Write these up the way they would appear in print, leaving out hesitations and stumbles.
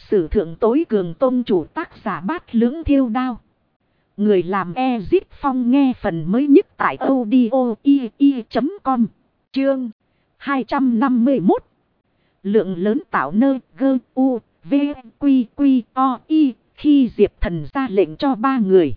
sử thượng tối cường tôn chủ tác giả Bát Lưỡng Thiêu Đao. Người làm Ezip Phong nghe phần mới nhất tại audio.com. Chương 251. Lượng lớn tạo nơi gơ u v quy quy o y. Khi Diệp Thần ra lệnh cho ba người,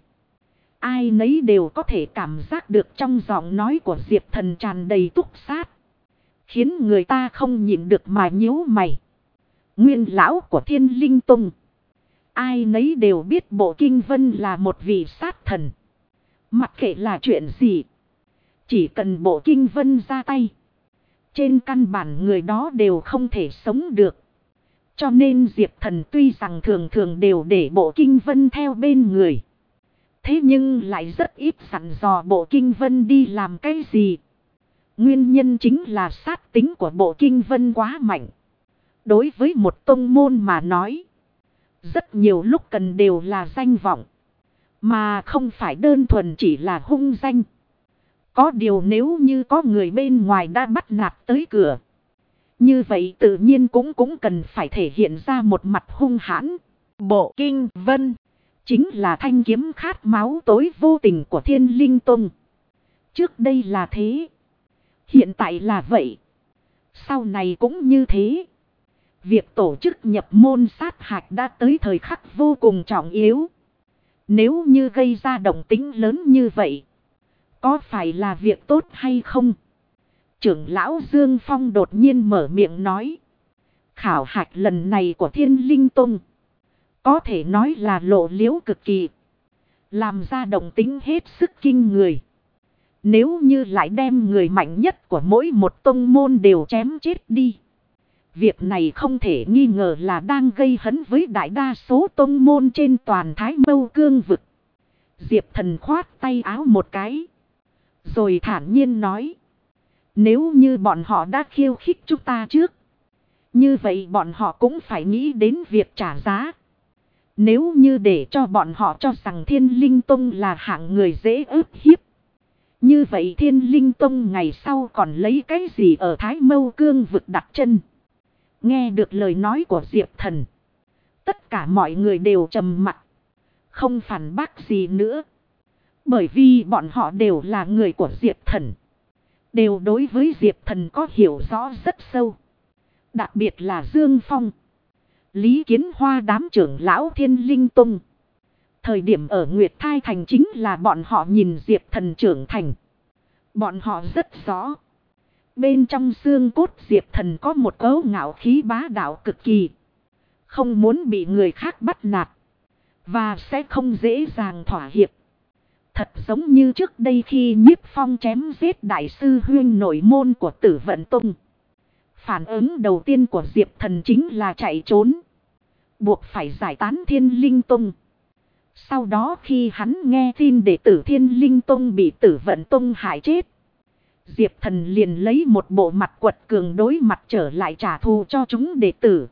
ai nấy đều có thể cảm giác được trong giọng nói của Diệp Thần tràn đầy túc sát, khiến người ta không nhịn được mà nhíu mày. Nguyên lão của Thiên Linh Tông, ai nấy đều biết Bộ Kinh Vân là một vị sát thần. Mặc kệ là chuyện gì, chỉ cần Bộ Kinh Vân ra tay, trên căn bản người đó đều không thể sống được. Cho nên Diệp Thần tuy rằng thường thường đều để Bộ Kinh Vân theo bên người, thế nhưng lại rất ít dặn dò Bộ Kinh Vân đi làm cái gì. Nguyên nhân chính là sát tính của Bộ Kinh Vân quá mạnh. Đối với một tông môn mà nói, rất nhiều lúc cần đều là danh vọng, mà không phải đơn thuần chỉ là hung danh. Có điều nếu như có người bên ngoài đã bắt nạt tới cửa, như vậy tự nhiên cũng cần phải thể hiện ra một mặt hung hãn. Bộ Kinh Vân chính là thanh kiếm khát máu tối vô tình của Thiên Linh Tông. Trước đây là thế, hiện tại là vậy, sau này cũng như thế. Việc tổ chức nhập môn sát hạch đã tới thời khắc vô cùng trọng yếu. Nếu như gây ra động tĩnh lớn như vậy, có phải là việc tốt hay không? Trưởng lão Dương Phong đột nhiên mở miệng nói. Khảo hạch lần này của Thiên Linh Tông có thể nói là lộ liễu cực kỳ, làm ra động tĩnh hết sức kinh người. Nếu như lại đem người mạnh nhất của mỗi một tông môn đều chém chết đi, việc này không thể nghi ngờ là đang gây hấn với đại đa số tông môn trên toàn Thái Mâu Cương vực. Diệp Thần khoát tay áo một cái, rồi thản nhiên nói. Nếu như bọn họ đã khiêu khích chúng ta trước, như vậy bọn họ cũng phải nghĩ đến việc trả giá. Nếu như để cho bọn họ cho rằng Thiên Linh Tông là hạng người dễ ức hiếp, như vậy Thiên Linh Tông ngày sau còn lấy cái gì ở Thái Mâu Cương vực đặt chân? Nghe được lời nói của Diệp Thần, tất cả mọi người đều trầm mặc, không phản bác gì nữa. Bởi vì bọn họ đều là người của Diệp Thần, đều đối với Diệp Thần có hiểu rõ rất sâu. Đặc biệt là Dương Phong, Lý Kiến Hoa đám trưởng lão Thiên Linh Tông. Thời điểm ở Nguyệt Thai Thành chính là bọn họ nhìn Diệp Thần trưởng thành. Bọn họ rất rõ, bên trong xương cốt Diệp Thần có một cấu ngạo khí bá đạo cực kỳ, không muốn bị người khác bắt nạt, và sẽ không dễ dàng thỏa hiệp. Thật giống như trước đây khi Nhiếp Phong chém giết đại sư huyên nội môn của Tử Vận Tông, phản ứng đầu tiên của Diệp Thần chính là chạy trốn, buộc phải giải tán Thiên Linh Tông. Sau đó khi hắn nghe tin đệ tử Thiên Linh Tông bị Tử Vận Tông hại chết, Diệp Thần liền lấy một bộ mặt quật cường đối mặt trở lại trả thù cho chúng đệ tử.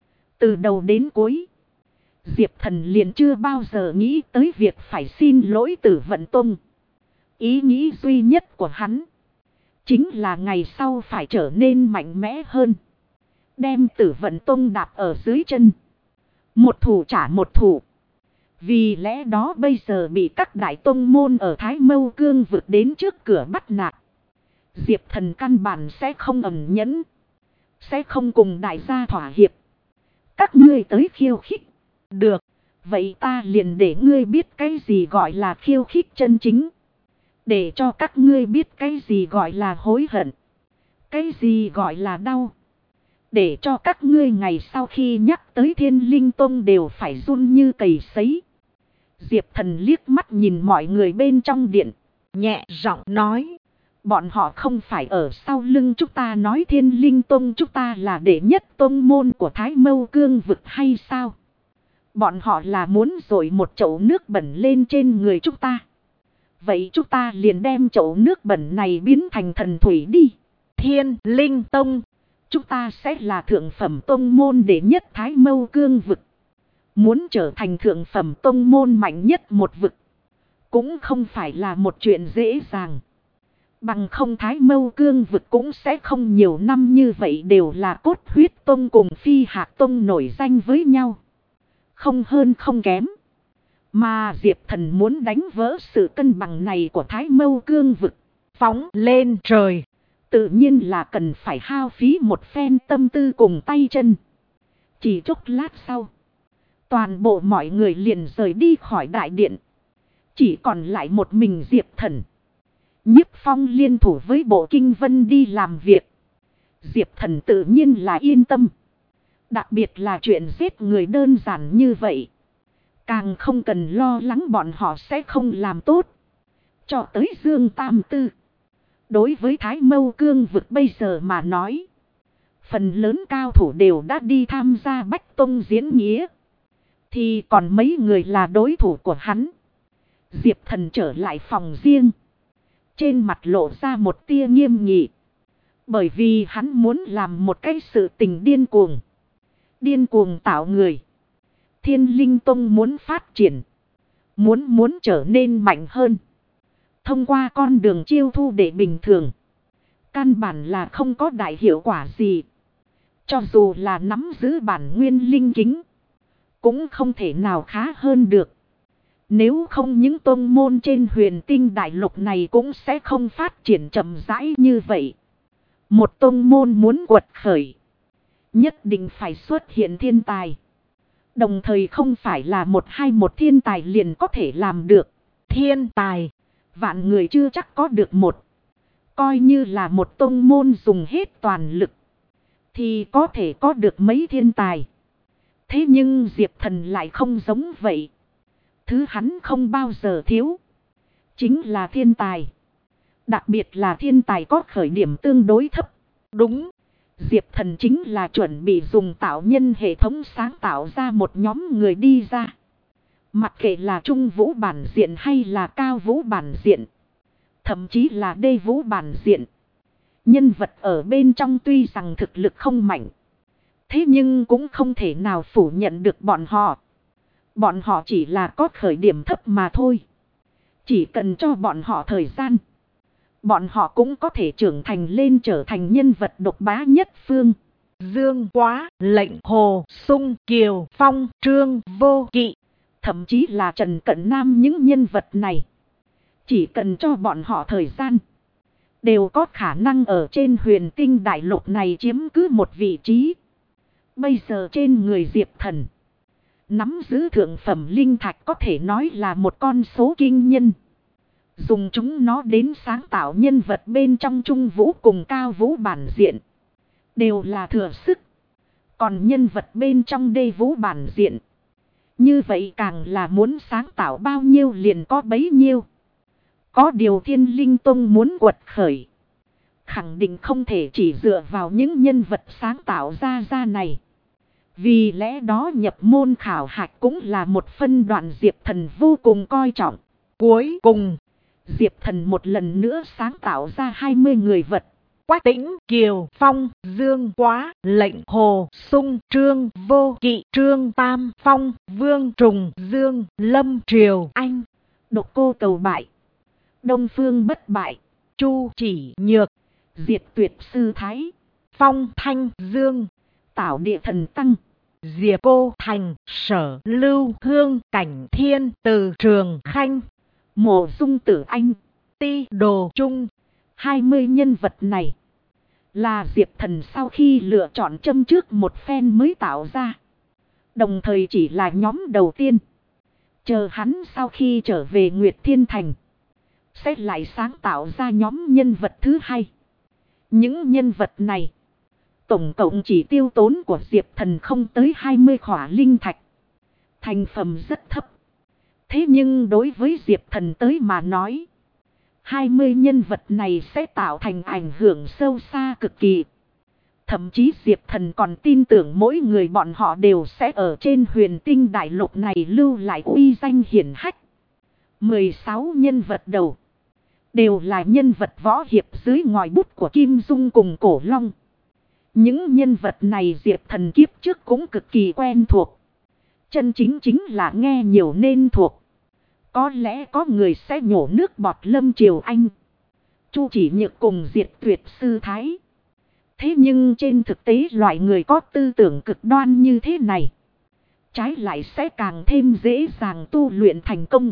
Từ đầu đến cuối, Diệp Thần liền chưa bao giờ nghĩ tới việc phải xin lỗi Tử Vận Tông. Ý nghĩ duy nhất của hắn chính là ngày sau phải trở nên mạnh mẽ hơn, đem Tử Vận Tông đạp ở dưới chân, một thủ trả một thủ. Vì lẽ đó bây giờ bị các đại tông môn ở Thái Mâu Cương vực đến trước cửa bắt nạt, Diệp Thần căn bản sẽ không ẩn nhẫn, sẽ không cùng đại gia thỏa hiệp. Các ngươi tới khiêu khích, được, vậy ta liền để ngươi biết cái gì gọi là khiêu khích chân chính, để cho các ngươi biết cái gì gọi là hối hận, cái gì gọi là đau, để cho các ngươi ngày sau khi nhắc tới Thiên Linh Tông đều phải run như cầy sấy. Diệp Thần liếc mắt nhìn mọi người bên trong điện, nhẹ giọng nói. Bọn họ không phải ở sau lưng chúng ta nói Thiên Linh Tông chúng ta là đệ nhất tông môn của Thái Mâu Cương vực hay sao? Bọn họ là muốn dội một chậu nước bẩn lên trên người chúng ta. Vậy chúng ta liền đem chậu nước bẩn này biến thành thần thủy đi. Thiên Linh Tông, chúng ta sẽ là thượng phẩm tông môn đệ nhất Thái Mâu Cương vực. Muốn trở thành thượng phẩm tông môn mạnh nhất một vực, cũng không phải là một chuyện dễ dàng. Bằng không Thái Mâu Cương vực cũng sẽ không nhiều năm như vậy đều là Cốt Huyết Tông cùng Phi Hạc Tông nổi danh với nhau. Không hơn không kém. Mà Diệp Thần muốn đánh vỡ sự cân bằng này của Thái Mâu Cương vực. Phóng lên trời. Tự nhiên là cần phải hao phí một phen tâm tư cùng tay chân. Chỉ chốc lát sau. Toàn bộ mọi người liền rời đi khỏi đại điện. Chỉ còn lại một mình Diệp Thần. Nhiếp Phong liên thủ với Bộ Kinh Vân đi làm việc. Diệp Thần tự nhiên là yên tâm. Đặc biệt là chuyện giết người đơn giản như vậy. Càng không cần lo lắng bọn họ sẽ không làm tốt. Cho tới Dương Tam Tư. Đối với Thái Mâu Cương vực bây giờ mà nói. Phần lớn cao thủ đều đã đi tham gia Bách Tông diễn nghĩa. Thì còn mấy người là đối thủ của hắn. Diệp Thần trở lại phòng riêng. Trên mặt lộ ra một tia nghiêm nghị. Bởi vì hắn muốn làm một cái sự tình điên cuồng. Điên cuồng tạo người. Thiên Linh Tông muốn phát triển. Muốn trở nên mạnh hơn. Thông qua con đường chiêu thu để bình thường. Căn bản là không có đại hiệu quả gì. Cho dù là nắm giữ bản nguyên linh kính. Cũng không thể nào khá hơn được. Nếu không những tôn môn trên huyền tinh đại lục này cũng sẽ không phát triển chậm rãi như vậy. Một tôn môn muốn quật khởi. Nhất định phải xuất hiện thiên tài. Đồng thời không phải là một thiên tài liền có thể làm được. Thiên tài. Vạn người chưa chắc có được một. Coi như là một tôn môn dùng hết toàn lực. Thì có thể có được mấy thiên tài. Thế nhưng Diệp Thần lại không giống vậy. Thứ hắn không bao giờ thiếu. Chính là thiên tài. Đặc biệt là thiên tài có khởi điểm tương đối thấp. Đúng. Diệp Thần chính là chuẩn bị dùng tạo nhân hệ thống sáng tạo ra một nhóm người đi ra. Mặc kệ là trung vũ bản diện hay là cao vũ bản diện. Thậm chí là đê vũ bản diện. Nhân vật ở bên trong tuy rằng thực lực không mạnh. Thế nhưng cũng không thể nào phủ nhận được bọn họ. Bọn họ chỉ là có khởi điểm thấp mà thôi. Chỉ cần cho bọn họ thời gian. Bọn họ cũng có thể trưởng thành lên trở thành nhân vật độc bá nhất phương. Dương Quá, Lệnh Hồ, Sung, Kiều, Phong, Trương, Vô Kỵ. Thậm chí là Trần Cận Nam những nhân vật này. Chỉ cần cho bọn họ thời gian. Đều có khả năng ở trên huyền tinh đại lục này chiếm cứ một vị trí. Bây giờ trên người Diệp Thần. Nắm giữ thượng phẩm linh thạch có thể nói là một con số kinh nhân. Dùng chúng nó đến sáng tạo nhân vật bên trong trung vũ cùng cao vũ bản diện. Đều là thừa sức. Còn nhân vật bên trong đê vũ bản diện. Như vậy càng là muốn sáng tạo bao nhiêu liền có bấy nhiêu. Có điều Thiên Linh Tông muốn quật khởi. Khẳng định không thể chỉ dựa vào những nhân vật sáng tạo ra này. Vì lẽ đó nhập môn khảo hạch cũng là một phân đoạn Diệp Thần vô cùng coi trọng. Cuối cùng, Diệp Thần một lần nữa sáng tạo ra 20 người vật. Quách Tĩnh, Kiều, Phong, Dương Quá, Lệnh Hồ, Sung, Trương, Vô Kỵ, Trương Tam, Phong, Vương Trùng, Dương, Lâm, Triều, Anh. Độc Cô Cầu Bại, Đông Phương Bất Bại, Chu Chỉ Nhược, Diệt Tuyệt Sư Thái, Phong Thanh Dương, Tảo Địa Thần Tăng, Diệp Cô Thành, Sở Lưu Hương, Cảnh Thiên, Từ Trường Khanh, Mộ Dung Tử Anh, Ti Đồ Trung. 20 nhân vật này là Diệp Thần sau khi lựa chọn châm trước một phen mới tạo ra. Đồng thời chỉ là nhóm đầu tiên. Chờ hắn sau khi trở về Nguyệt Thiên Thành. Sẽ lại sáng tạo ra nhóm nhân vật thứ hai. Những nhân vật này. Tổng cộng chỉ tiêu tốn của Diệp Thần không tới 20 khỏa linh thạch. Thành phẩm rất thấp. Thế nhưng đối với Diệp Thần tới mà nói. 20 nhân vật này sẽ tạo thành ảnh hưởng sâu xa cực kỳ. Thậm chí Diệp Thần còn tin tưởng mỗi người bọn họ đều sẽ ở trên huyền tinh đại lục này lưu lại uy danh hiển hách. 16 nhân vật đầu. Đều là nhân vật võ hiệp dưới ngòi bút của Kim Dung cùng Cổ Long. Những nhân vật này Diệp Thần kiếp trước cũng cực kỳ quen thuộc. Chân chính là nghe nhiều nên thuộc. Có lẽ có người sẽ nhổ nước bọt Lâm Triều Anh, Chu Chỉ Nhược cùng Diệt Tuyệt Sư Thái. Thế nhưng trên thực tế loại người có tư tưởng cực đoan như thế này Trái lại sẽ càng thêm dễ dàng tu luyện thành công.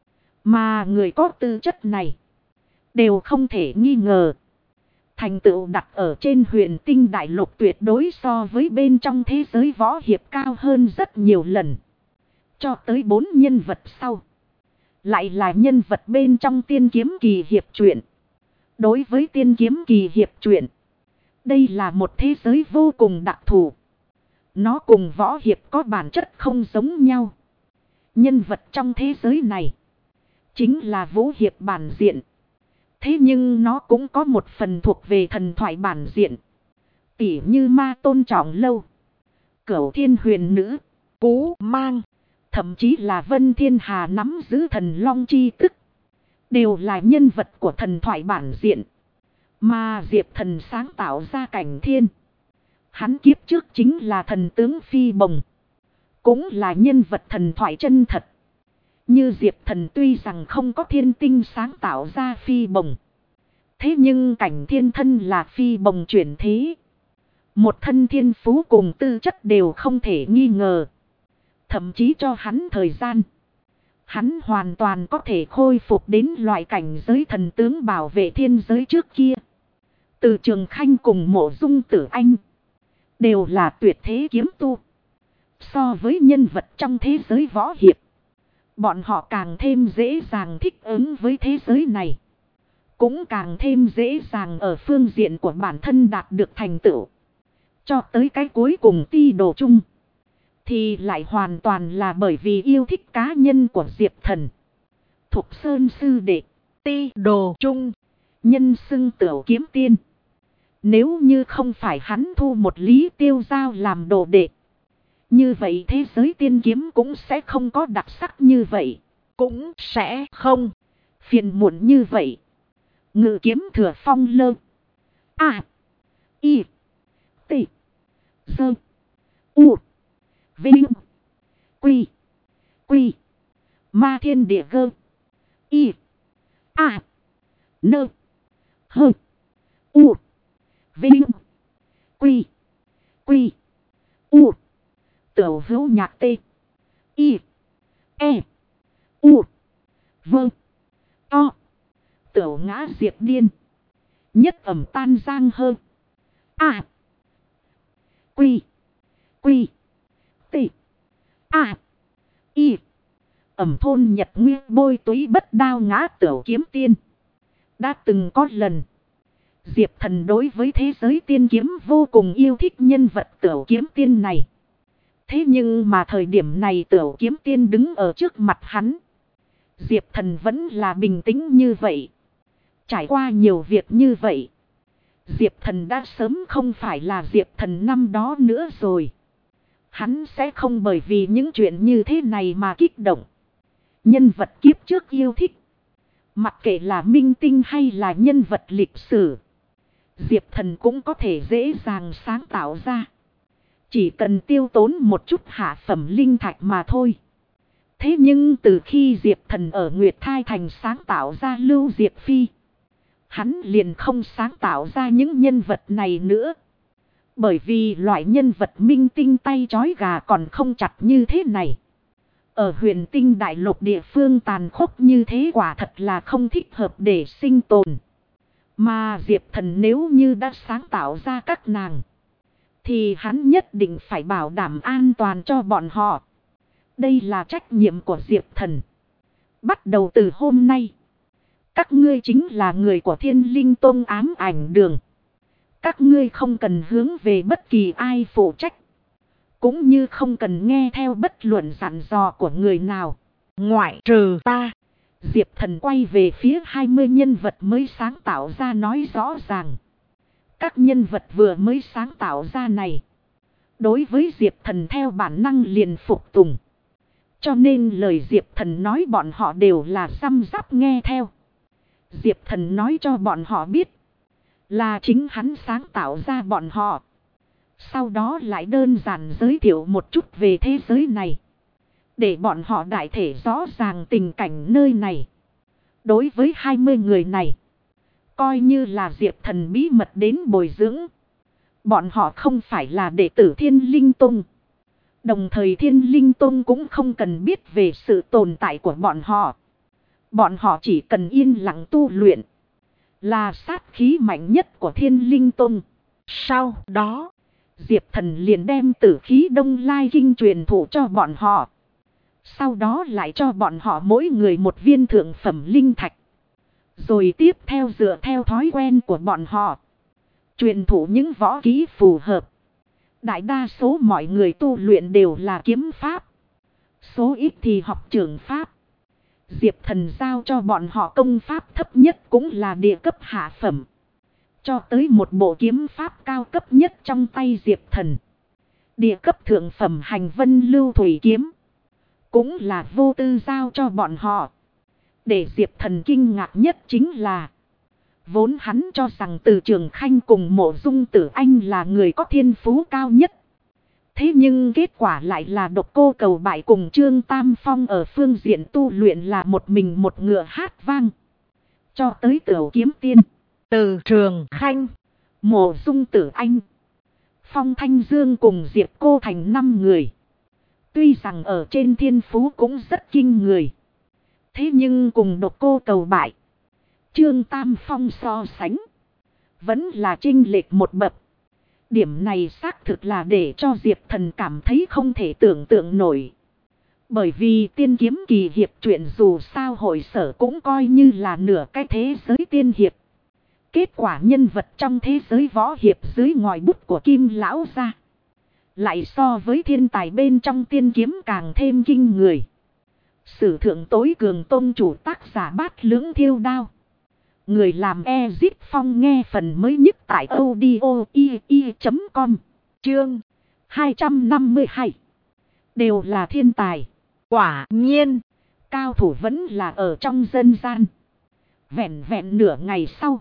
Mà người có tư chất này đều không thể nghi ngờ. Thành tựu đặt ở trên huyền tinh đại lục tuyệt đối so với bên trong thế giới võ hiệp cao hơn rất nhiều lần. Cho tới 4 nhân vật sau. Lại là nhân vật bên trong tiên kiếm kỳ hiệp truyện. Đối với tiên kiếm kỳ hiệp truyện, đây là một thế giới vô cùng đặc thù. Nó cùng võ hiệp có bản chất không giống nhau. Nhân vật trong thế giới này chính là vũ hiệp bản diện. Thế nhưng nó cũng có một phần thuộc về thần thoại bản diện. Tỉ như Ma Tôn Trọng Lâu, Cửu Thiên Huyền Nữ, Cú Mang, thậm chí là Vân Thiên Hà nắm giữ thần long chi tức. Đều là nhân vật của thần thoại bản diện. Mà Diệp Thần sáng tạo ra Cảnh Thiên. Hắn kiếp trước chính là thần tướng Phi Bồng. Cũng là nhân vật thần thoại chân thật. Như Diệp Thần tuy rằng không có thiên tinh sáng tạo ra Phi Bồng. Thế nhưng Cảnh Thiên thân là Phi Bồng chuyển thế. Một thân thiên phú cùng tư chất đều không thể nghi ngờ. Thậm chí cho hắn thời gian. Hắn hoàn toàn có thể khôi phục đến loại cảnh giới thần tướng bảo vệ thiên giới trước kia. Từ Trường Khanh cùng Mộ Dung Tử Anh đều là tuyệt thế kiếm tu. So với nhân vật trong thế giới võ hiệp, bọn họ càng thêm dễ dàng thích ứng với thế giới này. Cũng càng thêm dễ dàng ở phương diện của bản thân đạt được thành tựu. Cho tới cái cuối cùng Ti Đồ Chung thì lại hoàn toàn là bởi vì yêu thích cá nhân của Diệp Thần. Thục Sơn sư đệ Ti Đồ Chung, nhân xưng Tửu Kiếm Tiên. Nếu như không phải hắn thu một Lý Tiêu Giao làm đồ đệ, như vậy thế giới tiên kiếm cũng sẽ không có đặc sắc như vậy. Cũng sẽ không phiền muộn như vậy. Ngự kiếm Thừa Phong Lơ, A, I, T, Sơ, U, Vinh, Quy, Quy, Ma Thiên Địa Gơ, Y, A, Nơ, Hơ, U, Vinh, Quy, Quy, U, Tửu Hữu Nhạc Tê, Y, E, U, Vơ, O, Tửu Ngã Diệp Điên, Nhất Ẩm Tan Giang Hơ, A, Quy, Quy, T, A, Y, Ẩm Thôn Nhật Nguyên Bôi Túy Bất Đao Ngã Tửu Kiếm Tiên. Đã từng có lần, Diệp Thần đối với thế giới tiên kiếm vô cùng yêu thích nhân vật Tửu Kiếm Tiên này. Thế nhưng mà thời điểm này Tửu Kiếm Tiên đứng ở trước mặt hắn, Diệp Thần vẫn là bình tĩnh như vậy. Trải qua nhiều việc như vậy, Diệp Thần đã sớm không phải là Diệp Thần năm đó nữa rồi. Hắn sẽ không bởi vì những chuyện như thế này mà kích động. Nhân vật kiếp trước yêu thích, mặc kệ là minh tinh hay là nhân vật lịch sử, Diệp Thần cũng có thể dễ dàng sáng tạo ra. Chỉ cần tiêu tốn một chút hạ phẩm linh thạch mà thôi. Thế nhưng từ khi Diệp Thần ở Nguyệt Thai Thành sáng tạo ra Lưu Diệp Phi, hắn liền không sáng tạo ra những nhân vật này nữa. Bởi vì loại nhân vật minh tinh tay trói gà còn không chặt như thế này, ở huyền tinh đại lục địa phương tàn khốc như thế quả thật là không thích hợp để sinh tồn. Mà Diệp Thần nếu như đã sáng tạo ra các nàng, thì hắn nhất định phải bảo đảm an toàn cho bọn họ. Đây là trách nhiệm của Diệp Thần. Bắt đầu từ hôm nay, các ngươi chính là người của Thiên Linh Tông Ám Ảnh Đường. Các ngươi không cần hướng về bất kỳ ai phụ trách, cũng như không cần nghe theo bất luận dặn dò của người nào, ngoại trừ ta. Diệp Thần quay về phía 20 nhân vật mới sáng tạo ra nói rõ ràng. Các nhân vật vừa mới sáng tạo ra này, đối với Diệp Thần theo bản năng liền phục tùng. Cho nên lời Diệp Thần nói bọn họ đều là răm rắp nghe theo. Diệp Thần nói cho bọn họ biết là chính hắn sáng tạo ra bọn họ. Sau đó lại đơn giản giới thiệu một chút về thế giới này, để bọn họ đại thể rõ ràng tình cảnh nơi này. Đối với 20 người này, coi như là Diệp Thần bí mật đến bồi dưỡng. Bọn họ không phải là đệ tử Thiên Linh Tông. Đồng thời Thiên Linh Tông cũng không cần biết về sự tồn tại của bọn họ. Bọn họ chỉ cần yên lặng tu luyện. Là sát khí mạnh nhất của Thiên Linh Tông. Sau đó, Diệp Thần liền đem tử khí Đông Lai Kinh truyền thụ cho bọn họ. Sau đó lại cho bọn họ mỗi người một viên thượng phẩm linh thạch. Rồi tiếp theo dựa theo thói quen của bọn họ, truyền thụ những võ kỹ phù hợp. Đại đa số mọi người tu luyện đều là kiếm pháp. Số ít thì học trường pháp. Diệp Thần giao cho bọn họ công pháp thấp nhất cũng là địa cấp hạ phẩm. Cho tới một bộ kiếm pháp cao cấp nhất trong tay Diệp Thần. Địa cấp thượng phẩm Hành Vân Lưu Thủy Kiếm. Cũng là vô tư giao cho bọn họ. Để Diệp Thần kinh ngạc nhất chính là, vốn hắn cho rằng Từ Trường Khanh cùng Mộ Dung Tử Anh là người có thiên phú cao nhất. Thế nhưng kết quả lại là Độc Cô Cầu Bại cùng Trương Tam Phong ở phương diện tu luyện là một mình một ngựa hát vang. Cho tới Tiểu Kiếm Tiên, Từ Trường Khanh, Mộ Dung Tử Anh, Phong Thanh Dương cùng Diệp Cô thành 5 người. Tuy rằng ở trên thiên phú cũng rất kinh người. Thế nhưng cùng Độc Cô Cầu Bại, Trương Tam Phong so sánh, vẫn là chênh lệch một bậc. Điểm này xác thực là để cho Diệp Thần cảm thấy không thể tưởng tượng nổi. Bởi vì tiên kiếm kỳ hiệp truyện dù sao hội sở cũng coi như là nửa cái thế giới tiên hiệp. Kết quả nhân vật trong thế giới võ hiệp dưới ngòi bút của Kim Lão ra, lại so với thiên tài bên trong tiên kiếm càng thêm kinh người. Sử thượng tối cường tông chủ tác giả Bát Lưỡng Thiêu Đao. Người làm Ezit Phong nghe phần mới nhất tại audio.com. Chương 252. Đều là thiên tài. Quả nhiên, cao thủ vẫn là ở trong dân gian. Vẹn vẹn nửa ngày sau,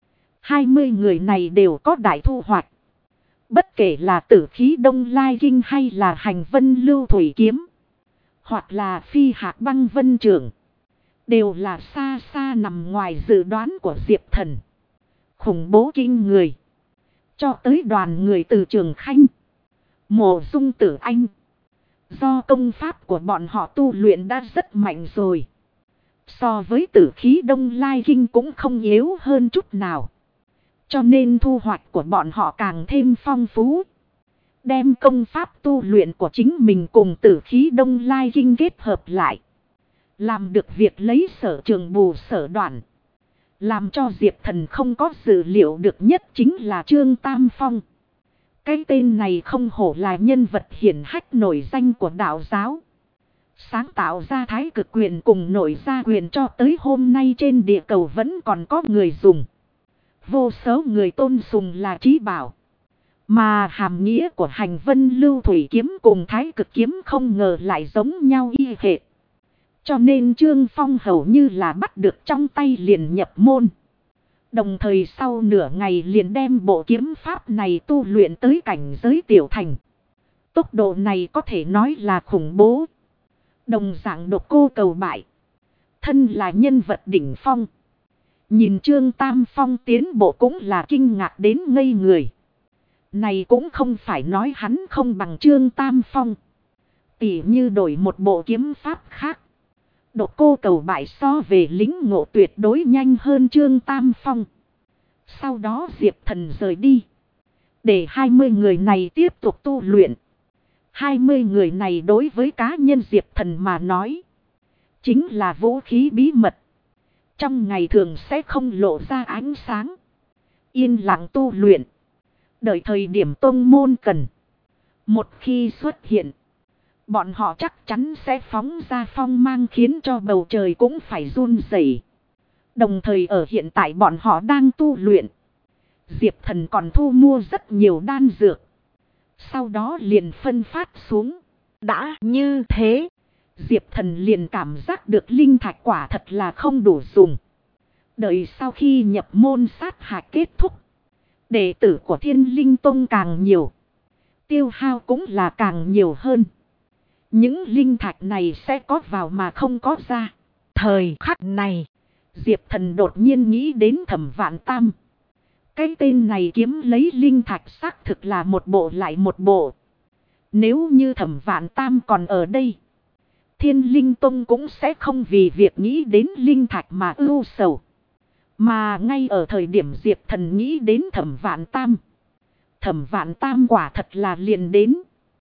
20 người này đều có đại thu hoạch. Bất kể là tử khí Đông Lai Kinh hay là Hành Vân Lưu Thủy Kiếm, hoặc là Phi Hạc Băng Vân Trường, đều là xa xa nằm ngoài dự đoán của Diệp Thần. Khủng bố kinh người. Cho tới đoàn người Từ Trường Khanh, Mộ Dung Tử Anh, do công pháp của bọn họ tu luyện đã rất mạnh rồi. So với tử khí Đông Lai Kinh cũng không yếu hơn chút nào. Cho nên thu hoạch của bọn họ càng thêm phong phú. Đem công pháp tu luyện của chính mình cùng tử khí Đông Lai Kinh kết hợp lại. Làm được việc lấy sở trường bù sở đoạn. Làm cho Diệp Thần không có dự liệu được nhất chính là Trương Tam Phong. Cái tên này không hổ là nhân vật hiển hách nổi danh của đạo giáo. Sáng tạo ra Thái Cực Quyền cùng Nội Gia Quyền cho tới hôm nay trên địa cầu vẫn còn có người dùng. Vô số người tôn sùng là trí bảo. Mà hàm nghĩa của Hành Vân Lưu Thủy Kiếm cùng Thái Cực Kiếm không ngờ lại giống nhau y hệt. Cho nên Trương Phong hầu như là bắt được trong tay liền nhập môn. Đồng thời sau nửa ngày liền đem bộ kiếm pháp này tu luyện tới cảnh giới tiểu thành. Tốc độ này có thể nói là khủng bố. Đồng dạng Độc Cô Cầu Bại, thân là nhân vật đỉnh phong, nhìn Trương Tam Phong tiến bộ cũng là kinh ngạc đến ngây người. Này cũng không phải nói hắn không bằng Trương Tam Phong. Tỉ như đổi một bộ kiếm pháp khác, Độc Cô Cầu Bại so về lính ngộ tuyệt đối nhanh hơn Trương Tam Phong. Sau đó Diệp Thần rời đi, để 20 người này tiếp tục tu luyện. 20 người này đối với cá nhân Diệp Thần mà nói, chính là vũ khí bí mật. Trong ngày thường sẽ không lộ ra ánh sáng. Yên lặng tu luyện. Đợi thời điểm tông môn cần. Một khi xuất hiện, bọn họ chắc chắn sẽ phóng ra phong mang khiến cho bầu trời cũng phải run rẩy. Đồng thời ở hiện tại bọn họ đang tu luyện. Diệp Thần còn thu mua rất nhiều đan dược. Sau đó liền phân phát xuống. Đã như thế, Diệp Thần liền cảm giác được linh thạch quả thật là không đủ dùng. Đợi sau khi nhập môn sát hạch kết thúc, đệ tử của Thiên Linh Tông càng nhiều, tiêu hao cũng là càng nhiều hơn. Những linh thạch này sẽ có vào mà không có ra. Thời khắc này, Diệp Thần đột nhiên nghĩ đến Thẩm Vạn Tam. Cái tên này kiếm lấy linh thạch xác thực là một bộ lại một bộ. Nếu như Thẩm Vạn Tam còn ở đây, Thiên Linh Tông cũng sẽ không vì việc nghĩ đến linh thạch mà ưu sầu. Mà ngay ở thời điểm Diệp Thần nghĩ đến Thẩm Vạn Tam, Thẩm Vạn Tam quả thật là liền đến.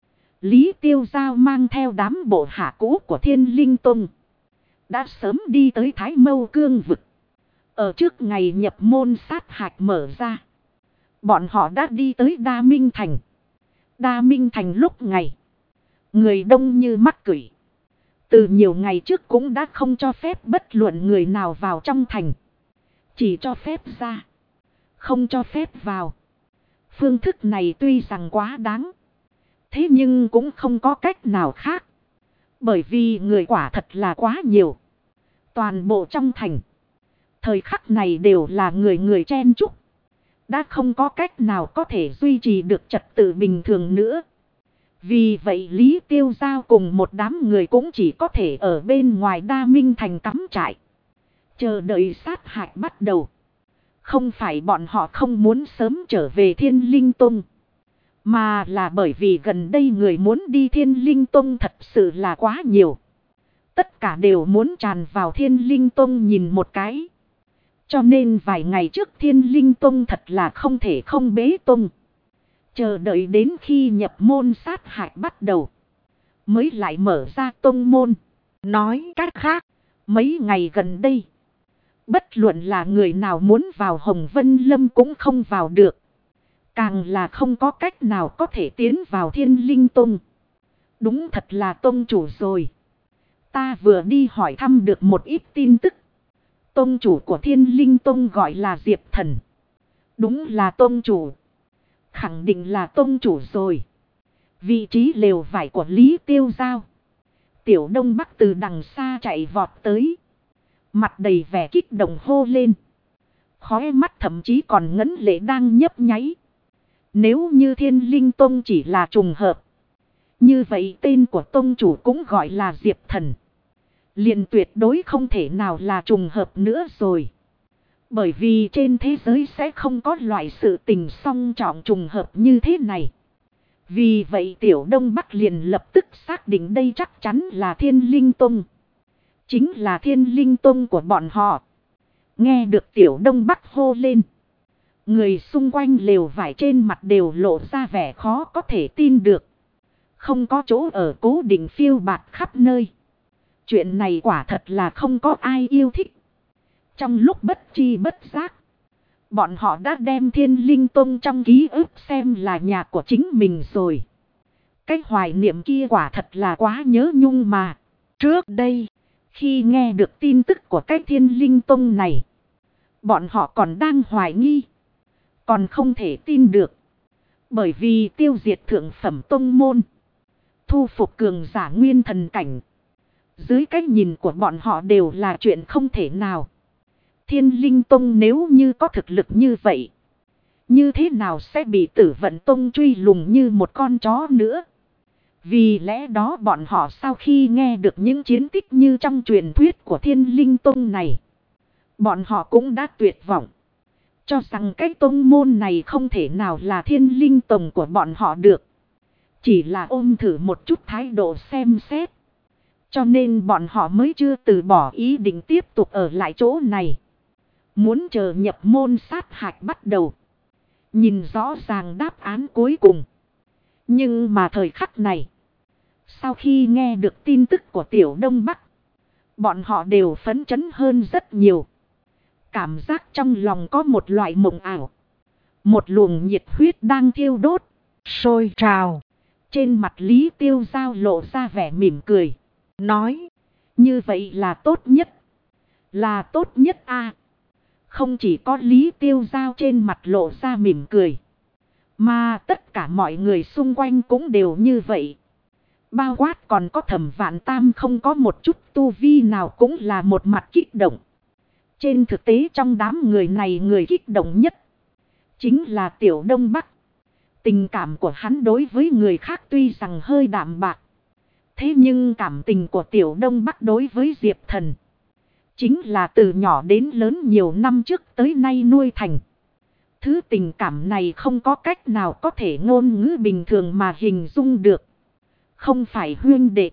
Lý Tiêu Giao mang theo đám bộ hạ cũ của Thiên Linh Tông, đã sớm đi tới Thái Mâu Cương vực. Ở trước ngày nhập môn sát hạch mở ra, bọn họ đã đi tới Đa Minh Thành. Đa Minh Thành lúc ngày, người đông như mắc cửi. Từ nhiều ngày trước cũng đã không cho phép bất luận người nào vào trong thành. Chỉ cho phép ra, không cho phép vào. Phương thức này tuy rằng quá đáng, thế nhưng cũng không có cách nào khác. Bởi vì người quả thật là quá nhiều. Toàn bộ trong thành, thời khắc này đều là người người chen chúc. Đã không có cách nào có thể duy trì được trật tự bình thường nữa. Vì vậy Lý Tiêu Giao cùng một đám người cũng chỉ có thể ở bên ngoài Đa Minh Thành cắm trại, chờ đợi sát hạch bắt đầu. Không phải bọn họ không muốn sớm trở về Thiên Linh Tông, mà là bởi vì gần đây người muốn đi Thiên Linh Tông thật sự là quá nhiều. Tất cả đều muốn tràn vào Thiên Linh Tông nhìn một cái. Cho nên vài ngày trước Thiên Linh Tông thật là không thể không bế tông. Chờ đợi đến khi nhập môn sát hạch bắt đầu, mới lại mở ra tông môn. Nói cách khác, mấy ngày gần đây, bất luận là người nào muốn vào Hồng Vân Lâm cũng không vào được. Càng là không có cách nào có thể tiến vào Thiên Linh Tông. Đúng thật là tông chủ rồi. Ta vừa đi hỏi thăm được một ít tin tức. Tông chủ của Thiên Linh Tông gọi là Diệp Thần. Đúng là tông chủ. Khẳng định là tông chủ rồi. Vị trí lều vải của Lý Tiêu Giao. Tiểu Đông Bắc từ đằng xa chạy vọt tới. Mặt đầy vẻ kích động hô lên. Khóe mắt thậm chí còn ngấn lệ đang nhấp nháy. Nếu như Thiên Linh Tông chỉ là trùng hợp, như vậy tên của tông chủ cũng gọi là Diệp Thần. Liền tuyệt đối không thể nào là trùng hợp nữa rồi. Bởi vì trên thế giới sẽ không có loại sự tình song trọng trùng hợp như thế này. Vì vậy Tiểu Đông Bắc liền lập tức xác định đây chắc chắn là Thiên Linh Tông. Chính là Thiên Linh Tông của bọn họ. Nghe được Tiểu Đông Bắc hô lên, người xung quanh lều vải trên mặt đều lộ ra vẻ khó có thể tin được. Không có chỗ ở cố định phiêu bạt khắp nơi. Chuyện này quả thật là không có ai yêu thích. Trong lúc bất chi bất giác, bọn họ đã đem Thiên Linh Tông trong ký ức xem là nhà của chính mình rồi. Cái hoài niệm kia quả thật là quá nhớ nhung mà. Trước đây, khi nghe được tin tức của cái Thiên Linh Tông này, bọn họ còn đang hoài nghi, còn không thể tin được. Bởi vì tiêu diệt thượng phẩm tông môn, thu phục cường giả nguyên thần cảnh, dưới cách nhìn của bọn họ đều là chuyện không thể nào. Thiên Linh Tông nếu như có thực lực như vậy, như thế nào sẽ bị Tử Vận Tông truy lùng như một con chó nữa? Vì lẽ đó bọn họ sau khi nghe được những chiến tích như trong truyền thuyết của Thiên Linh Tông này, bọn họ cũng đã tuyệt vọng, cho rằng cái tông môn này không thể nào là Thiên Linh Tông của bọn họ được. Chỉ là ôm thử một chút thái độ xem xét, cho nên bọn họ mới chưa từ bỏ ý định tiếp tục ở lại chỗ này. Muốn chờ nhập môn sát hạch bắt đầu, nhìn rõ ràng đáp án cuối cùng. Nhưng mà thời khắc này, sau khi nghe được tin tức của Tiểu Đông Bắc, bọn họ đều phấn chấn hơn rất nhiều. Cảm giác trong lòng có một loại mộng ảo. Một luồng nhiệt huyết đang thiêu đốt, sôi trào. Trên mặt Lý Tiêu Giao lộ ra vẻ mỉm cười. Nói, như vậy là tốt nhất. Là tốt nhất a. Không chỉ có Lý Tiêu Giao trên mặt lộ ra mỉm cười, mà tất cả mọi người xung quanh cũng đều như vậy. Bao quát còn có Thẩm Vạn Tam không có một chút tu vi nào cũng là một mặt kích động. Trên thực tế trong đám người này người kích động nhất chính là Tiểu Đông Bắc. Tình cảm của hắn đối với người khác tuy rằng hơi đạm bạc, thế nhưng cảm tình của Tiểu Đông Bắc đối với Diệp Thần chính là từ nhỏ đến lớn nhiều năm trước tới nay nuôi thành. Thứ tình cảm này không có cách nào có thể ngôn ngữ bình thường mà hình dung được. không phải huynh đệ,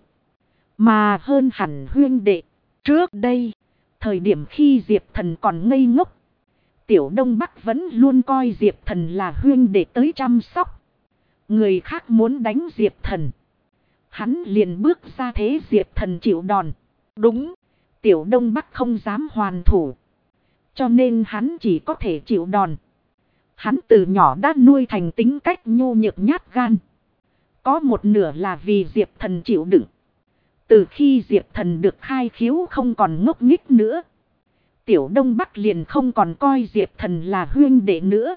mà hơn hẳn huynh đệ. Trước đây, thời điểm khi Diệp Thần còn ngây ngốc, Tiểu Đông Bắc vẫn luôn coi Diệp Thần là huynh đệ tới chăm sóc. Người khác muốn đánh Diệp Thần, hắn liền bước ra thế Diệp Thần chịu đòn. Đúng, Tiểu Đông Bắc không dám hoàn thủ, cho nên hắn chỉ có thể chịu đòn. Hắn từ nhỏ đã nuôi thành tính cách nhô nhược nhát gan. Có một nửa là vì Diệp Thần chịu đựng. Từ khi Diệp Thần được khai khiếu không còn ngốc nghếch nữa, Tiểu Đông Bắc liền không còn coi Diệp Thần là huynh đệ nữa,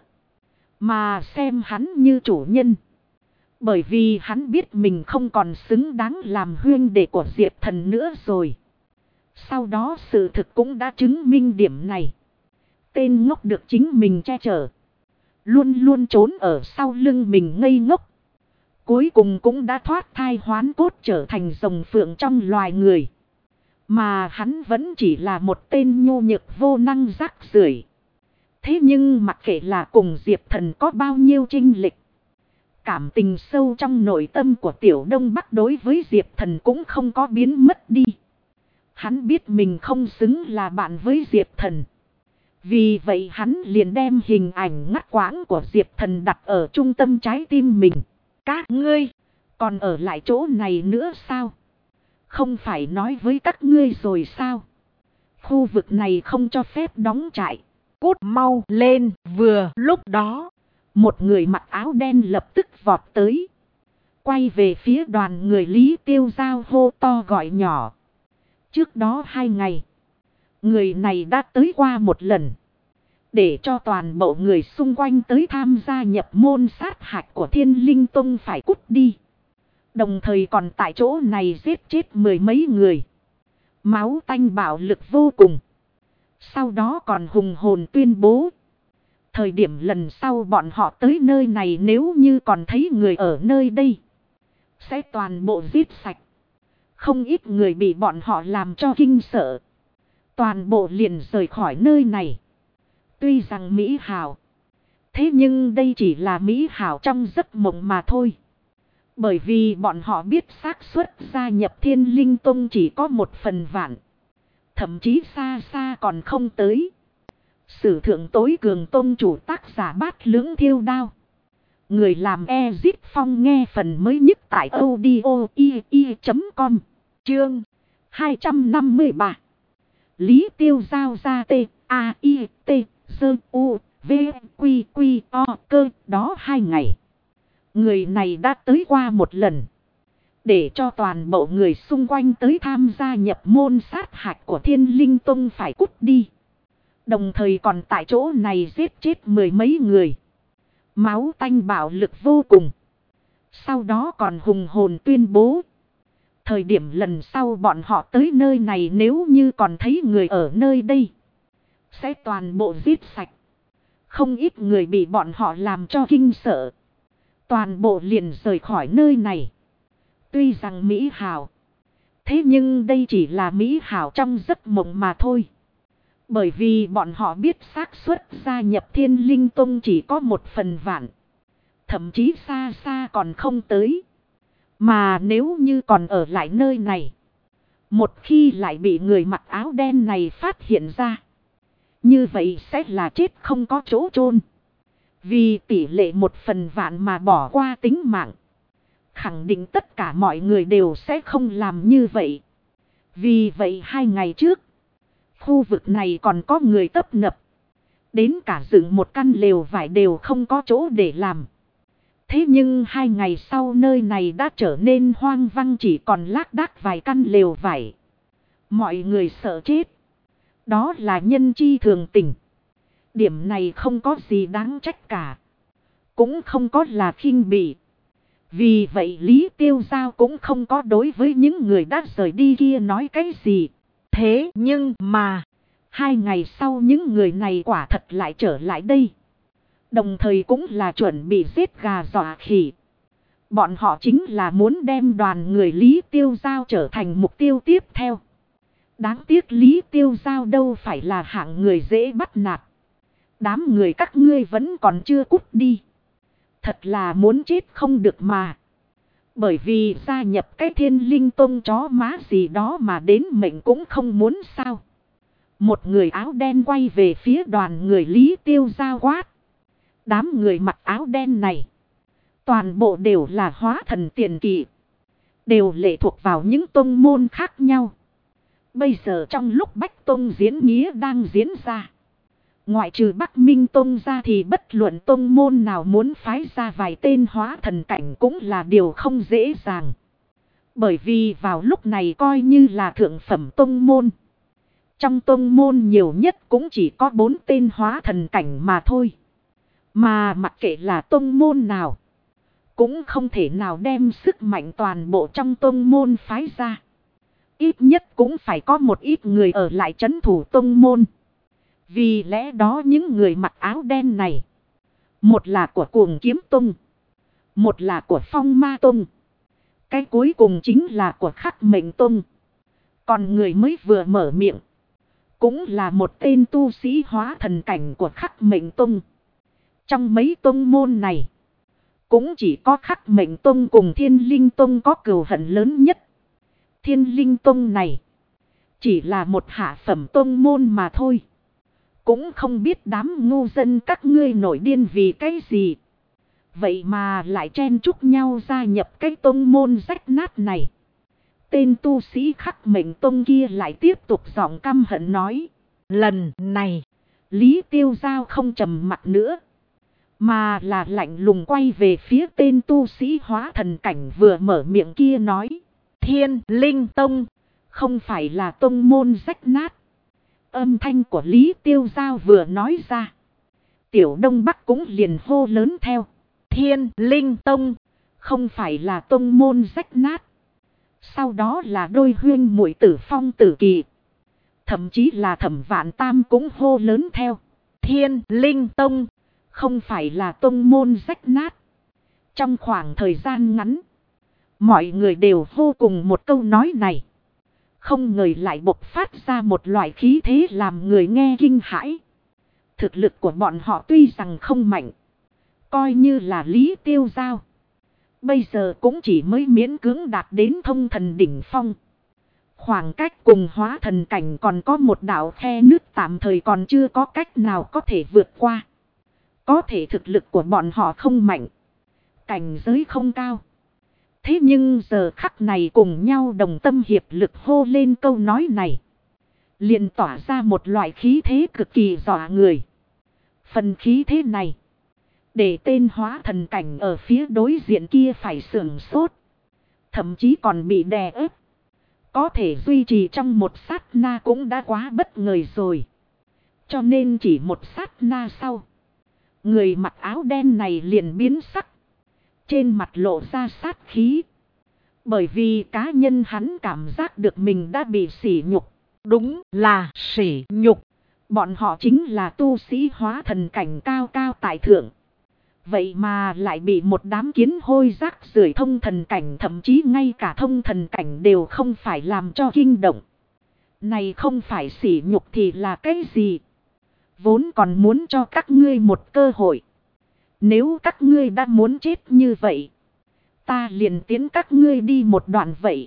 mà xem hắn như chủ nhân. Bởi vì hắn biết mình không còn xứng đáng làm huynh đệ của Diệp Thần nữa rồi. Sau đó sự thực cũng đã chứng minh điểm này. Tên ngốc được chính mình che chở, luôn luôn trốn ở sau lưng mình ngây ngốc, cuối cùng cũng đã thoát thai hoán cốt trở thành rồng phượng trong loài người. Mà hắn vẫn chỉ là một tên nhu nhược vô năng rác rưởi. Thế nhưng mặc kệ là cùng Diệp Thần có bao nhiêu chênh lệch, cảm tình sâu trong nội tâm của Tiểu Đông Bắc đối với Diệp Thần cũng không có biến mất đi. Hắn biết mình không xứng là bạn với Diệp Thần. Vì vậy hắn liền đem hình ảnh ngắt quãng của Diệp Thần đặt ở trung tâm trái tim mình. Các ngươi còn ở lại chỗ này nữa sao? Không phải nói với các ngươi rồi sao? Khu vực này không cho phép đóng trại. Cút mau lên. Vừa lúc đó, một người mặc áo đen lập tức vọt tới, quay về phía đoàn người Lý Tiêu Giao hô to gọi nhỏ. Trước đó 2 ngày, người này đã tới qua một lần, để cho toàn bộ người xung quanh tới tham gia nhập môn sát hạch của Thiên Linh Tông phải cút đi. Đồng thời còn tại chỗ này giết chết 10 mấy người. Máu tanh bạo lực vô cùng. Sau đó còn hùng hồn tuyên bố, thời điểm lần sau bọn họ tới nơi này nếu như còn thấy người ở nơi đây, sẽ toàn bộ giết sạch. Không ít người bị bọn họ làm cho kinh sợ, toàn bộ liền rời khỏi nơi này. Tuy rằng mỹ hảo, thế nhưng đây chỉ là mỹ hảo trong giấc mộng mà thôi. Bởi vì bọn họ biết xác suất gia nhập Thiên Linh Tông chỉ có 1/100000. Thậm chí xa xa còn không tới. Sử thượng tối cường tông chủ tác giả Bát Lưỡng Thiêu Đao. Người làm Ezip Phong nghe phần mới nhất tại audio.com. Chương 253. Lý Tiêu Giao ra T, A, I, T, Dơ, U, V, Quy, Quy, O, Cơ. Đó 2 ngày. Người này đã tới qua một lần, để cho toàn bộ người xung quanh tới tham gia nhập môn sát hạch của Thiên Linh Tông phải cút đi. Đồng thời còn tại chỗ này giết chết 10 mấy người. Máu tanh bạo lực vô cùng. Sau đó còn hùng hồn tuyên bố, thời điểm lần sau bọn họ tới nơi này nếu như còn thấy người ở nơi đây, sẽ toàn bộ giết sạch. Không ít người bị bọn họ làm cho kinh sợ, toàn bộ liền rời khỏi nơi này. Tuy rằng mỹ hảo, thế nhưng đây chỉ là mỹ hảo trong giấc mộng mà thôi. Bởi vì bọn họ biết xác suất gia nhập Thiên Linh Tông chỉ có 1/100000. Thậm chí xa xa còn không tới. Mà nếu như còn ở lại nơi này, một khi lại bị người mặc áo đen này phát hiện ra, như vậy sẽ là chết không có chỗ chôn. Vì tỷ lệ 1/100000 mà bỏ qua tính mạng, khẳng định tất cả mọi người đều sẽ không làm như vậy. Vì vậy 2 ngày trước, khu vực này còn có người tấp nập, đến cả dựng một căn lều vải đều không có chỗ để làm. Thế nhưng 2 ngày sau nơi này đã trở nên hoang vắng, chỉ còn lác đác vài căn lều vải. Mọi người sợ chết. Đó là nhân chi thường tình. Điểm này không có gì đáng trách cả, cũng không có là khinh bỉ. Vì vậy Lý Tiêu Giao cũng không có đối với những người đã rời đi kia nói cái gì. Thế nhưng mà 2 ngày sau những người này quả thật lại trở lại đây. Đồng thời cũng là chuẩn bị giết gà dọa khỉ. Bọn họ chính là muốn đem đoàn người Lý Tiêu Giao trở thành mục tiêu tiếp theo. Đáng tiếc Lý Tiêu Giao đâu phải là hạng người dễ bắt nạt. Đám người các ngươi vẫn còn chưa cút đi. Thật là muốn chết không được mà. Bởi vì gia nhập cái Thiên Linh Tông chó má gì đó mà đến mệnh cũng không muốn sao. Một người áo đen quay về phía đoàn người Lý Tiêu Giao quát. Đám người mặc áo đen này, toàn bộ đều là hóa thần tiền kỳ, đều lệ thuộc vào những tông môn khác nhau. Bây giờ trong lúc Bách Tông diễn nghĩa đang diễn ra, ngoại trừ Bắc Minh Tông ra thì bất luận tông môn nào muốn phái ra vài tên hóa thần cảnh cũng là điều không dễ dàng. Bởi vì vào lúc này coi như là thượng phẩm tông môn. Trong tông môn nhiều nhất cũng chỉ có 4 tên hóa thần cảnh mà thôi. Mà mặc kệ là tông môn nào, cũng không thể nào đem sức mạnh toàn bộ trong tông môn phái ra. Ít nhất cũng phải có một ít người ở lại trấn thủ tông môn. Vì lẽ đó những người mặc áo đen này, một là của Cuồng Kiếm Tông, một là của Phong Ma Tông, cái cuối cùng chính là của Khắc Mệnh Tông. Còn người mới vừa mở miệng, cũng là một tên tu sĩ hóa thần cảnh của Khắc Mệnh Tông. Trong mấy tông môn này, cũng chỉ có Khắc Mệnh Tông cùng Thiên Linh Tông có cừu hận lớn nhất. Thiên Linh Tông này chỉ là một hạ phẩm tông môn mà thôi. Cũng không biết đám ngu dân các ngươi nổi điên vì cái gì. Vậy mà lại chen chúc nhau gia nhập cái tông môn rách nát này. Tên tu sĩ Khắc Mệnh Tông kia lại tiếp tục giọng căm hận nói. Lần này, Lý Tiêu Giao không trầm mặc nữa, mà là lạnh lùng quay về phía tên tu sĩ hóa thần cảnh vừa mở miệng kia nói. Thiên Linh Tông không phải là tông môn rách nát. Âm thanh của Lý Tiêu Giao vừa nói ra, Tiểu Đông Bắc cũng liền hô lớn theo. Thiên Linh Tông không phải là tông môn rách nát. Sau đó là đôi huyên muội Tử Phong Tử Kỳ, thậm chí là Thẩm Vạn Tam cũng hô lớn theo. Thiên Linh Tông không phải là tông môn rách nát. Trong khoảng thời gian ngắn, mọi người đều vô cùng một câu nói này. Không ngờ lại bộc phát ra một loại khí thế làm người nghe kinh hãi. Thực lực của bọn họ tuy rằng không mạnh, coi như là Lý Tiêu Giao, bây giờ cũng chỉ mới miễn cưỡng đạt đến thông thần đỉnh phong. Khoảng cách cùng hóa thần cảnh còn có một đạo khe nước tạm thời còn chưa có cách nào có thể vượt qua. Có thể thực lực của bọn họ không mạnh, cảnh giới không cao. Thế nhưng giờ khắc này cùng nhau đồng tâm hiệp lực hô lên câu nói này, liền tỏa ra một loại khí thế cực kỳ dọa người. Phần khí thế này, để tên hóa thần cảnh ở phía đối diện kia phải sửng sốt, thậm chí còn bị đè ép. Có thể duy trì trong một sát na cũng đã quá bất ngờ rồi. Cho nên chỉ một sát na sau, người mặc áo đen này liền biến sắc, trên mặt lộ ra sát khí. Bởi vì cá nhân hắn cảm giác được mình đã bị sỉ nhục. Đúng là sỉ nhục. Bọn họ chính là tu sĩ hóa thần cảnh cao cao tại thượng. Vậy mà lại bị một đám kiến hôi rác rưởi thông thần cảnh, thậm chí ngay cả thông thần cảnh đều không phải làm cho kinh động. Này không phải sỉ nhục thì là cái gì? Vốn còn muốn cho các ngươi một cơ hội. Nếu các ngươi đã muốn chết như vậy, ta liền tiến các ngươi đi một đoạn vậy.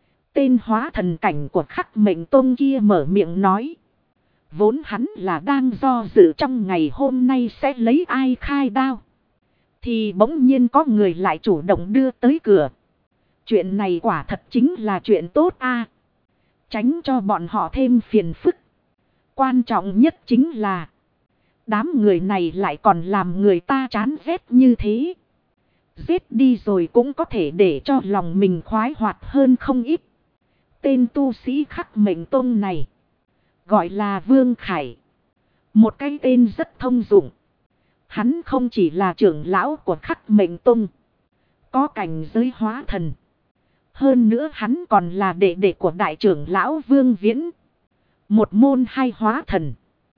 Tên hóa thần cảnh của Khắc Mệnh Tông kia mở miệng nói. Vốn hắn là đang do dự trong ngày hôm nay sẽ lấy ai khai đao, thì bỗng nhiên có người lại chủ động đưa tới cửa. Chuyện này quả thật chính là chuyện tốt a, tránh cho bọn họ thêm phiền phức. Quan trọng nhất chính là đám người này lại còn làm người ta chán ghét như thế. Giết đi rồi cũng có thể để cho lòng mình khoái hoạt hơn không ít. Tên tu sĩ Khắc Mệnh Tông này gọi là Vương Khải, một cái tên rất thông dụng. Hắn không chỉ là trưởng lão của Khắc Mệnh Tông, có cảnh giới hóa thần. Hơn nữa hắn còn là đệ đệ của đại trưởng lão Vương Viễn, một môn hai hóa thần.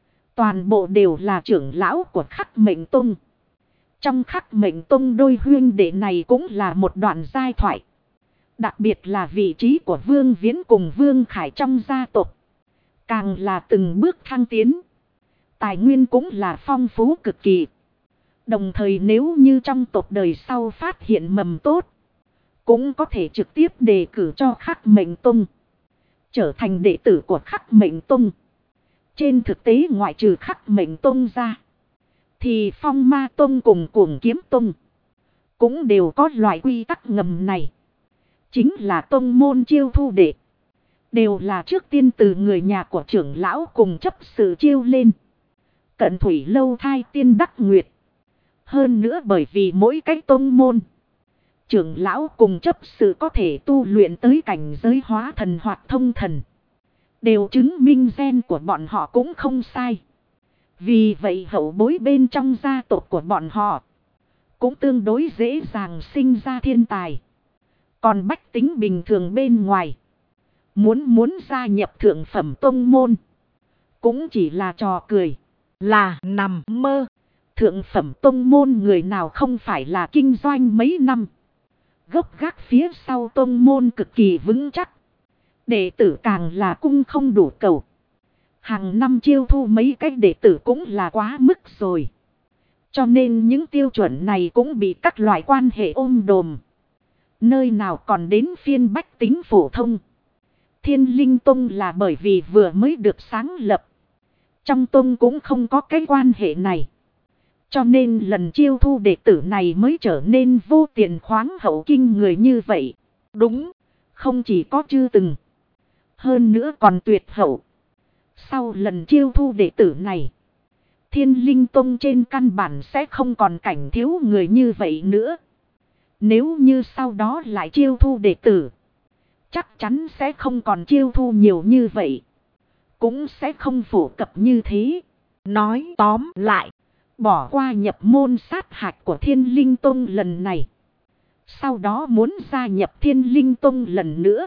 Toàn bộ đều là trưởng lão của Khắc Mệnh Tông. Trong Khắc Mệnh Tông đôi huynh đệ này cũng là một đoạn giai thoại. Đặc biệt là vị trí của Vương Viễn cùng Vương Khải trong gia tộc, càng là từng bước thăng tiến. Tài nguyên cũng là phong phú cực kỳ. Đồng thời nếu như trong tộc đời sau phát hiện mầm tốt, cũng có thể trực tiếp đề cử cho Khắc Mệnh Tông, trở thành đệ tử của Khắc Mệnh Tông. Trên thực tế ngoại trừ Khắc Mệnh Tông ra, thì Phong Ma Tông cùng Cuồng Kiếm Tông cũng đều có loại quy tắc ngầm này. Chính là tông môn chiêu thu đệ, đều là trước tiên từ người nhà của trưởng lão cùng chấp sự chiêu lên. Cận thủy lâu thai tiên đắc nguyệt. Hơn nữa bởi vì mỗi cái tông môn, trưởng lão cùng chấp sự có thể tu luyện tới cảnh giới hóa thần hoặc thông thần, đều chứng minh gen của bọn họ cũng không sai. Vì vậy hậu bối bên trong gia tộc của bọn họ cũng tương đối dễ dàng sinh ra thiên tài. Còn bách tính bình thường bên ngoài, muốn gia nhập thượng phẩm tông môn, cũng chỉ là trò cười, là nằm mơ. Thượng phẩm tông môn người nào không phải là kinh doanh mấy năm, gốc gác phía sau tông môn cực kỳ vững chắc. Đệ tử càng là cung không đủ cầu, hàng năm chiêu thu mấy cái đệ tử cũng là quá mức rồi. Cho nên những tiêu chuẩn này cũng bị các loại quan hệ ôm đồm. Nơi nào còn đến phiên bách tính phổ thông. Thiên Linh Tông là bởi vì vừa mới được sáng lập, trong tông cũng không có cái quan hệ này. Cho nên lần chiêu thu đệ tử này mới trở nên vô tiền khoáng hậu kinh người như vậy. Đúng, không chỉ có chưa từng, hơn nữa còn tuyệt hậu. Sau lần chiêu thu đệ tử này, Thiên Linh Tông trên căn bản sẽ không còn cảnh thiếu người như vậy nữa. Nếu như sau đó lại chiêu thu đệ tử, chắc chắn sẽ không còn chiêu thu nhiều như vậy, cũng sẽ không phổ cập như thế. Nói tóm lại, bỏ qua nhập môn sát hạch của Thiên Linh Tông lần này, sau đó muốn gia nhập Thiên Linh Tông lần nữa,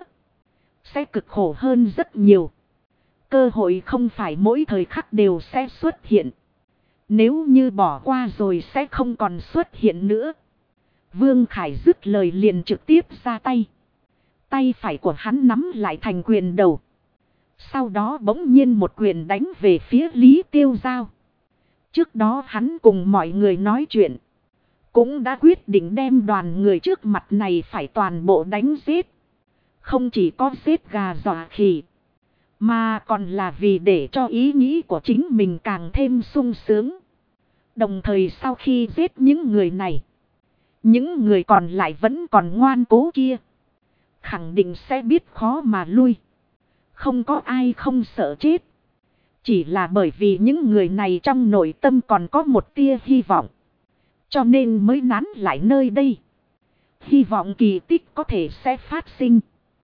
sẽ cực khổ hơn rất nhiều. Cơ hội không phải mỗi thời khắc đều sẽ xuất hiện. Nếu như bỏ qua rồi sẽ không còn xuất hiện nữa. Vương Khải dứt lời liền trực tiếp ra tay. Tay phải của hắn nắm lại thành quyền đầu. Sau đó bỗng nhiên một quyền đánh về phía Lý Tiêu Giao. Trước đó hắn cùng mọi người nói chuyện, cũng đã quyết định đem đoàn người trước mặt này phải toàn bộ đánh giết. Không chỉ có giết gà dọa khỉ, mà còn là vì để cho ý nghĩ của chính mình càng thêm sung sướng. Đồng thời sau khi giết những người này, những người còn lại vẫn còn ngoan cố kia, khẳng định sẽ biết khó mà lui. Không có ai không sợ chết. Chỉ là bởi vì những người này trong nội tâm còn có một tia hy vọng, cho nên mới nán lại nơi đây. Hy vọng kỳ tích có thể sẽ phát sinh.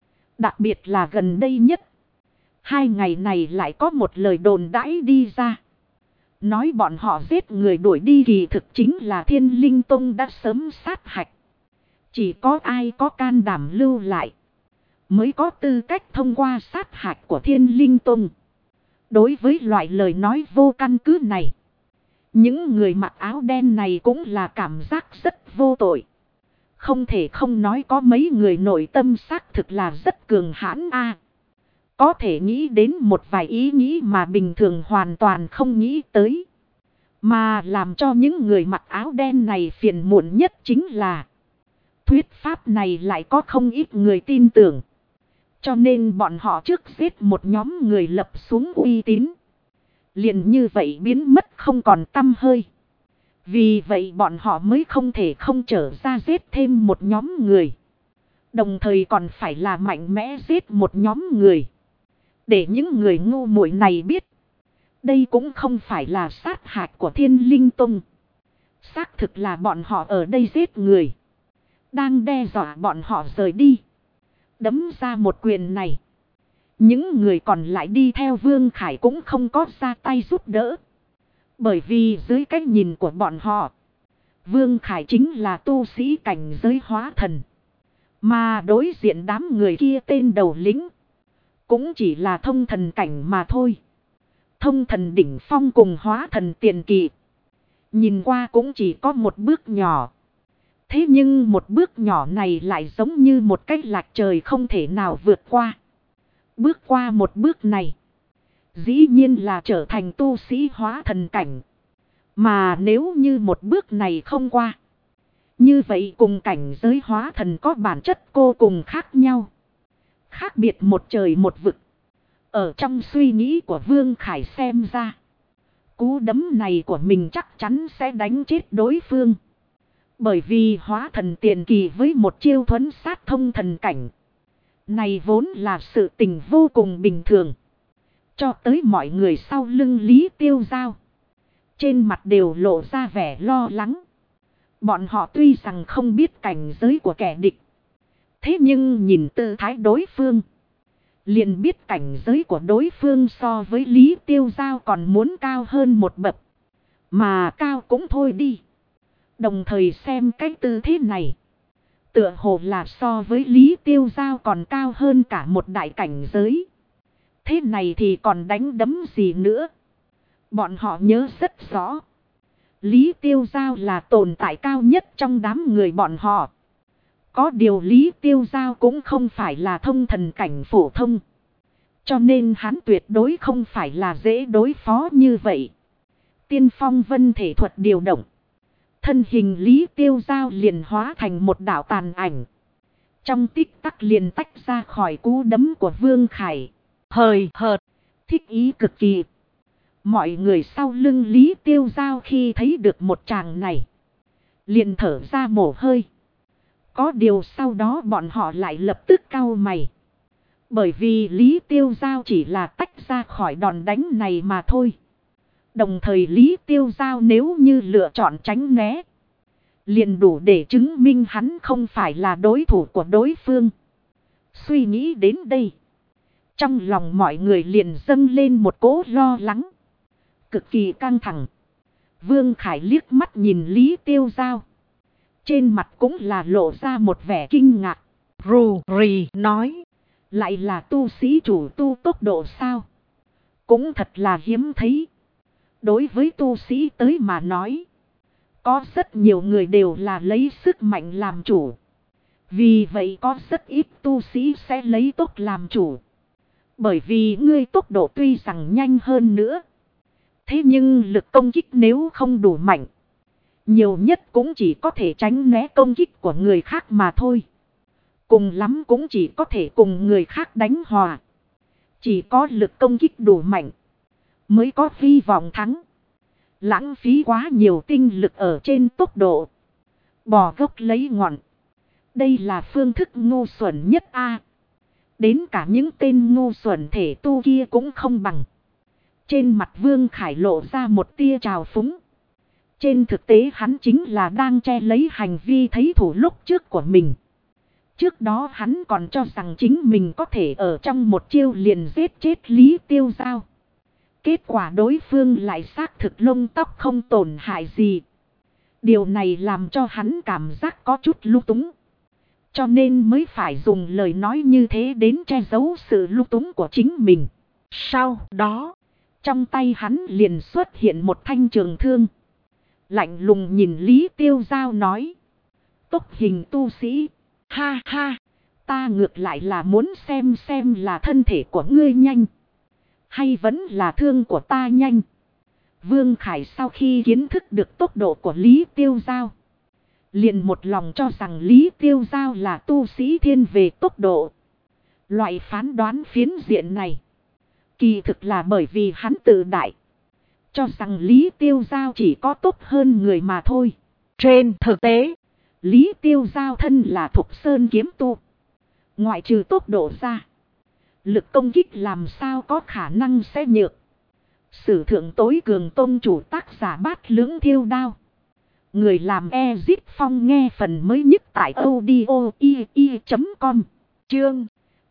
Đặc biệt là gần đây nhất, 2 ngày này lại có một lời đồn đãi đi ra, nói bọn họ giết người đuổi đi, kỳ thực chính là Thiên Linh Tông đã sớm sát hạch. Chỉ có ai có can đảm lưu lại, mới có tư cách thông qua sát hạch của Thiên Linh Tông. Đối với loại lời nói vô căn cứ này, những người mặc áo đen này cũng là cảm giác rất vô tội. Không thể không nói có mấy người nội tâm xác thực là rất cường hãn a. Có thể nghĩ đến một vài ý nghĩ mà bình thường hoàn toàn không nghĩ tới. Mà làm cho những người mặc áo đen này phiền muộn nhất chính là thuyết pháp này lại có không ít người tin tưởng. Cho nên bọn họ trước giết một nhóm người lập xuống uy tín, liền như vậy biến mất không còn tăm hơi. Vì vậy bọn họ mới không thể không trở ra giết thêm một nhóm người. Đồng thời còn phải là mạnh mẽ giết một nhóm người. Để những người ngu muội này biết, đây cũng không phải là sát hạch của Thiên Linh Tông. Xác thực là bọn họ ở đây giết người, đang đe dọa bọn họ rời đi. Đấm ra một quyền này, những người còn lại đi theo Vương Khải cũng không có ra tay giúp đỡ. Bởi vì dưới cách nhìn của bọn họ, Vương Khải chính là tu sĩ cảnh giới hóa thần, mà đối diện đám người kia tên đầu lĩnh cũng chỉ là thông thần cảnh mà thôi. Thông thần đỉnh phong cùng hóa thần tiền kỳ, nhìn qua cũng chỉ có một bước nhỏ. Thế nhưng một bước nhỏ này lại giống như một cái lạch trời không thể nào vượt qua. Bước qua một bước này, dĩ nhiên là trở thành tu sĩ hóa thần cảnh. Mà nếu như một bước này không qua, Như vậy cùng cảnh giới hóa thần có bản chất vô cùng khác nhau. Khác biệt một trời một vực. Ở trong suy nghĩ của Vương Khải xem ra, cú đấm này của mình chắc chắn sẽ đánh chết đối phương. Bởi vì hóa thần tiền kỳ với một chiêu thuẫn sát thông thần cảnh. Này vốn là sự tình vô cùng bình thường. Cho tới mọi người sau lưng Lý Tiêu Giao. Trên mặt đều lộ ra vẻ lo lắng. Bọn họ tuy rằng không biết cảnh giới của kẻ địch. Thế nhưng nhìn tư thái đối phương, liền biết cảnh giới của đối phương so với Lý Tiêu Giao còn muốn cao hơn một bậc. Mà cao cũng thôi đi. Đồng thời xem cái tư thế này, tựa hồ là so với Lý Tiêu Giao còn cao hơn cả một đại cảnh giới. Thế này thì còn đánh đấm gì nữa? Bọn họ nhớ rất rõ. Lý Tiêu Giao là tồn tại cao nhất trong đám người bọn họ. Có điều Lý Tiêu Giao cũng không phải là thông thần cảnh phổ thông. Cho nên hắn tuyệt đối không phải là dễ đối phó như vậy. Tiên phong vân thể thuật điều động. Thân hình Lý Tiêu Giao liền hóa thành một đạo tàn ảnh. Trong tích tắc liền tách ra khỏi cú đấm của Vương Khải. Hời hợt, thích ý cực kỳ. Mọi người sau lưng Lý Tiêu Giao khi thấy được một tràng này, liền thở ra mồ hôi. Có điều sau đó bọn họ lại lập tức cau mày. Bởi vì Lý Tiêu Giao chỉ là tách ra khỏi đòn đánh này mà thôi. Đồng thời Lý Tiêu Giao nếu như lựa chọn tránh né, liền đủ để chứng minh hắn không phải là đối thủ của đối phương. Suy nghĩ đến đây, trong lòng mọi người liền dâng lên một cỗ lo lắng. Cực kỳ căng thẳng. Vương Khải liếc mắt nhìn Lý Tiêu Giao. Trên mặt cũng là lộ ra một vẻ kinh ngạc. Rù rì nói. Lại là tu sĩ chủ tu tốc độ sao? Cũng thật là hiếm thấy. Đối với tu sĩ tới mà nói, có rất nhiều người đều là lấy sức mạnh làm chủ. Vì vậy có rất ít tu sĩ sẽ lấy tốc làm chủ. Bởi vì ngươi tốc độ tuy rằng nhanh hơn nữa, thế nhưng lực công kích nếu không đủ mạnh, nhiều nhất cũng chỉ có thể tránh né công kích của người khác mà thôi. Cùng lắm cũng chỉ có thể cùng người khác đánh hòa. Chỉ có lực công kích đủ mạnh mới có hy vọng thắng. Lãng phí quá nhiều tinh lực ở trên tốc độ, bỏ gốc lấy ngọn. Đây là phương thức ngu xuẩn nhất a. Đến cả những tên ngu xuẩn thể tu kia cũng không bằng. Trên mặt Vương Khải lộ ra một tia trào phúng. Trên thực tế hắn chính là đang che lấy hành vi thấy thủ lúc trước của mình. Trước đó hắn còn cho rằng chính mình có thể ở trong một chiêu liền giết chết Lý Tiêu Giao. Kết quả đối phương lại xác thực lông tóc không tổn hại gì. Điều này làm cho hắn cảm giác có chút lung túng. Cho nên mới phải dùng lời nói như thế đến che giấu sự lung túng của chính mình. Sau đó, trong tay hắn liền xuất hiện một thanh trường thương. Lạnh lùng nhìn Lý Tiêu Giao nói. Tốc hình tu sĩ. Ha ha, ta ngược lại là muốn xem là thân thể của ngươi nhanh, hay vẫn là thương của ta nhanh. Vương Khải sau khi kiến thức được tốc độ của Lý Tiêu Giao, liền một lòng cho rằng Lý Tiêu Giao là tu sĩ thiên về tốc độ. Loại phán đoán phiến diện này, kỳ thực là bởi vì hắn tự đại, cho rằng Lý Tiêu Giao chỉ có tốt hơn người mà thôi. Trên thực tế, Lý Tiêu Giao thân là Thục Sơn kiếm tu. Ngoại trừ tốc độ ra, lực công kích làm sao có khả năng sẽ nhược. Sử thượng tối cường tôn chủ tác giả Bát Lưỡng Thiêu Đao. Người làm Ezit Phong nghe phần mới nhất tại audio.com. Chương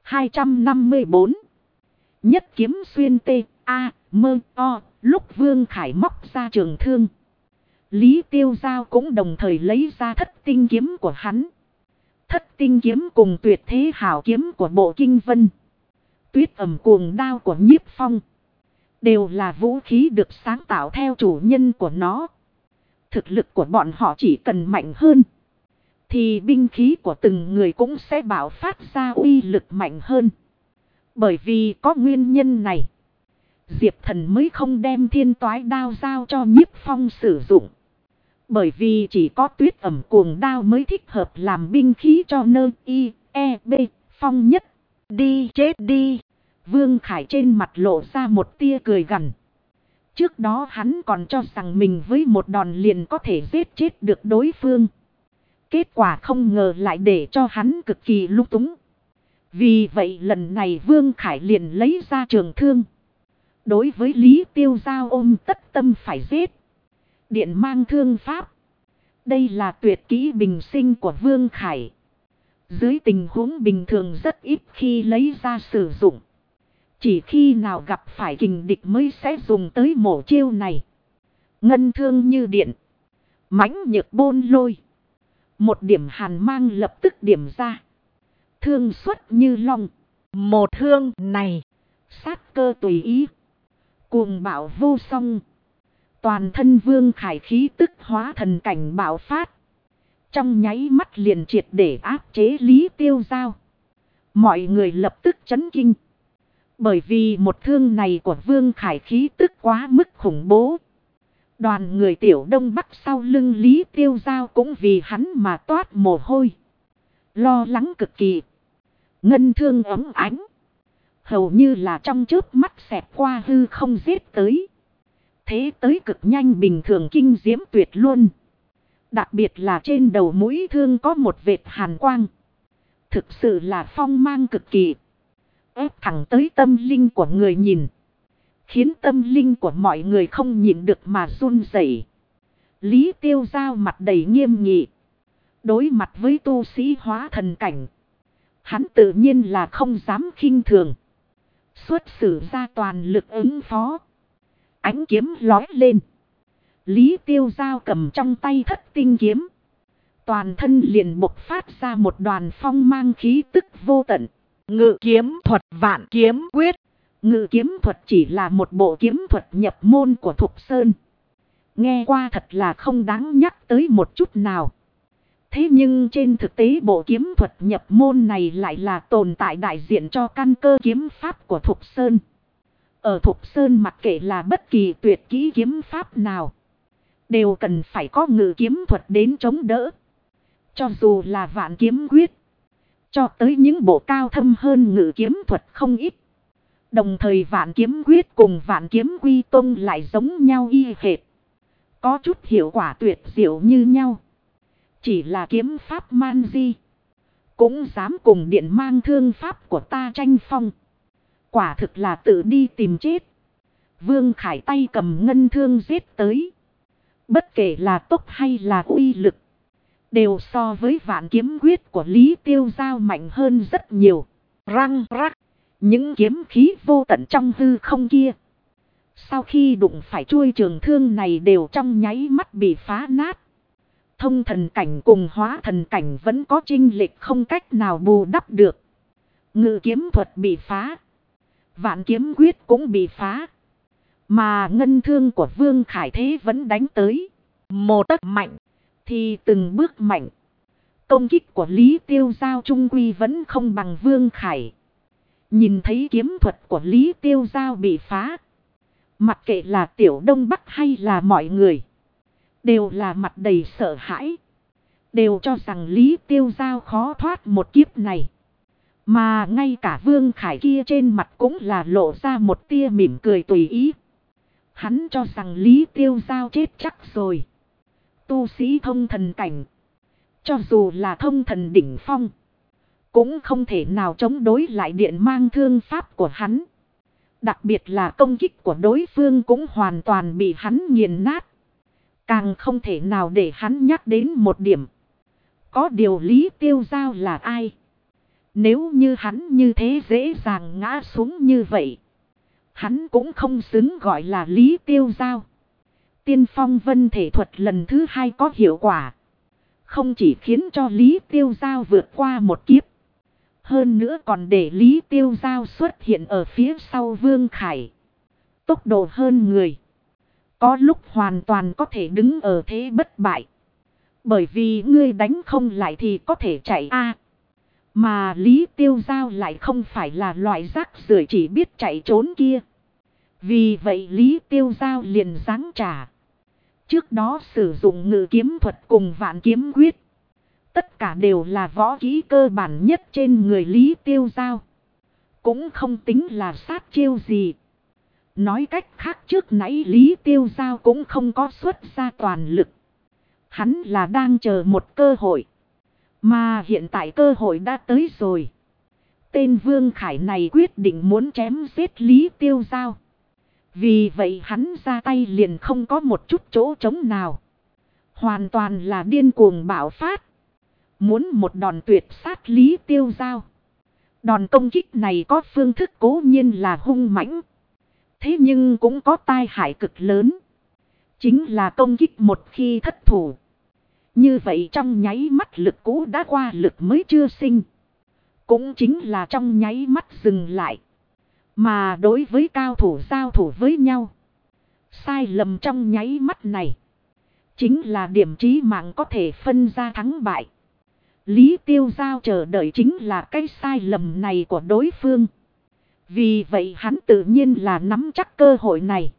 254. Nhất kiếm xuyên tê a mơ o. Lúc Vương Khải móc ra trường thương, Lý Tiêu Giao cũng đồng thời lấy ra thất tinh kiếm của hắn. Thất tinh kiếm cùng tuyệt thế hảo kiếm của Bộ Kinh Vân, tuyết ẩm cuồng đao của Nhiếp Phong, đều là vũ khí được sáng tạo theo chủ nhân của nó. Thực lực của bọn họ chỉ cần mạnh hơn, thì binh khí của từng người cũng sẽ bạo phát ra uy lực mạnh hơn. Bởi vì có nguyên nhân này, Diệp Thần mới không đem thiên toái đao giao cho Nhiếp Phong sử dụng. Bởi vì chỉ có tuyết ẩm cuồng đao mới thích hợp làm binh khí cho nơ y, e, b, phong nhất. Đi chết đi. Vương Khải trên mặt lộ ra một tia cười gằn. Trước đó hắn còn cho rằng mình với một đòn liền có thể giết chết được đối phương. Kết quả không ngờ lại để cho hắn cực kỳ lung túng. Vì vậy lần này Vương Khải liền lấy ra trường thương. Đối với Lý Tiêu Giao ôm tất tâm phải giết. Điện mang thương pháp. Đây là tuyệt kỹ bình sinh của Vương Khải. Dưới tình huống bình thường rất ít khi lấy ra sử dụng. Chỉ khi nào gặp phải kình địch mới sẽ dùng tới mổ chiêu này. Ngân thương như điện. Mãnh nhược bôn lôi. Một điểm hàn mang lập tức điểm ra. Thương xuất như long. Một thương này. Sát cơ tùy ý. Cuồng bạo vô song. Toàn thân Vương Khải khí tức hóa thần cảnh bạo phát. Trong nháy mắt liền triệt để áp chế Lý Tiêu Giao. Mọi người lập tức chấn kinh. Bởi vì một thương này của Vương Khải khí tức quá mức khủng bố. Đoàn người Tiểu Đông Bắc sau lưng Lý Tiêu Giao cũng vì hắn mà toát mồ hôi. Lo lắng cực kỳ. Ngân thương ấm ánh. Hầu như là trong chớp mắt xẹt qua hư không giết tới. Thế tới cực nhanh bình thường kinh diễm tuyệt luôn. Đặc biệt là trên đầu mũi thương có một vệt hàn quang. Thực sự là phong mang cực kỳ. Ép thẳng tới tâm linh của người nhìn. Khiến tâm linh của mọi người không nhịn được mà run rẩy. Lý Tiêu Giao mặt đầy nghiêm nghị. Đối mặt với tu sĩ hóa thần cảnh. Hắn tự nhiên là không dám khinh thường. Xuất sử ra toàn lực ứng phó. Ánh kiếm lói lên. Lý Tiêu Giao cầm trong tay thất tinh kiếm. Toàn thân liền bộc phát ra một đoàn phong mang khí tức vô tận. Ngự kiếm thuật vạn kiếm quyết. Ngự kiếm thuật chỉ là một bộ kiếm thuật nhập môn của Thục Sơn. Nghe qua thật là không đáng nhắc tới một chút nào. Thế nhưng trên thực tế bộ kiếm thuật nhập môn này lại là tồn tại đại diện cho căn cơ kiếm pháp của Thục Sơn. Ở Thục Sơn mặc kệ là bất kỳ tuyệt kỹ kiếm pháp nào. Đều cần phải có ngự kiếm thuật đến chống đỡ. Cho dù là vạn kiếm quyết. Cho tới những bộ cao thâm hơn ngự kiếm thuật không ít. Đồng thời vạn kiếm quyết cùng vạn kiếm quy tông lại giống nhau y hệt. Có chút hiệu quả tuyệt diệu như nhau. Chỉ là kiếm pháp man di. Cũng dám cùng điện mang thương pháp của ta tranh phong. Quả thực là tự đi tìm chết. Vương Khải tay cầm ngân thương giết tới. Bất kể là tốc hay là uy lực. Đều so với vạn kiếm quyết của Lý Tiêu Giao mạnh hơn rất nhiều. Răng rắc. Những kiếm khí vô tận trong hư không kia. Sau khi đụng phải chuôi trường thương này đều trong nháy mắt bị phá nát. Thông thần cảnh cùng hóa thần cảnh vẫn có chênh lệch không cách nào bù đắp được. Ngự kiếm thuật bị phá. Vạn kiếm quyết cũng bị phá. Mà ngân thương của Vương Khải thế vẫn đánh tới. Một tấc mạnh. Thì từng bước mạnh. Công kích của Lý Tiêu Giao trung quy vẫn không bằng Vương Khải. Nhìn thấy kiếm thuật của Lý Tiêu Giao bị phá. Mặc kệ là Tiểu Đông Bắc hay là mọi người. Đều là mặt đầy sợ hãi. Đều cho rằng Lý Tiêu Giao khó thoát một kiếp này. Mà ngay cả Vương Khải kia trên mặt cũng là lộ ra một tia mỉm cười tùy ý. Hắn cho rằng Lý Tiêu Giao chết chắc rồi. Tu sĩ thông thần cảnh. Cho dù là thông thần đỉnh phong. Cũng không thể nào chống đối lại điện mang thương pháp của hắn. Đặc biệt là công kích của đối phương cũng hoàn toàn bị hắn nghiền nát. Càng không thể nào để hắn nhắc đến một điểm. Có điều Lý Tiêu Giao là ai? Nếu như hắn như thế dễ dàng ngã xuống như vậy. Hắn cũng không xứng gọi là Lý Tiêu Giao. Tiên phong vân thể thuật lần thứ 2 có hiệu quả. Không chỉ khiến cho Lý Tiêu Giao vượt qua một kiếp. Hơn nữa còn để Lý Tiêu Giao xuất hiện ở phía sau Vương Khải. Tốc độ hơn người. Có lúc hoàn toàn có thể đứng ở thế bất bại. Bởi vì ngươi đánh không lại thì có thể chạy a. Mà Lý Tiêu Giao lại không phải là loại rác rưởi chỉ biết chạy trốn kia. Vì vậy Lý Tiêu Giao liền giáng trả. Trước đó sử dụng ngự kiếm thuật cùng vạn kiếm quyết. Tất cả đều là võ kỹ cơ bản nhất trên người Lý Tiêu Giao. Cũng không tính là sát chiêu gì. Nói cách khác trước nãy Lý Tiêu Giao cũng không có xuất ra toàn lực. Hắn là đang chờ một cơ hội. Mà hiện tại cơ hội đã tới rồi. Tên Vương Khải này quyết định muốn chém giết Lý Tiêu Giao. Vì vậy hắn ra tay liền không có một chút chỗ trống nào. Hoàn toàn là điên cuồng bạo phát. Muốn một đòn tuyệt sát Lý Tiêu Giao. Đòn công kích này có phương thức cố nhiên là hung mãnh. Thế nhưng cũng có tai hại cực lớn. Chính là công kích một khi thất thủ. Như vậy trong nháy mắt lực cũ đã qua lực mới chưa sinh. Cũng chính là trong nháy mắt dừng lại. Mà đối với cao thủ giao thủ với nhau. Sai lầm trong nháy mắt này. Chính là điểm chí mạng có thể phân ra thắng bại. Lý Tiêu Giao chờ đợi chính là cái sai lầm này của đối phương. Vì vậy hắn tự nhiên là nắm chắc cơ hội này.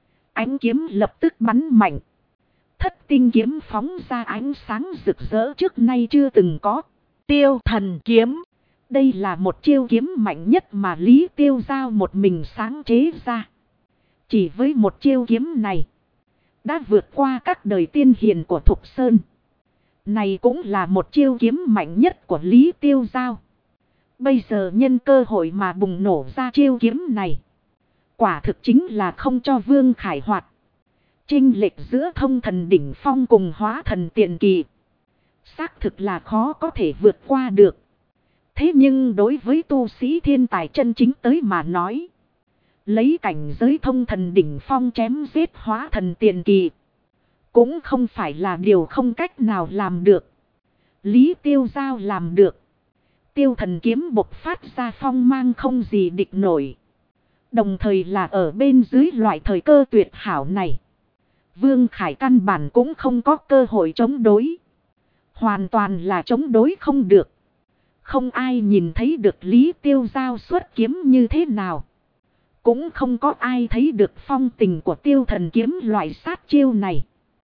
Ánh kiếm lập tức bắn mạnh. Thất tinh kiếm phóng ra ánh sáng rực rỡ trước nay chưa từng có. Tiêu thần kiếm. Đây là một chiêu kiếm mạnh nhất mà Lý Tiêu Giao một mình sáng chế ra. Chỉ với một chiêu kiếm này. Đã vượt qua các đời tiên hiền của Thục Sơn. Này cũng là một chiêu kiếm mạnh nhất của Lý Tiêu Giao. Bây giờ nhân cơ hội mà bùng nổ ra chiêu kiếm này. Quả thực chính là không cho Vương Khải hoạt. Chênh lệch giữa thông thần đỉnh phong cùng hóa thần tiền kỳ. Xác thực là khó có thể vượt qua được. Thế nhưng đối với tu sĩ thiên tài chân chính tới mà nói. Lấy cảnh giới thông thần đỉnh phong chém giết hóa thần tiền kỳ. Cũng không phải là điều không cách nào làm được. Lý Tiêu Giao làm được. Tiêu thần kiếm bộc phát ra phong mang không gì địch nổi. Đồng thời là ở bên dưới loại thời cơ tuyệt hảo này. Vương Khải căn bản cũng không có cơ hội chống đối. Hoàn toàn là chống đối không được. Không ai nhìn thấy được Lý Tiêu Giao xuất kiếm như thế nào. Cũng không có ai thấy được phong tình của tiêu thần kiếm loại sát chiêu này.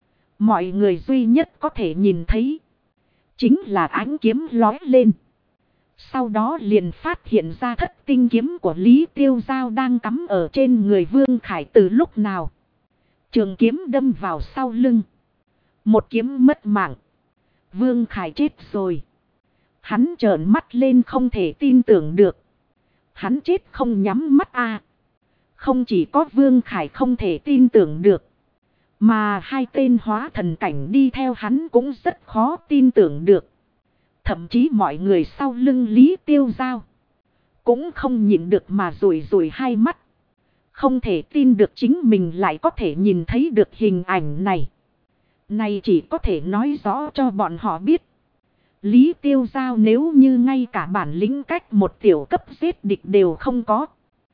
Mọi người duy nhất có thể nhìn thấy. Chính là ánh kiếm lói lên. Sau đó liền phát hiện ra thất tinh kiếm của Lý Tiêu Giao đang cắm ở trên người Vương Khải từ lúc nào. Trường kiếm đâm vào sau lưng. Một kiếm mất mạng. Vương Khải chết rồi. Hắn trợn mắt lên không thể tin tưởng được. Hắn chết không nhắm mắt à. Không chỉ có Vương Khải không thể tin tưởng được. Mà hai tên hóa thần cảnh đi theo hắn cũng rất khó tin tưởng được. Thậm chí mọi người sau lưng Lý Tiêu Giao. Cũng không nhìn được mà rủi rủi hai mắt. Không thể tin được chính mình lại có thể nhìn thấy được hình ảnh này. Này chỉ có thể nói rõ cho bọn họ biết. Lý Tiêu Giao nếu như ngay cả bản lĩnh cách một tiểu cấp giết địch đều không có.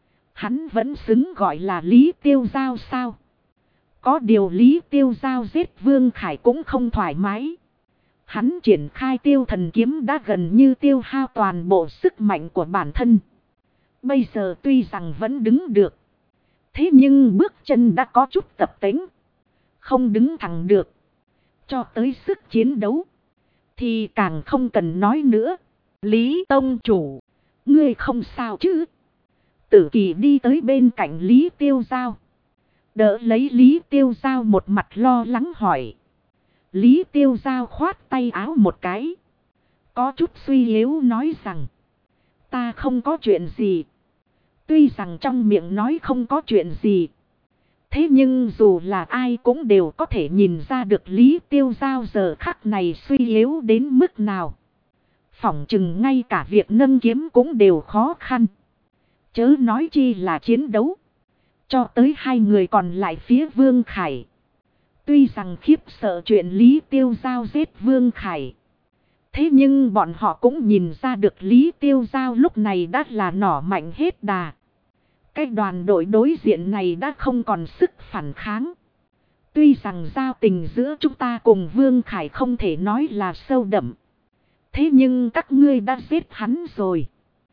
Hắn vẫn xứng gọi là Lý Tiêu Giao sao? Có điều Lý Tiêu Giao giết Vương Khải cũng không thoải mái. Hắn triển khai tiêu thần kiếm đã gần như tiêu hao toàn bộ sức mạnh của bản thân. Bây giờ tuy rằng vẫn đứng được. Thế nhưng bước chân đã có chút tập tễnh. Không đứng thẳng được. Cho tới sức chiến đấu. Thì càng không cần nói nữa. Lý Tông Chủ. Ngươi không sao chứ? Tử Kỳ đi tới bên cạnh Lý Tiêu Giao. Đỡ lấy Lý Tiêu Giao một mặt lo lắng hỏi. Lý Tiêu Giao khoát tay áo một cái. Có chút suy yếu nói rằng. Ta không có chuyện gì. Tuy rằng trong miệng nói không có chuyện gì. Thế nhưng dù là ai cũng đều có thể nhìn ra được Lý Tiêu Giao giờ khắc này suy yếu đến mức nào. Phỏng chừng ngay cả việc nâng kiếm cũng đều khó khăn. Chớ nói chi là chiến đấu. Cho tới hai người còn lại phía Vương Khải. Tuy rằng khiếp sợ chuyện Lý Tiêu Giao giết Vương Khải. Thế nhưng bọn họ cũng nhìn ra được Lý Tiêu Giao lúc này đã là nỏ mạnh hết đà. Cái đoàn đội đối diện này đã không còn sức phản kháng. Tuy rằng giao tình giữa chúng ta cùng Vương Khải không thể nói là sâu đậm. Thế nhưng các ngươi đã giết hắn rồi.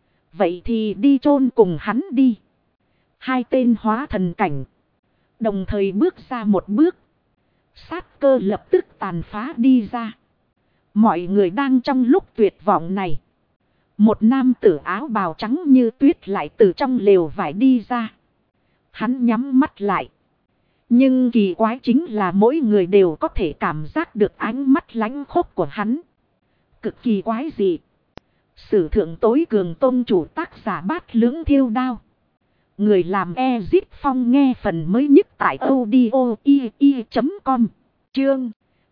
Vậy thì đi chôn cùng hắn đi. Hai tên hóa thần cảnh. Đồng thời bước ra một bước. Sát cơ lập tức tàn phá đi ra. Mọi người đang trong lúc tuyệt vọng này. Một nam tử áo bào trắng như tuyết lại từ trong lều vải đi ra. Hắn nhắm mắt lại. Nhưng kỳ quái chính là mỗi người đều có thể cảm giác được ánh mắt lãnh khốc của hắn. Cực kỳ quái dị. Sử thượng tối cường tôn chủ tác giả Bát Lưỡng Thiêu Đao. Người làm Ezit Phong nghe phần mới nhất tại audio.com. Chương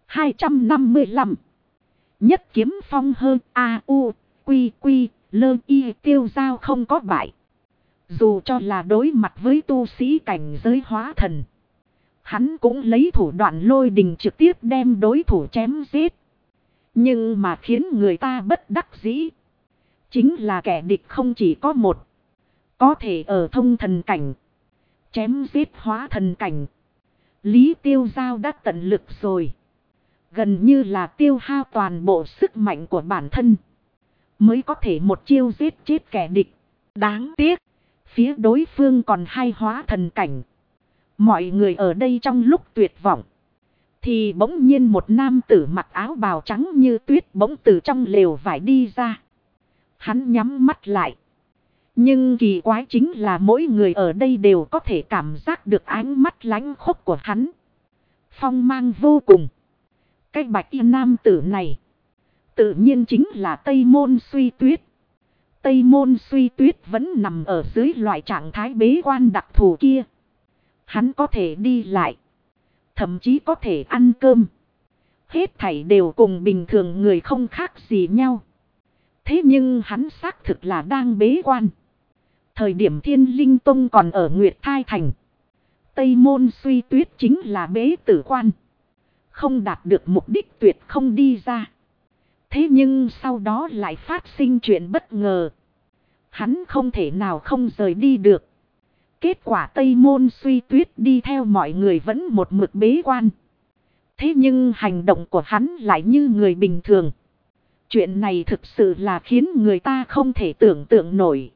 255. Nhất kiếm phong hơn A.U. Quy quy lơ y tiêu giao không có bại. Dù cho là đối mặt với tu sĩ cảnh giới hóa thần. Hắn cũng lấy thủ đoạn lôi đình trực tiếp đem đối thủ chém giết. Nhưng mà khiến người ta bất đắc dĩ. Chính là kẻ địch không chỉ có một. Có thể ở thông thần cảnh. Chém giết hóa thần cảnh. Lý Tiêu Giao đã tận lực rồi. Gần như là tiêu hao toàn bộ sức mạnh của bản thân. Mới có thể một chiêu giết chết kẻ địch. Đáng tiếc. Phía đối phương còn hai hóa thần cảnh. Mọi người ở đây trong lúc tuyệt vọng. Thì bỗng nhiên một nam tử mặc áo bào trắng như tuyết bỗng từ trong lều vải đi ra. Hắn nhắm mắt lại. Nhưng kỳ quái chính là mỗi người ở đây đều có thể cảm giác được ánh mắt lãnh khốc của hắn. Phong mang vô cùng. Cái bạch y nam tử này. Tự nhiên chính là Tây Môn Suy Tuyết. Tây Môn Suy Tuyết vẫn nằm ở dưới loại trạng thái bế quan đặc thù kia. Hắn có thể đi lại. Thậm chí có thể ăn cơm. Hết thảy đều cùng bình thường người không khác gì nhau. Thế nhưng hắn xác thực là đang bế quan. Thời điểm Thiên Linh Tông còn ở Nguyệt Thai Thành. Tây Môn Suy Tuyết chính là bế tử quan. Không đạt được mục đích tuyệt không đi ra. Thế nhưng sau đó lại phát sinh chuyện bất ngờ. Hắn không thể nào không rời đi được. Kết quả Tây Môn Suy Tuyết đi theo mọi người vẫn một mực bế quan. Thế nhưng hành động của hắn lại như người bình thường. Chuyện này thực sự là khiến người ta không thể tưởng tượng nổi.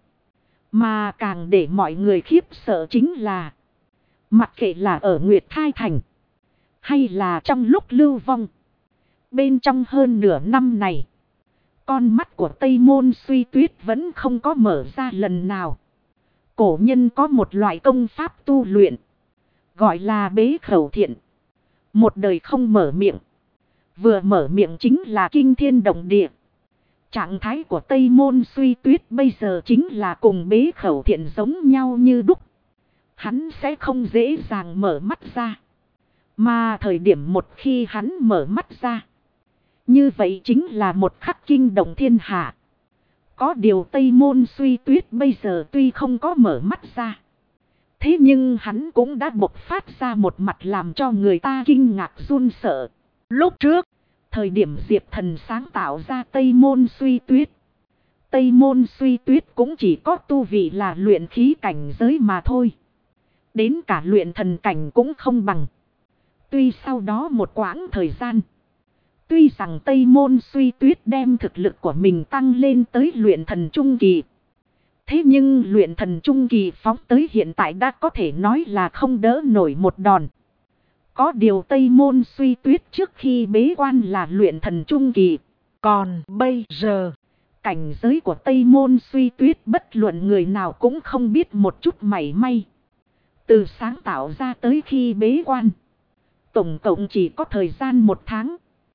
Mà càng để mọi người khiếp sợ chính là. Mặc kệ là ở Nguyệt Thai Thành. Hay là trong lúc lưu vong. Bên trong hơn nửa năm này. Con mắt của Tây Môn Suy Tuyết vẫn không có mở ra lần nào. Cổ nhân có một loại công pháp tu luyện. Gọi là bế khẩu thiện. Một đời không mở miệng. Vừa mở miệng chính là kinh thiên động địa. Trạng thái của Tây Môn Suy Tuyết bây giờ chính là cùng bế khẩu thiện giống nhau như đúc. Hắn sẽ không dễ dàng mở mắt ra. Mà thời điểm một khi hắn mở mắt ra. Như vậy chính là một khắc kinh động thiên hạ. Có điều Tây Môn Suy Tuyết bây giờ tuy không có mở mắt ra. Thế nhưng hắn cũng đã bộc phát ra một mặt làm cho người ta kinh ngạc run sợ. Lúc trước, thời điểm Diệp Thần sáng tạo ra Tây Môn Suy Tuyết. Tây Môn Suy Tuyết cũng chỉ có tu vị là luyện khí cảnh giới mà thôi. Đến cả luyện thần cảnh cũng không bằng. Tuy sau đó một quãng thời gian. Tuy rằng Tây Môn Suy Tuyết đem thực lực của mình tăng lên tới luyện thần trung kỳ. Thế nhưng luyện thần trung kỳ phóng tới hiện tại đã có thể nói là không đỡ nổi một đòn. Có điều Tây Môn Suy Tuyết trước khi bế quan là luyện thần trung kỳ. Còn bây giờ, cảnh giới của Tây Môn Suy Tuyết bất luận người nào cũng không biết một chút mảy may. Từ sáng tạo ra tới khi bế quan, tổng cộng chỉ có thời gian 1 tháng.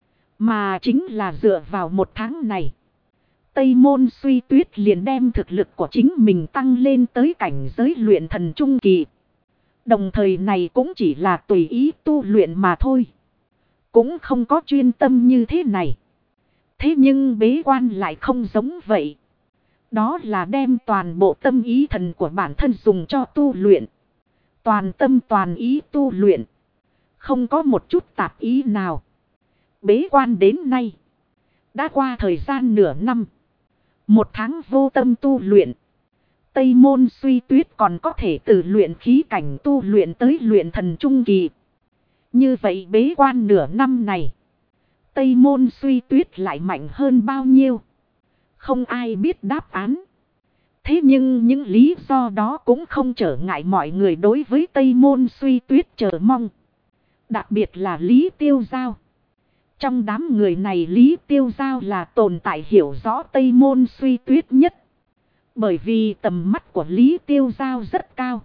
Mà chính là dựa vào 1 tháng này. Tây Môn Suy Tuyết liền đem thực lực của chính mình tăng lên tới cảnh giới luyện thần trung kỳ. Đồng thời này cũng chỉ là tùy ý tu luyện mà thôi. Cũng không có chuyên tâm như thế này. Thế nhưng bế quan lại không giống vậy. Đó là đem toàn bộ tâm ý thần của bản thân dùng cho tu luyện. Toàn tâm toàn ý tu luyện. Không có một chút tạp ý nào. Bế quan đến nay. Đã qua thời gian nửa năm. 1 tháng vô tâm tu luyện. Tây Môn Suy Tuyết còn có thể từ luyện khí cảnh tu luyện tới luyện thần trung kỳ. Như vậy bế quan nửa năm này. Tây Môn Suy Tuyết lại mạnh hơn bao nhiêu? Không ai biết đáp án. Thế nhưng những lý do đó cũng không trở ngại mọi người đối với Tây Môn Suy Tuyết chờ mong. Đặc biệt là Lý Tiêu Giao. Trong đám người này Lý Tiêu Giao là tồn tại hiểu rõ Tây Môn Suy Tuyết nhất. Bởi vì tầm mắt của Lý Tiêu Giao rất cao.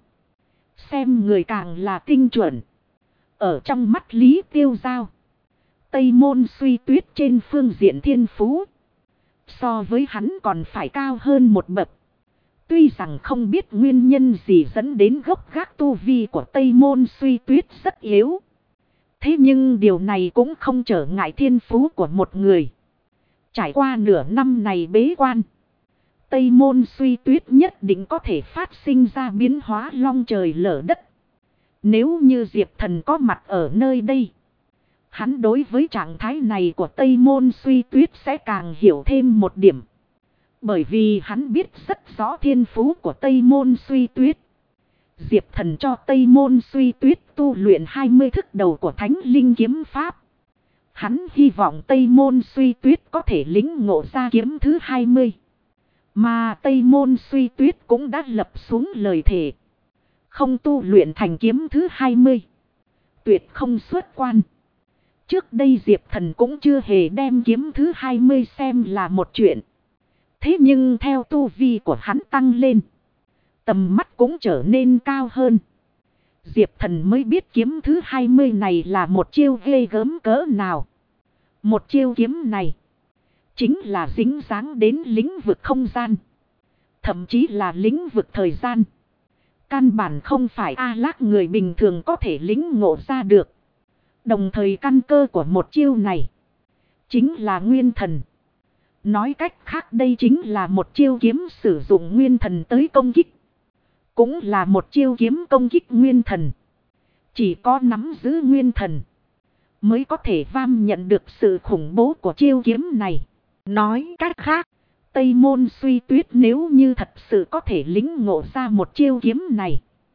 Xem người càng là tinh chuẩn. Ở trong mắt Lý Tiêu Giao, Tây Môn Suy Tuyết trên phương diện thiên phú so với hắn còn phải cao hơn một bậc. Tuy rằng không biết nguyên nhân gì dẫn đến gốc gác tu vi của Tây Môn Suy Tuyết rất yếu. Thế nhưng điều này cũng không trở ngại thiên phú của một người. Trải qua nửa năm này bế quan, Tây Môn Suy Tuyết nhất định có thể phát sinh ra biến hóa long trời lở đất. Nếu như Diệp Thần có mặt ở nơi đây, hắn đối với trạng thái này của Tây Môn Suy Tuyết sẽ càng hiểu thêm một điểm. Bởi vì hắn biết rất rõ thiên phú của Tây Môn Suy Tuyết. Diệp Thần cho Tây Môn Suy Tuyết tu luyện 20 thức đầu của Thánh Linh Kiếm Pháp. Hắn hy vọng Tây Môn Suy Tuyết có thể lĩnh ngộ ra kiếm thứ 20. Mà Tây Môn Suy Tuyết cũng đã lập xuống lời thề. Không tu luyện thành kiếm thứ 20. Tuyệt không xuất quan. Trước đây Diệp Thần cũng chưa hề đem kiếm thứ 20 xem là một chuyện. Thế nhưng theo tu vi của hắn tăng lên, tầm mắt cũng trở nên cao hơn. Diệp Thần mới biết kiếm thứ 20 này là một chiêu ghê gớm cỡ nào. Một chiêu kiếm này chính là dính dáng đến lĩnh vực không gian. Thậm chí là lĩnh vực thời gian. Căn bản không phải A-Lác người bình thường có thể lĩnh ngộ ra được. Đồng thời căn cơ của một chiêu này chính là nguyên thần. Nói cách khác đây chính là một chiêu kiếm sử dụng nguyên thần tới công kích. Cũng là một chiêu kiếm công kích nguyên thần. Chỉ có nắm giữ nguyên thần mới có thể vam nhận được sự khủng bố của chiêu kiếm này. Nói cách khác, Tây Môn Suy Tuyết nếu như thật sự có thể lĩnh ngộ ra một chiêu kiếm này,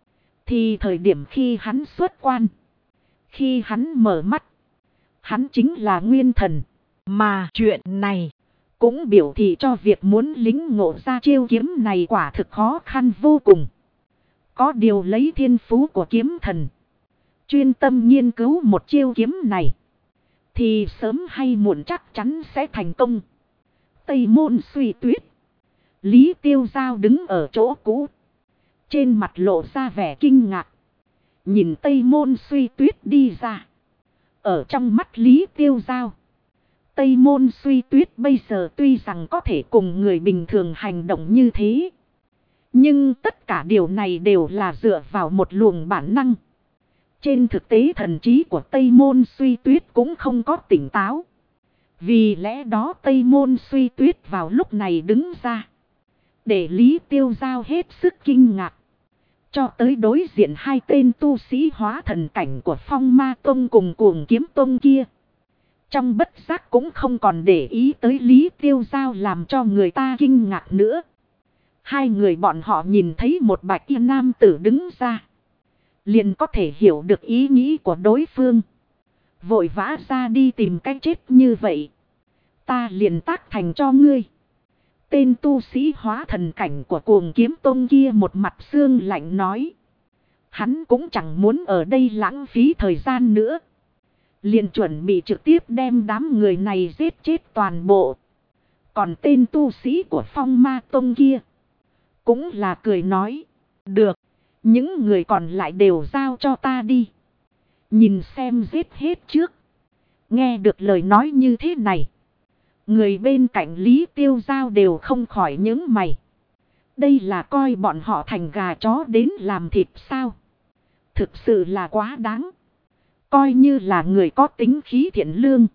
thì thời điểm khi hắn xuất quan, khi hắn mở mắt, hắn chính là nguyên thần. Mà chuyện này cũng biểu thị cho việc muốn lĩnh ngộ ra chiêu kiếm này quả thực khó khăn vô cùng. Có điều lấy thiên phú của kiếm thần, chuyên tâm nghiên cứu một chiêu kiếm này, thì sớm hay muộn chắc chắn sẽ thành công. Tây Môn Suy Tuyết. Lý Tiêu Giao đứng ở chỗ cũ, trên mặt lộ ra vẻ kinh ngạc. Nhìn Tây Môn Suy Tuyết đi ra. Ở trong mắt Lý Tiêu Giao, Tây Môn Suy Tuyết bây giờ tuy rằng có thể cùng người bình thường hành động như thế, nhưng tất cả điều này đều là dựa vào một luồng bản năng. Trên thực tế thần trí của Tây Môn Suy Tuyết cũng không có tỉnh táo. Vì lẽ đó Tây Môn Suy Tuyết vào lúc này đứng ra, để Lý Tiêu Giao hết sức kinh ngạc. Cho tới đối diện hai tên tu sĩ hóa thần cảnh của Phong Ma Tông cùng Cuồng Kiếm Tông kia, trong bất giác cũng không còn để ý tới Lý Tiêu Giao làm cho người ta kinh ngạc nữa. Hai người bọn họ nhìn thấy một bạch y nam tử đứng ra, liền có thể hiểu được ý nghĩ của đối phương. Vội vã ra đi tìm cách chết như vậy, ta liền tác thành cho ngươi. Tên tu sĩ hóa thần cảnh của Cuồng Kiếm Tông kia một mặt xương lạnh nói. Hắn cũng chẳng muốn ở đây lãng phí thời gian nữa, liền chuẩn bị trực tiếp đem đám người này giết chết toàn bộ. Còn tên tu sĩ của Phong Ma Tông kia cũng là cười nói. Được, những người còn lại đều giao cho ta đi, nhìn xem giết hết trước. Nghe được lời nói như thế này, người bên cạnh Lý Tiêu Giao đều không khỏi nhướng mày. Đây là coi bọn họ thành gà chó đến làm thịt sao? Thực sự là quá đáng. Coi như là người có tính khí thiện lương,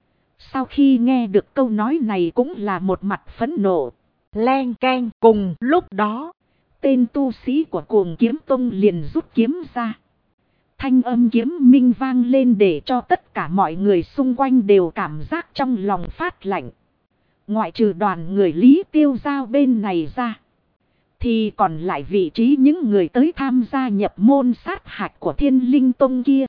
sau khi nghe được câu nói này cũng là một mặt phẫn nộ. Len keng. Cùng lúc đó, tên tu sĩ của Cuồng Kiếm Tông liền rút kiếm ra. Thanh âm kiếm minh vang lên để cho tất cả mọi người xung quanh đều cảm giác trong lòng phát lạnh. Ngoại trừ đoàn người Lý Tiêu Giao bên này ra, thì còn lại vị trí những người tới tham gia nhập môn sát hạch của Thiên Linh Tông kia,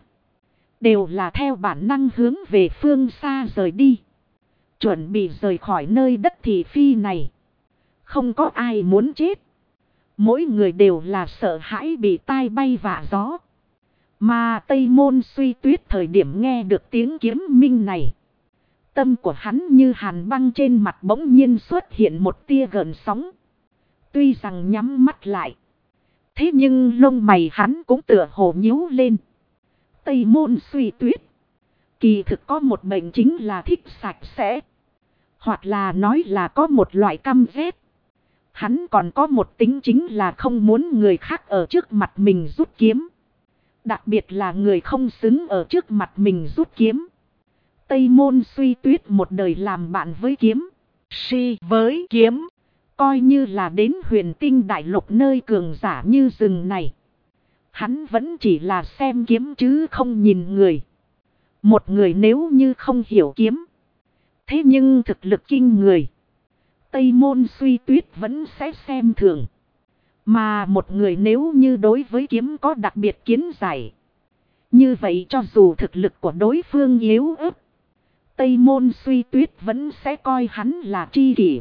đều là theo bản năng hướng về phương xa rời đi, chuẩn bị rời khỏi nơi đất thị phi này. Không có ai muốn chết, mỗi người đều là sợ hãi bị tai bay vạ gió. Mà Tây Môn Suy Tuyết thời điểm nghe được tiếng kiếm minh này. Tâm của hắn như hàn băng trên mặt bỗng nhiên xuất hiện một tia gợn sóng. Tuy rằng nhắm mắt lại. Thế nhưng lông mày hắn cũng tựa hồ nhíu lên. Tây Môn Suy Tuyết. Kỳ thực có một bệnh chính là thích sạch sẽ. Hoặc là nói là có một loại căm ghét. Hắn còn có một tính chính là không muốn người khác ở trước mặt mình rút kiếm. Đặc biệt là người không xứng ở trước mặt mình rút kiếm. Tây Môn Suy Tuyết một đời làm bạn với kiếm. Si với kiếm. Coi như là đến huyền tinh đại lục nơi cường giả như rừng này. Hắn vẫn chỉ là xem kiếm chứ không nhìn người. Một người nếu như không hiểu kiếm. Thế nhưng thực lực kinh người. Tây Môn Suy Tuyết vẫn sẽ xem thường. Mà một người nếu như đối với kiếm có đặc biệt kiến giải. Như vậy cho dù thực lực của đối phương yếu ớt. Tây Môn Suy Tuyết vẫn sẽ coi hắn là tri kỷ.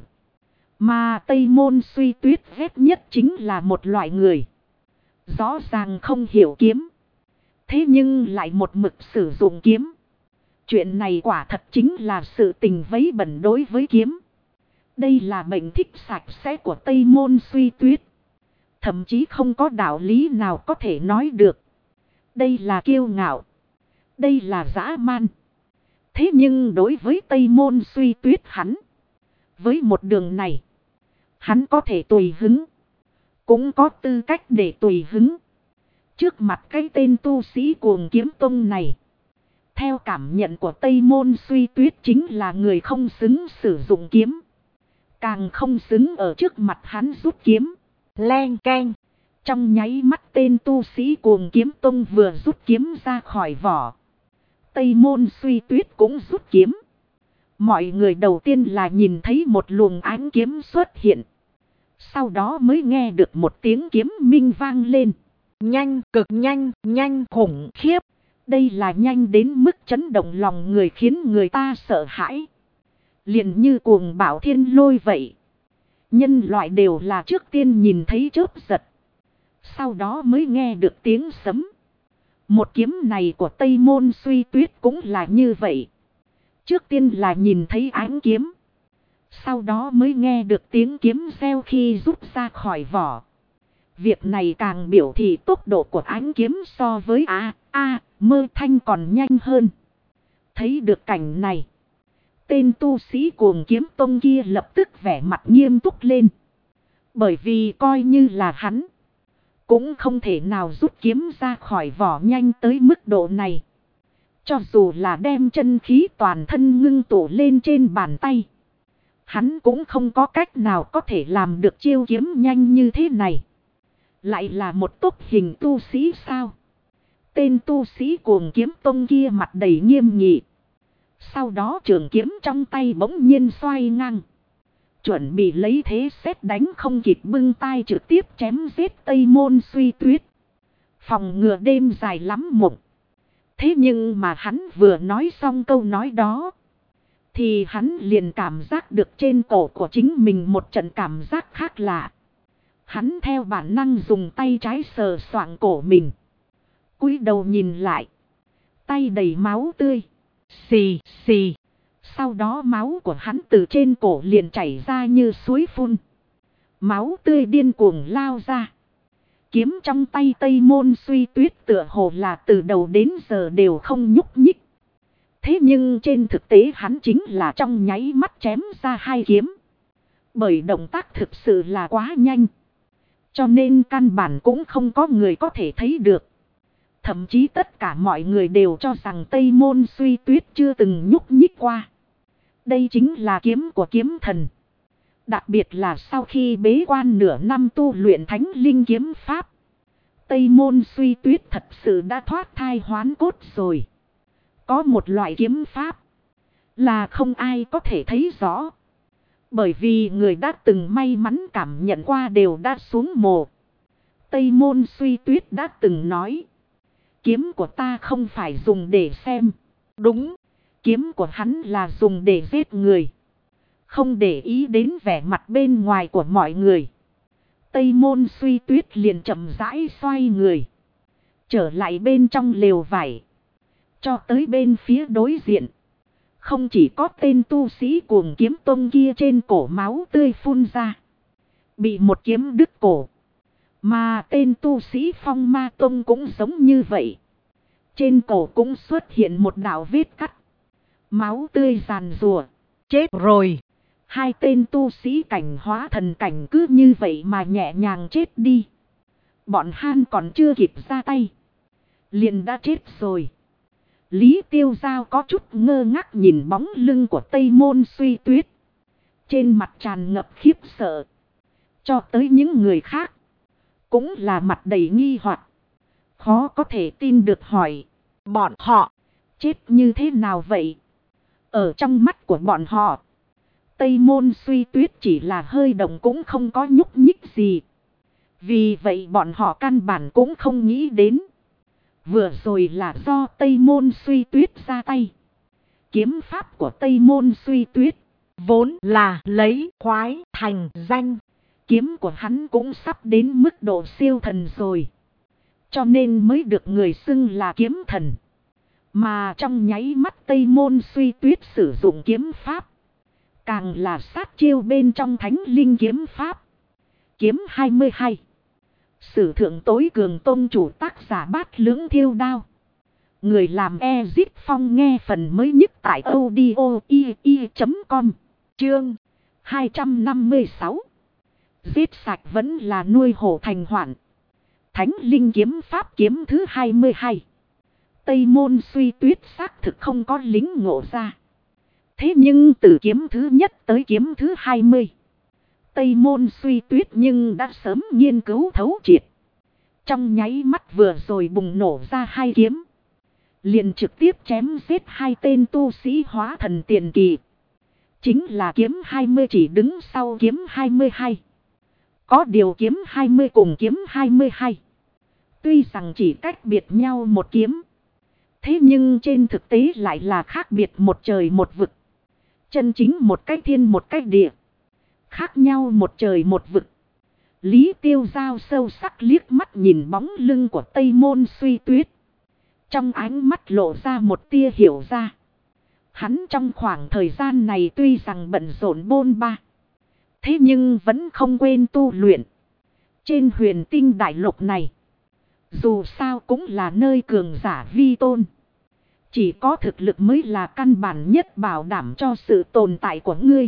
Mà Tây Môn Suy Tuyết ghét nhất chính là một loại người. Rõ ràng không hiểu kiếm. Thế nhưng lại một mực sử dụng kiếm. Chuyện này quả thật chính là sự tình vấy bẩn đối với kiếm. Đây là bệnh thích sạch sẽ của Tây Môn Suy Tuyết. Thậm chí không có đạo lý nào có thể nói được. Đây là kiêu ngạo. Đây là dã man. Thế nhưng đối với Tây Môn Suy Tuyết hắn. Với một đường này. Hắn có thể tùy hứng. Cũng có tư cách để tùy hứng. Trước mặt cái tên tu sĩ cuồng kiếm tông này. Theo cảm nhận của Tây Môn Suy Tuyết chính là người không xứng sử dụng kiếm. Càng không xứng ở trước mặt hắn rút kiếm. Len keng. Trong nháy mắt tên tu sĩ cuồng kiếm tông vừa rút kiếm ra khỏi vỏ. Tây Môn Suy Tuyết cũng rút kiếm. Mọi người đầu tiên là nhìn thấy một luồng ánh kiếm xuất hiện. Sau đó mới nghe được một tiếng kiếm minh vang lên. Nhanh, cực nhanh, nhanh khủng khiếp. Đây là nhanh đến mức chấn động lòng người khiến người ta sợ hãi. Liền như cuồng bão thiên lôi vậy. Nhân loại đều là trước tiên nhìn thấy chớp giật. Sau đó mới nghe được tiếng sấm. Một kiếm này của Tây Môn Suy Tuyết cũng là như vậy. Trước tiên là nhìn thấy ánh kiếm. Sau đó mới nghe được tiếng kiếm reo khi rút ra khỏi vỏ. Việc này càng biểu thị tốc độ của ánh kiếm so với mơ thanh còn nhanh hơn. Thấy được cảnh này. Tên tu sĩ cuồng kiếm tông kia lập tức vẻ mặt nghiêm túc lên. Bởi vì coi như là hắn. Cũng không thể nào rút kiếm ra khỏi vỏ nhanh tới mức độ này. Cho dù là đem chân khí toàn thân ngưng tụ lên trên bàn tay. Hắn cũng không có cách nào có thể làm được chiêu kiếm nhanh như thế này. Lại là một tốc hình tu sĩ sao? Tên tu sĩ cuồng kiếm tông kia mặt đầy nghiêm nghị. Sau đó trường kiếm trong tay bỗng nhiên xoay ngang. Chuẩn bị lấy thế sét đánh không kịp bưng tay trực tiếp chém giết Tây Môn Suy Tuyết. Phòng ngừa đêm dài lắm mộng. Thế nhưng mà hắn vừa nói xong câu nói đó. Thì hắn liền cảm giác được trên cổ của chính mình một trận cảm giác khác lạ. Hắn theo bản năng dùng tay trái sờ soạng cổ mình. Cúi đầu nhìn lại. Tay đầy máu tươi. Xì xì. Sau đó máu của hắn từ trên cổ liền chảy ra như suối phun. Máu tươi điên cuồng lao ra. Kiếm trong tay Tây Môn Suy Tuyết tựa hồ là từ đầu đến giờ đều không nhúc nhích. Thế nhưng trên thực tế hắn chính là trong nháy mắt chém ra hai kiếm. Bởi động tác thực sự là quá nhanh. Cho nên căn bản cũng không có người có thể thấy được. Thậm chí tất cả mọi người đều cho rằng Tây Môn Suy Tuyết chưa từng nhúc nhích qua. Đây chính là kiếm của kiếm thần. Đặc biệt là sau khi bế quan nửa năm tu luyện thánh linh kiếm pháp. Tây Môn Suy Tuyết thật sự đã thoát thai hoán cốt rồi. Có một loại kiếm pháp là không ai có thể thấy rõ. Bởi vì người đã từng may mắn cảm nhận qua đều đã xuống mồ. Tây Môn Suy Tuyết đã từng nói. Kiếm của ta không phải dùng để xem. Đúng, kiếm của hắn là dùng để giết người. Không để ý đến vẻ mặt bên ngoài của mọi người. Tây Môn Suy Tuyết liền chậm rãi xoay người. Trở lại bên trong lều vải. Cho tới bên phía đối diện. Không chỉ có tên tu sĩ cuồng kiếm tông kia trên cổ máu tươi phun ra. Bị một kiếm đứt cổ. Mà tên tu sĩ phong ma tông cũng giống như vậy. Trên cổ cũng xuất hiện một đạo vết cắt. Máu tươi giàn rùa. Chết rồi. Hai tên tu sĩ cảnh hóa thần cảnh cứ như vậy mà nhẹ nhàng chết đi. Bọn han còn chưa kịp ra tay. Liền đã chết rồi. Lý Tiêu Giao có chút ngơ ngác nhìn bóng lưng của Tây Môn Suy Tuyết. Trên mặt tràn ngập khiếp sợ. Cho tới những người khác. Cũng là mặt đầy nghi hoặc. Khó có thể tin được hỏi. Bọn họ chết như thế nào vậy? Ở trong mắt của bọn họ. Tây Môn Suy Tuyết chỉ là hơi động cũng không có nhúc nhích gì. Vì vậy bọn họ căn bản cũng không nghĩ đến. Vừa rồi là do Tây Môn Suy Tuyết ra tay. Kiếm pháp của Tây Môn Suy Tuyết vốn là lấy khoái thành danh. Kiếm của hắn cũng sắp đến mức độ siêu thần rồi. Cho nên mới được người xưng là kiếm thần. Mà trong nháy mắt Tây Môn Suy Tuyết sử dụng kiếm pháp. Càng là sát chiêu bên trong Thánh Linh kiếm pháp. Kiếm 22. Sử thượng tối cường tông chủ tác giả Bát Lưỡng Thiêu Đao. Người làm Ezit Phong nghe phần mới nhất tại audio.com. Chương 256. Giết sạch vẫn là nuôi hổ thành hoạn. Thánh Linh kiếm pháp kiếm thứ 22. Tây Môn Suy Tuyết xác thực không có lính ngộ ra. Thế nhưng từ kiếm thứ nhất tới kiếm thứ 20. Tây Môn Suy Tuyết nhưng đã sớm nghiên cứu thấu triệt. Trong nháy mắt vừa rồi bùng nổ ra hai kiếm. Liền trực tiếp chém giết hai tên tu sĩ hóa thần tiền kỳ. Chính là kiếm 20 chỉ đứng sau kiếm 22. Có điều kiếm 20 cùng kiếm 22. Tuy rằng chỉ cách biệt nhau một kiếm. Thế nhưng trên thực tế lại là khác biệt một trời một vực. Chân chính một cái thiên một cái địa. Khác nhau một trời một vực. Lý Tiêu Giao sâu sắc liếc mắt nhìn bóng lưng của Tây Môn Suy Tuyết. Trong ánh mắt lộ ra một tia hiểu ra. Hắn trong khoảng thời gian này tuy rằng bận rộn bôn ba. Thế nhưng vẫn không quên tu luyện. Trên huyền tinh đại lục này. Dù sao cũng là nơi cường giả vi tôn. Chỉ có thực lực mới là căn bản nhất bảo đảm cho sự tồn tại của ngươi.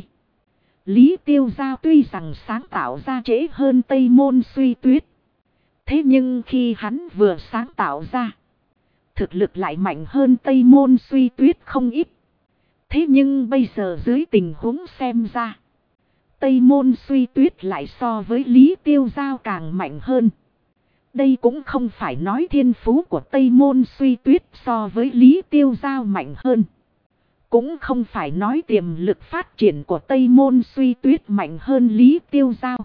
Lý Tiêu Giao tuy rằng sáng tạo ra trễ hơn Tây Môn Suy Tuyết. Thế nhưng khi hắn vừa sáng tạo ra. Thực lực lại mạnh hơn Tây Môn Suy Tuyết không ít. Thế nhưng bây giờ dưới tình huống xem ra. Tây Môn Suy Tuyết lại so với Lý Tiêu Giao càng mạnh hơn. Đây cũng không phải nói thiên phú của Tây Môn Suy Tuyết so với Lý Tiêu Giao mạnh hơn. Cũng không phải nói tiềm lực phát triển của Tây Môn Suy Tuyết mạnh hơn Lý Tiêu Giao.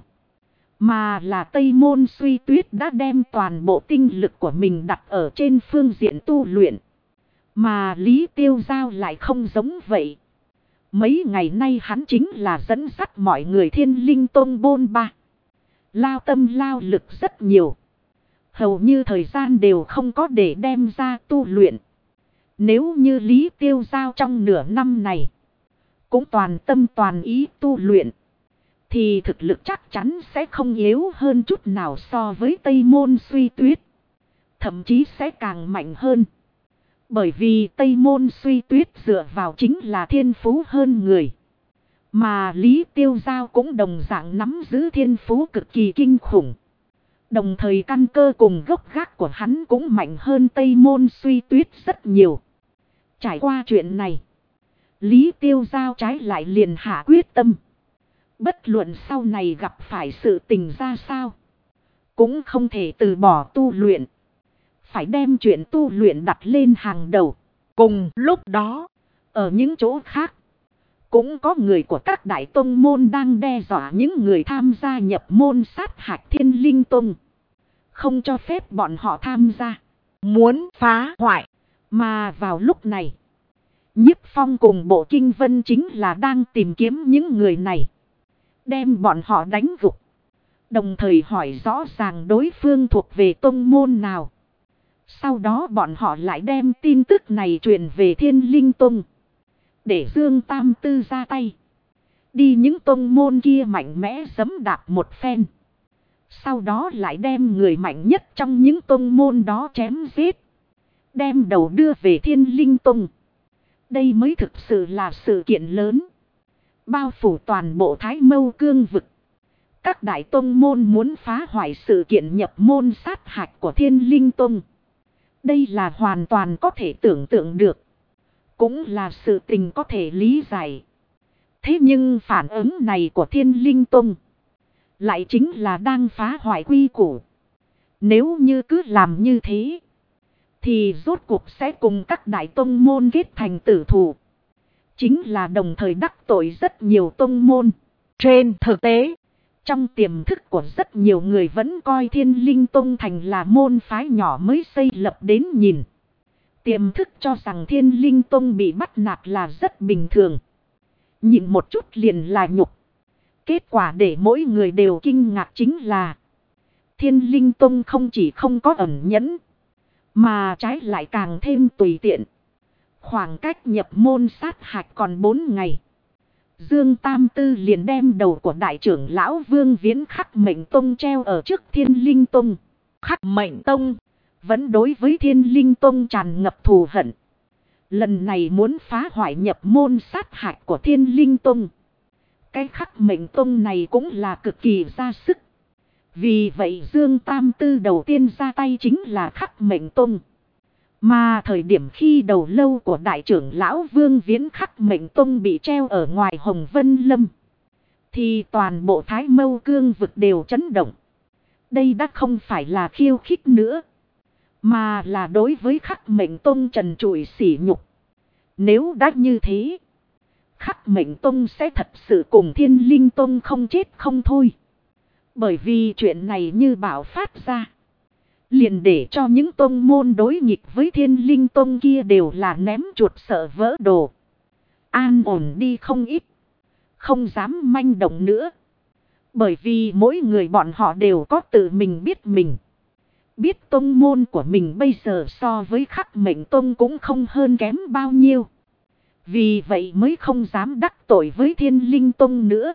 Mà là Tây Môn Suy Tuyết đã đem toàn bộ tinh lực của mình đặt ở trên phương diện tu luyện. Mà Lý Tiêu Giao lại không giống vậy. Mấy ngày nay hắn chính là dẫn dắt mọi người Thiên Linh Tông bôn ba. Lao tâm lao lực rất nhiều. Hầu như thời gian đều không có để đem ra tu luyện. Nếu như Lý Tiêu Giao trong nửa năm này. Cũng toàn tâm toàn ý tu luyện. Thì thực lực chắc chắn sẽ không yếu hơn chút nào so với Tây Môn Suy Tuyết. Thậm chí sẽ càng mạnh hơn. Bởi vì Tây Môn Suy Tuyết dựa vào chính là thiên phú hơn người. Mà Lý Tiêu Giao cũng đồng dạng nắm giữ thiên phú cực kỳ kinh khủng. Đồng thời căn cơ cùng gốc gác của hắn cũng mạnh hơn Tây Môn Suy Tuyết rất nhiều. Trải qua chuyện này. Lý Tiêu Giao trái lại liền hạ quyết tâm. Bất luận sau này gặp phải sự tình ra sao. Cũng không thể từ bỏ tu luyện. Phải đem chuyện tu luyện đặt lên hàng đầu. Cùng lúc đó. Ở những chỗ khác. Cũng có người của các đại tông môn đang đe dọa những người tham gia nhập môn sát hạch Thiên Linh Tông. Không cho phép bọn họ tham gia. Muốn phá hoại. Mà vào lúc này. Nhiếp Phong cùng Bộ Kinh Vân chính là đang tìm kiếm những người này. Đem bọn họ đánh gục. Đồng thời hỏi rõ ràng đối phương thuộc về tông môn nào. Sau đó bọn họ lại đem tin tức này truyền về Thiên Linh Tông. Để Dương Tam Tư ra tay. Đi những tông môn kia mạnh mẽ giẫm đạp một phen. Sau đó lại đem người mạnh nhất trong những tông môn đó chém giết. Đem đầu đưa về Thiên Linh Tông. Đây mới thực sự là sự kiện lớn. Bao phủ toàn bộ Thái Mâu Cương vực. Các đại tông môn muốn phá hoại sự kiện nhập môn sát hạch của Thiên Linh Tông. Đây là hoàn toàn có thể tưởng tượng được. Cũng là sự tình có thể lý giải. Thế nhưng phản ứng này của Thiên Linh Tông lại chính là đang phá hoại quy củ. Nếu như cứ làm như thế, thì rốt cuộc sẽ cùng các đại tông môn kết thành tử thủ. Chính là đồng thời đắc tội rất nhiều tông môn. Trên thực tế, trong tiềm thức của rất nhiều người vẫn coi Thiên Linh Tông thành là môn phái nhỏ mới xây lập đến nhìn. Tiềm thức cho rằng Thiên Linh Tông bị bắt nạt là rất bình thường. Nhìn một chút liền là nhục. Kết quả để mỗi người đều kinh ngạc chính là Thiên Linh Tông không chỉ không có ẩn nhẫn, mà trái lại càng thêm tùy tiện. Khoảng cách nhập môn sát hạch còn 4 ngày. Dương Tam Tư liền đem đầu của đại trưởng lão Vương Viễn Khắc Mệnh Tông treo ở trước Thiên Linh Tông. Khắc Mệnh Tông vẫn đối với Thiên Linh Tông tràn ngập thù hận. Lần này muốn phá hoại nhập môn sát hạch của Thiên Linh Tông. Cái Khắc Mệnh Tông này cũng là cực kỳ ra sức. Vì vậy Dương Tam Tư đầu tiên ra tay chính là Khắc Mệnh Tông. Mà thời điểm khi đầu lâu của đại trưởng lão Vương Viễn Khắc Mệnh Tông bị treo ở ngoài Hồng Vân Lâm, thì toàn bộ Thái Mâu Cương vực đều chấn động. Đây đã không phải là khiêu khích nữa, mà là đối với Khắc Mệnh Tông trần trụi sỉ nhục. Nếu đã như thế, Khắc Mệnh Tông sẽ thật sự cùng Thiên Linh Tông không chết không thôi. Bởi vì chuyện này như bạo phát ra, liền để cho những tông môn đối nghịch với Thiên Linh Tông kia đều là ném chuột sợ vỡ đồ. An ổn đi không ít. Không dám manh động nữa. Bởi vì mỗi người bọn họ đều có tự mình biết mình. Biết tông môn của mình bây giờ so với Khắc Mệnh Tông cũng không hơn kém bao nhiêu. Vì vậy mới không dám đắc tội với Thiên Linh Tông nữa.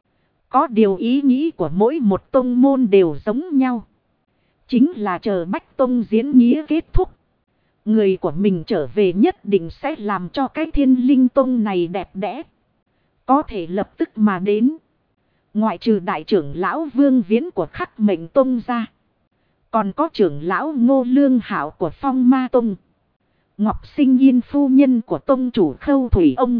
Có điều ý nghĩ của mỗi một tông môn đều giống nhau. Chính là chờ Bách Tông diễn nghĩa kết thúc. Người của mình trở về nhất định sẽ làm cho cái Thiên Linh Tông này đẹp đẽ. Có thể lập tức mà đến. Ngoại trừ đại trưởng lão Vương Viễn của Khắc Mệnh Tông ra, còn có trưởng lão Ngô Lương Hảo của Phong Ma Tông, Ngọc Sinh Yên phu nhân của tông chủ Khâu Thủy Ông.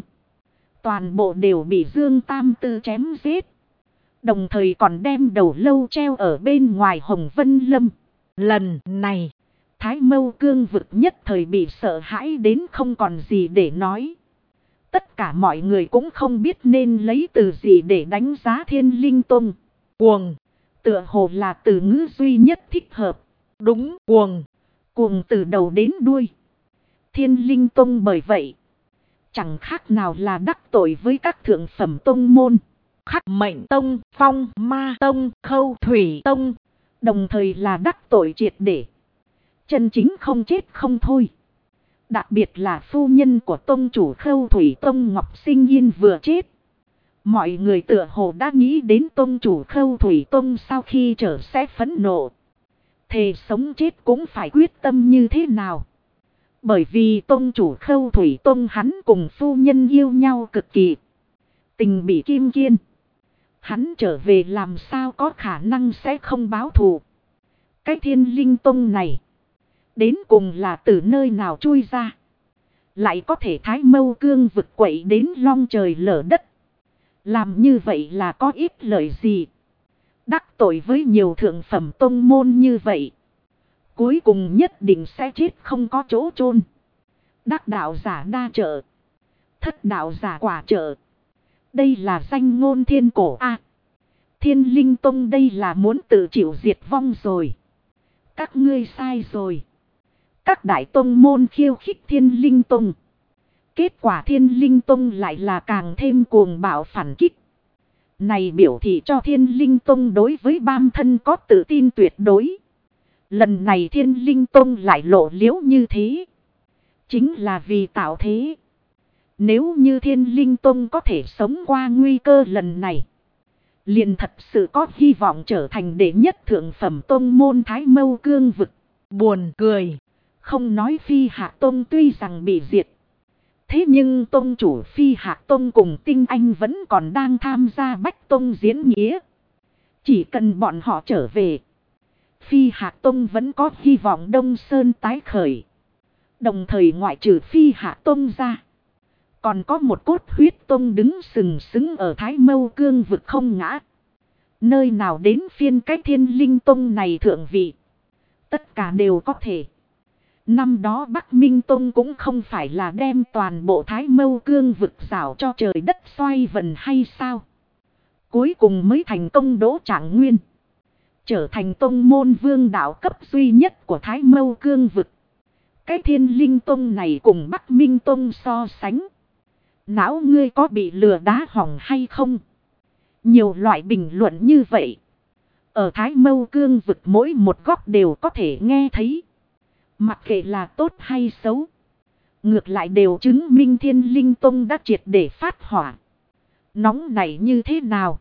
Toàn bộ đều bị Dương Tam Tư chém giết. Đồng thời còn đem đầu lâu treo ở bên ngoài Hồng Vân Lâm. Lần này, Thái Mâu Cương vực nhất thời bị sợ hãi đến không còn gì để nói. Tất cả mọi người cũng không biết nên lấy từ gì để đánh giá Thiên Linh Tông. Cuồng, tựa hồ là từ ngữ duy nhất thích hợp. Đúng, cuồng, cuồng từ đầu đến đuôi. Thiên Linh Tông bởi vậy chẳng khác nào là đắc tội với các thượng phẩm tông môn. Khắc Mệnh Tông, Phong Ma Tông, Khâu Thủy Tông, đồng thời là đắc tội triệt để. Chân chính không chết không thôi. Đặc biệt là phu nhân của tông chủ Khâu Thủy Tông Ngọc Sinh Yên vừa chết. Mọi người tựa hồ đã nghĩ đến tông chủ Khâu Thủy Tông sau khi trở sẽ phẫn nộ. Thề sống chết cũng phải quyết tâm như thế nào. Bởi vì tông chủ Khâu Thủy Tông hắn cùng phu nhân yêu nhau cực kỳ. Tình bị kim kiên. Hắn trở về làm sao có khả năng sẽ không báo thù. Cái Thiên Linh Tông này đến cùng là từ nơi nào chui ra. Lại có thể Thái Mâu Cương vực quậy đến long trời lở đất. Làm như vậy là có ít lợi gì. Đắc tội với nhiều thượng phẩm tông môn như vậy, cuối cùng nhất định sẽ chết không có chỗ chôn. Đắc đạo giả đa trợ, thất đạo giả quả trợ. Đây là danh ngôn thiên cổ a. Thiên Linh Tông đây là muốn tự chịu diệt vong rồi. Các ngươi sai rồi. Các đại tông môn khiêu khích Thiên Linh Tông. Kết quả Thiên Linh Tông lại là càng thêm cuồng bạo phản kích. Này biểu thị cho Thiên Linh Tông đối với Bam Thân có tự tin tuyệt đối. Lần này Thiên Linh Tông lại lộ liễu như thế. Chính là vì tạo thế. Nếu như Thiên Linh Tông có thể sống qua nguy cơ lần này, liền thật sự có hy vọng trở thành đệ nhất thượng phẩm tông môn Thái Mâu Cương vực. Buồn cười. Không nói Phi Hạ Tông tuy rằng bị diệt. Thế nhưng tông chủ Phi Hạ Tông cùng Tinh Anh vẫn còn đang tham gia Bách Tông diễn nghĩa. Chỉ cần bọn họ trở về, Phi Hạ Tông vẫn có hy vọng Đông Sơn tái khởi. Đồng thời ngoại trừ Phi Hạ Tông ra, còn có một cốt huyết tông đứng sừng sững ở Thái Mâu Cương vực không ngã. Nơi nào đến phiên cái Thiên Linh Tông này thượng vị. Tất cả đều có thể. Năm đó Bắc Minh Tông cũng không phải là đem toàn bộ Thái Mâu Cương vực rảo cho trời đất xoay vần hay sao. Cuối cùng mới thành công đỗ Trạng Nguyên, trở thành tông môn vương đạo cấp duy nhất của Thái Mâu Cương vực. Cái Thiên Linh Tông này cùng Bắc Minh Tông so sánh, não ngươi có bị lừa đá hỏng hay không? Nhiều loại bình luận như vậy, ở Thái Mâu Cương vực mỗi một góc đều có thể nghe thấy. Mặc kệ là tốt hay xấu, ngược lại đều chứng minh Thiên Linh Tông đã triệt để phát hỏa. Nóng này như thế nào?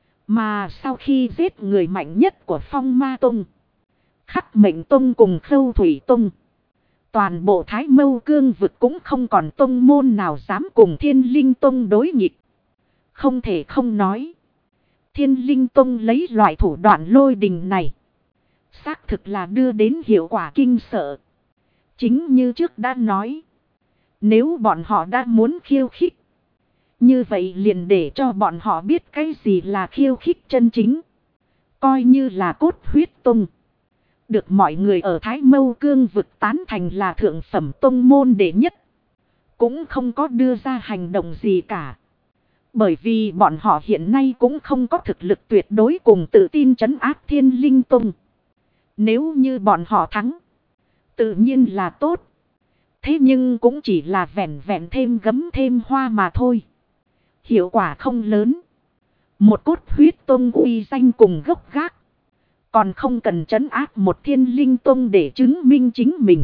Mà sau khi giết người mạnh nhất của Phong Ma Tông, Khắc Mệnh Tông cùng Khâu Thủy Tông, toàn bộ Thái Mâu Cương vực cũng không còn tông môn nào dám cùng Thiên Linh Tông đối nghịch. Không thể không nói, Thiên Linh Tông lấy loại thủ đoạn lôi đình này, xác thực là đưa đến hiệu quả kinh sợ. Chính như trước đã nói, nếu bọn họ đã muốn khiêu khích, như vậy liền để cho bọn họ biết cái gì là khiêu khích chân chính. Coi như là cốt huyết tông, được mọi người ở Thái Mâu Cương vực tán thành là thượng phẩm tông môn đệ nhất, cũng không có đưa ra hành động gì cả. Bởi vì bọn họ hiện nay cũng không có thực lực tuyệt đối cùng tự tin trấn áp Thiên Linh Tông. Nếu như bọn họ thắng, tự nhiên là tốt. Thế nhưng cũng chỉ là vẹn vẹn thêm gấm thêm hoa mà thôi. Hiệu quả không lớn. Một cốt huyết tông uy danh cùng gốc gác, còn không cần trấn áp một Thiên Linh Tông để chứng minh chính mình.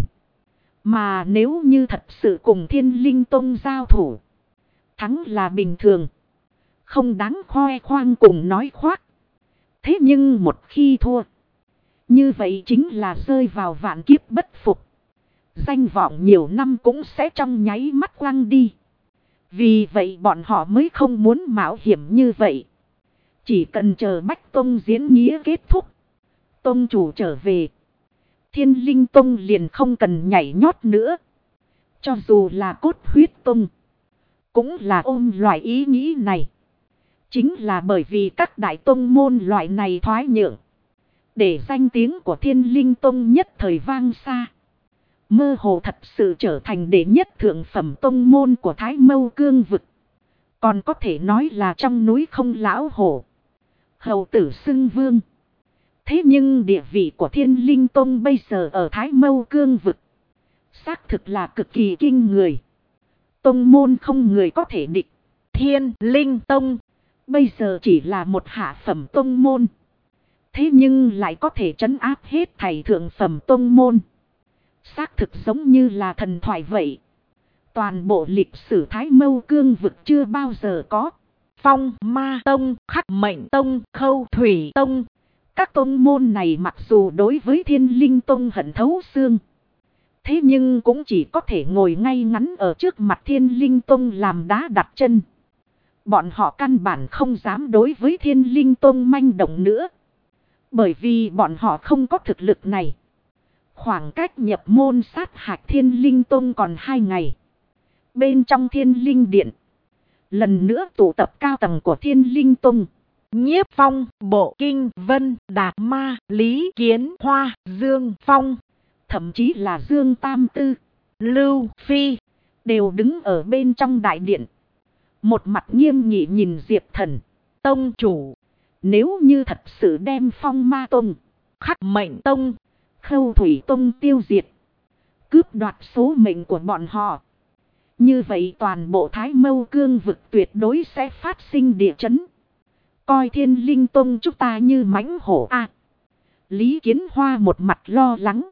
Mà nếu như thật sự cùng Thiên Linh Tông giao thủ, thắng là bình thường, không đáng khoe khoang cùng nói khoác. Thế nhưng một khi thua, như vậy chính là rơi vào vạn kiếp bất phục. Danh vọng nhiều năm cũng sẽ trong nháy mắt quăng đi. Vì vậy bọn họ mới không muốn mạo hiểm như vậy. Chỉ cần chờ Bách Tông diễn nghĩa kết thúc, Tông chủ trở về, Thiên Linh Tông liền không cần nhảy nhót nữa. Cho dù là cốt huyết tông, cũng là ôm loại ý nghĩ này. Chính là bởi vì các đại tông môn loại này thoái nhượng, để danh tiếng của Thiên Linh Tông nhất thời vang xa. Mơ hồ thật sự trở thành đệ nhất thượng phẩm tông môn của Thái Mâu Cương vực. Còn có thể nói là trong núi không lão hổ, hầu tử xưng vương. Thế nhưng địa vị của Thiên Linh Tông bây giờ ở Thái Mâu Cương vực, xác thực là cực kỳ kinh người. Tông môn không người có thể địch. Thiên Linh Tông bây giờ chỉ là một hạ phẩm tông môn, thế nhưng lại có thể trấn áp hết thảy thượng phẩm tông môn. Xác thực giống như là thần thoại vậy. Toàn bộ lịch sử Thái Mâu Cương vực chưa bao giờ có. Phong Ma Tông, Khắc Mệnh Tông, Khâu Thủy Tông, các tông môn này mặc dù đối với Thiên Linh Tông hận thấu xương, thế nhưng cũng chỉ có thể ngồi ngay ngắn ở trước mặt Thiên Linh Tông làm đá đặt chân. Bọn họ căn bản không dám đối với Thiên Linh Tông manh động nữa, bởi vì bọn họ không có thực lực này. Khoảng cách nhập môn sát hạch Thiên Linh Tông còn 2 ngày. Bên trong Thiên Linh Điện, lần nữa tụ tập cao tầng của Thiên Linh Tông. Nhiếp Phong, Bộ Kinh Vân, Đạt Ma, Lý Kiến Hoa, Dương Phong, thậm chí là Dương Tam Tư, Lưu Phi, đều đứng ở bên trong đại điện. Một mặt nghiêm nghị nhìn Diệp Thần. Tông chủ, nếu như thật sự đem Phong Ma Tông, Khắc Mệnh Tông, Khâu Thủy Tông tiêu diệt, cướp đoạt số mệnh của bọn họ, như vậy toàn bộ Thái Mâu Cương vực tuyệt đối sẽ phát sinh địa chấn. Coi Thiên Linh Tông chúng ta như mãnh hổ a. Lý Kiến Hoa một mặt lo lắng.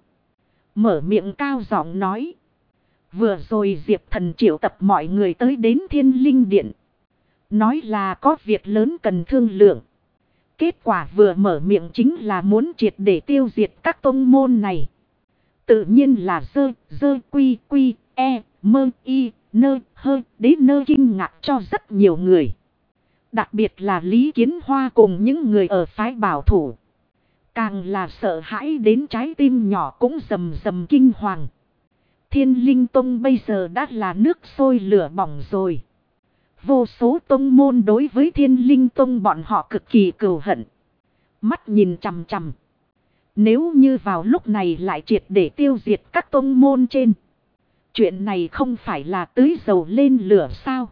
Mở miệng cao giọng nói. Vừa rồi Diệp Thần triệu tập mọi người tới đến Thiên Linh Điện. Nói là có việc lớn cần thương lượng. Kết quả vừa mở miệng chính là muốn triệt để tiêu diệt các tông môn này. Tự nhiên là dơ quy quy e mơ y nơ hơ đế nơ kinh ngạc cho rất nhiều người. Đặc biệt là Lý Kiến Hoa cùng những người ở phái bảo thủ. Càng là sợ hãi đến trái tim nhỏ cũng rầm rầm kinh hoàng. Thiên Linh Tông bây giờ đã là nước sôi lửa bỏng rồi. Vô số tông môn đối với Thiên Linh Tông bọn họ cực kỳ cừu hận. Mắt nhìn chằm chằm. Nếu như vào lúc này lại triệt để tiêu diệt các tông môn trên. Chuyện này không phải là tưới dầu lên lửa sao?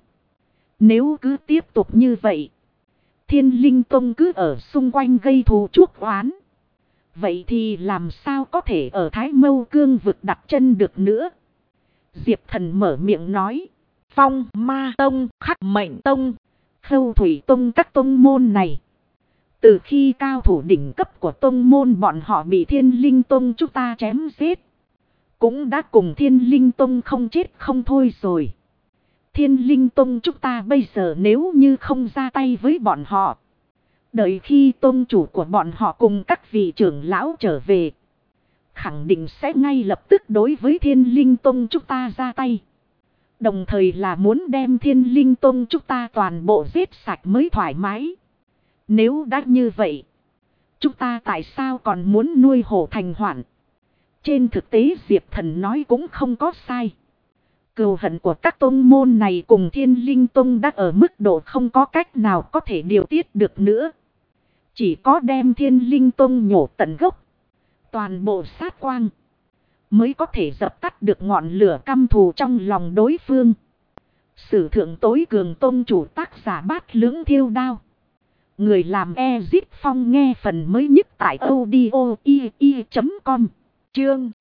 Nếu cứ tiếp tục như vậy. Thiên Linh Tông cứ ở xung quanh gây thù chuốc oán. Vậy thì làm sao có thể ở Thái Mâu Cương vực đặt chân được nữa? Diệp Thần mở miệng nói. Phong Ma Tông, Khắc Mệnh Tông, Khâu Thủy Tông các tông môn này. Từ khi cao thủ đỉnh cấp của tông môn bọn họ bị Thiên Linh Tông chúng ta chém giết. Cũng đã cùng Thiên Linh Tông không chết không thôi rồi. Thiên Linh Tông chúng ta bây giờ nếu như không ra tay với bọn họ. Đợi khi tông chủ của bọn họ cùng các vị trưởng lão trở về. Khẳng định sẽ ngay lập tức đối với Thiên Linh Tông chúng ta ra tay. Đồng thời là muốn đem Thiên Linh Tông chúng ta toàn bộ giết sạch mới thoải mái. Nếu đã như vậy. Chúng ta tại sao còn muốn nuôi hổ thành hoạn? Trên thực tế Diệp Thần nói cũng không có sai. Cừu hận của các tông môn này cùng Thiên Linh Tông đã ở mức độ không có cách nào có thể điều tiết được nữa. Chỉ có đem Thiên Linh Tông nhổ tận gốc. Toàn bộ sát quang. Mới có thể dập tắt được ngọn lửa căm thù trong lòng đối phương. Sử thượng tối cường tông chủ tác giả Bát Lưỡng Thiêu Đao. Người làm Ezip Phong nghe phần mới nhất tại audio.com. Chương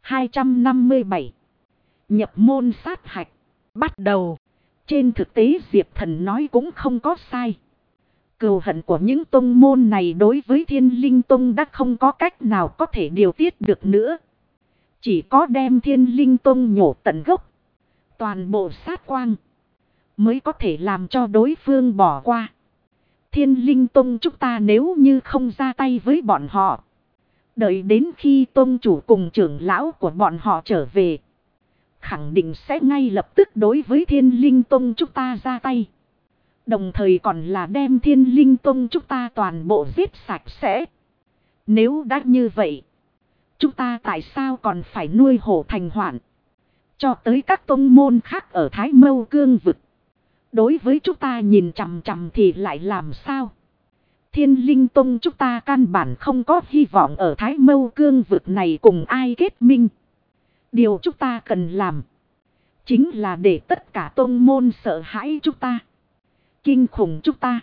257. Nhập môn sát hạch. Bắt đầu. Trên thực tế Diệp Thần nói cũng không có sai. Cừu hận của những tông môn này đối với Thiên Linh Tông đã không có cách nào có thể điều tiết được nữa. Chỉ có đem Thiên Linh Tông nhổ tận gốc. Toàn bộ sát quang. Mới có thể làm cho đối phương bỏ qua. Thiên Linh Tông chúng ta nếu như không ra tay với bọn họ. Đợi đến khi tông chủ cùng trưởng lão của bọn họ trở về. Khẳng định sẽ ngay lập tức đối với Thiên Linh Tông chúng ta ra tay. Đồng thời còn là đem Thiên Linh Tông chúng ta toàn bộ giết sạch sẽ. Nếu đã như vậy. Chúng ta tại sao còn phải nuôi hổ thành hoạn? Cho tới các tông môn khác ở Thái Mâu Cương vực. Đối với chúng ta nhìn chằm chằm thì lại làm sao? Thiên Linh Tông chúng ta căn bản không có hy vọng ở Thái Mâu Cương vực này cùng ai kết minh. Điều chúng ta cần làm. Chính là để tất cả tông môn sợ hãi chúng ta. Kinh khủng chúng ta.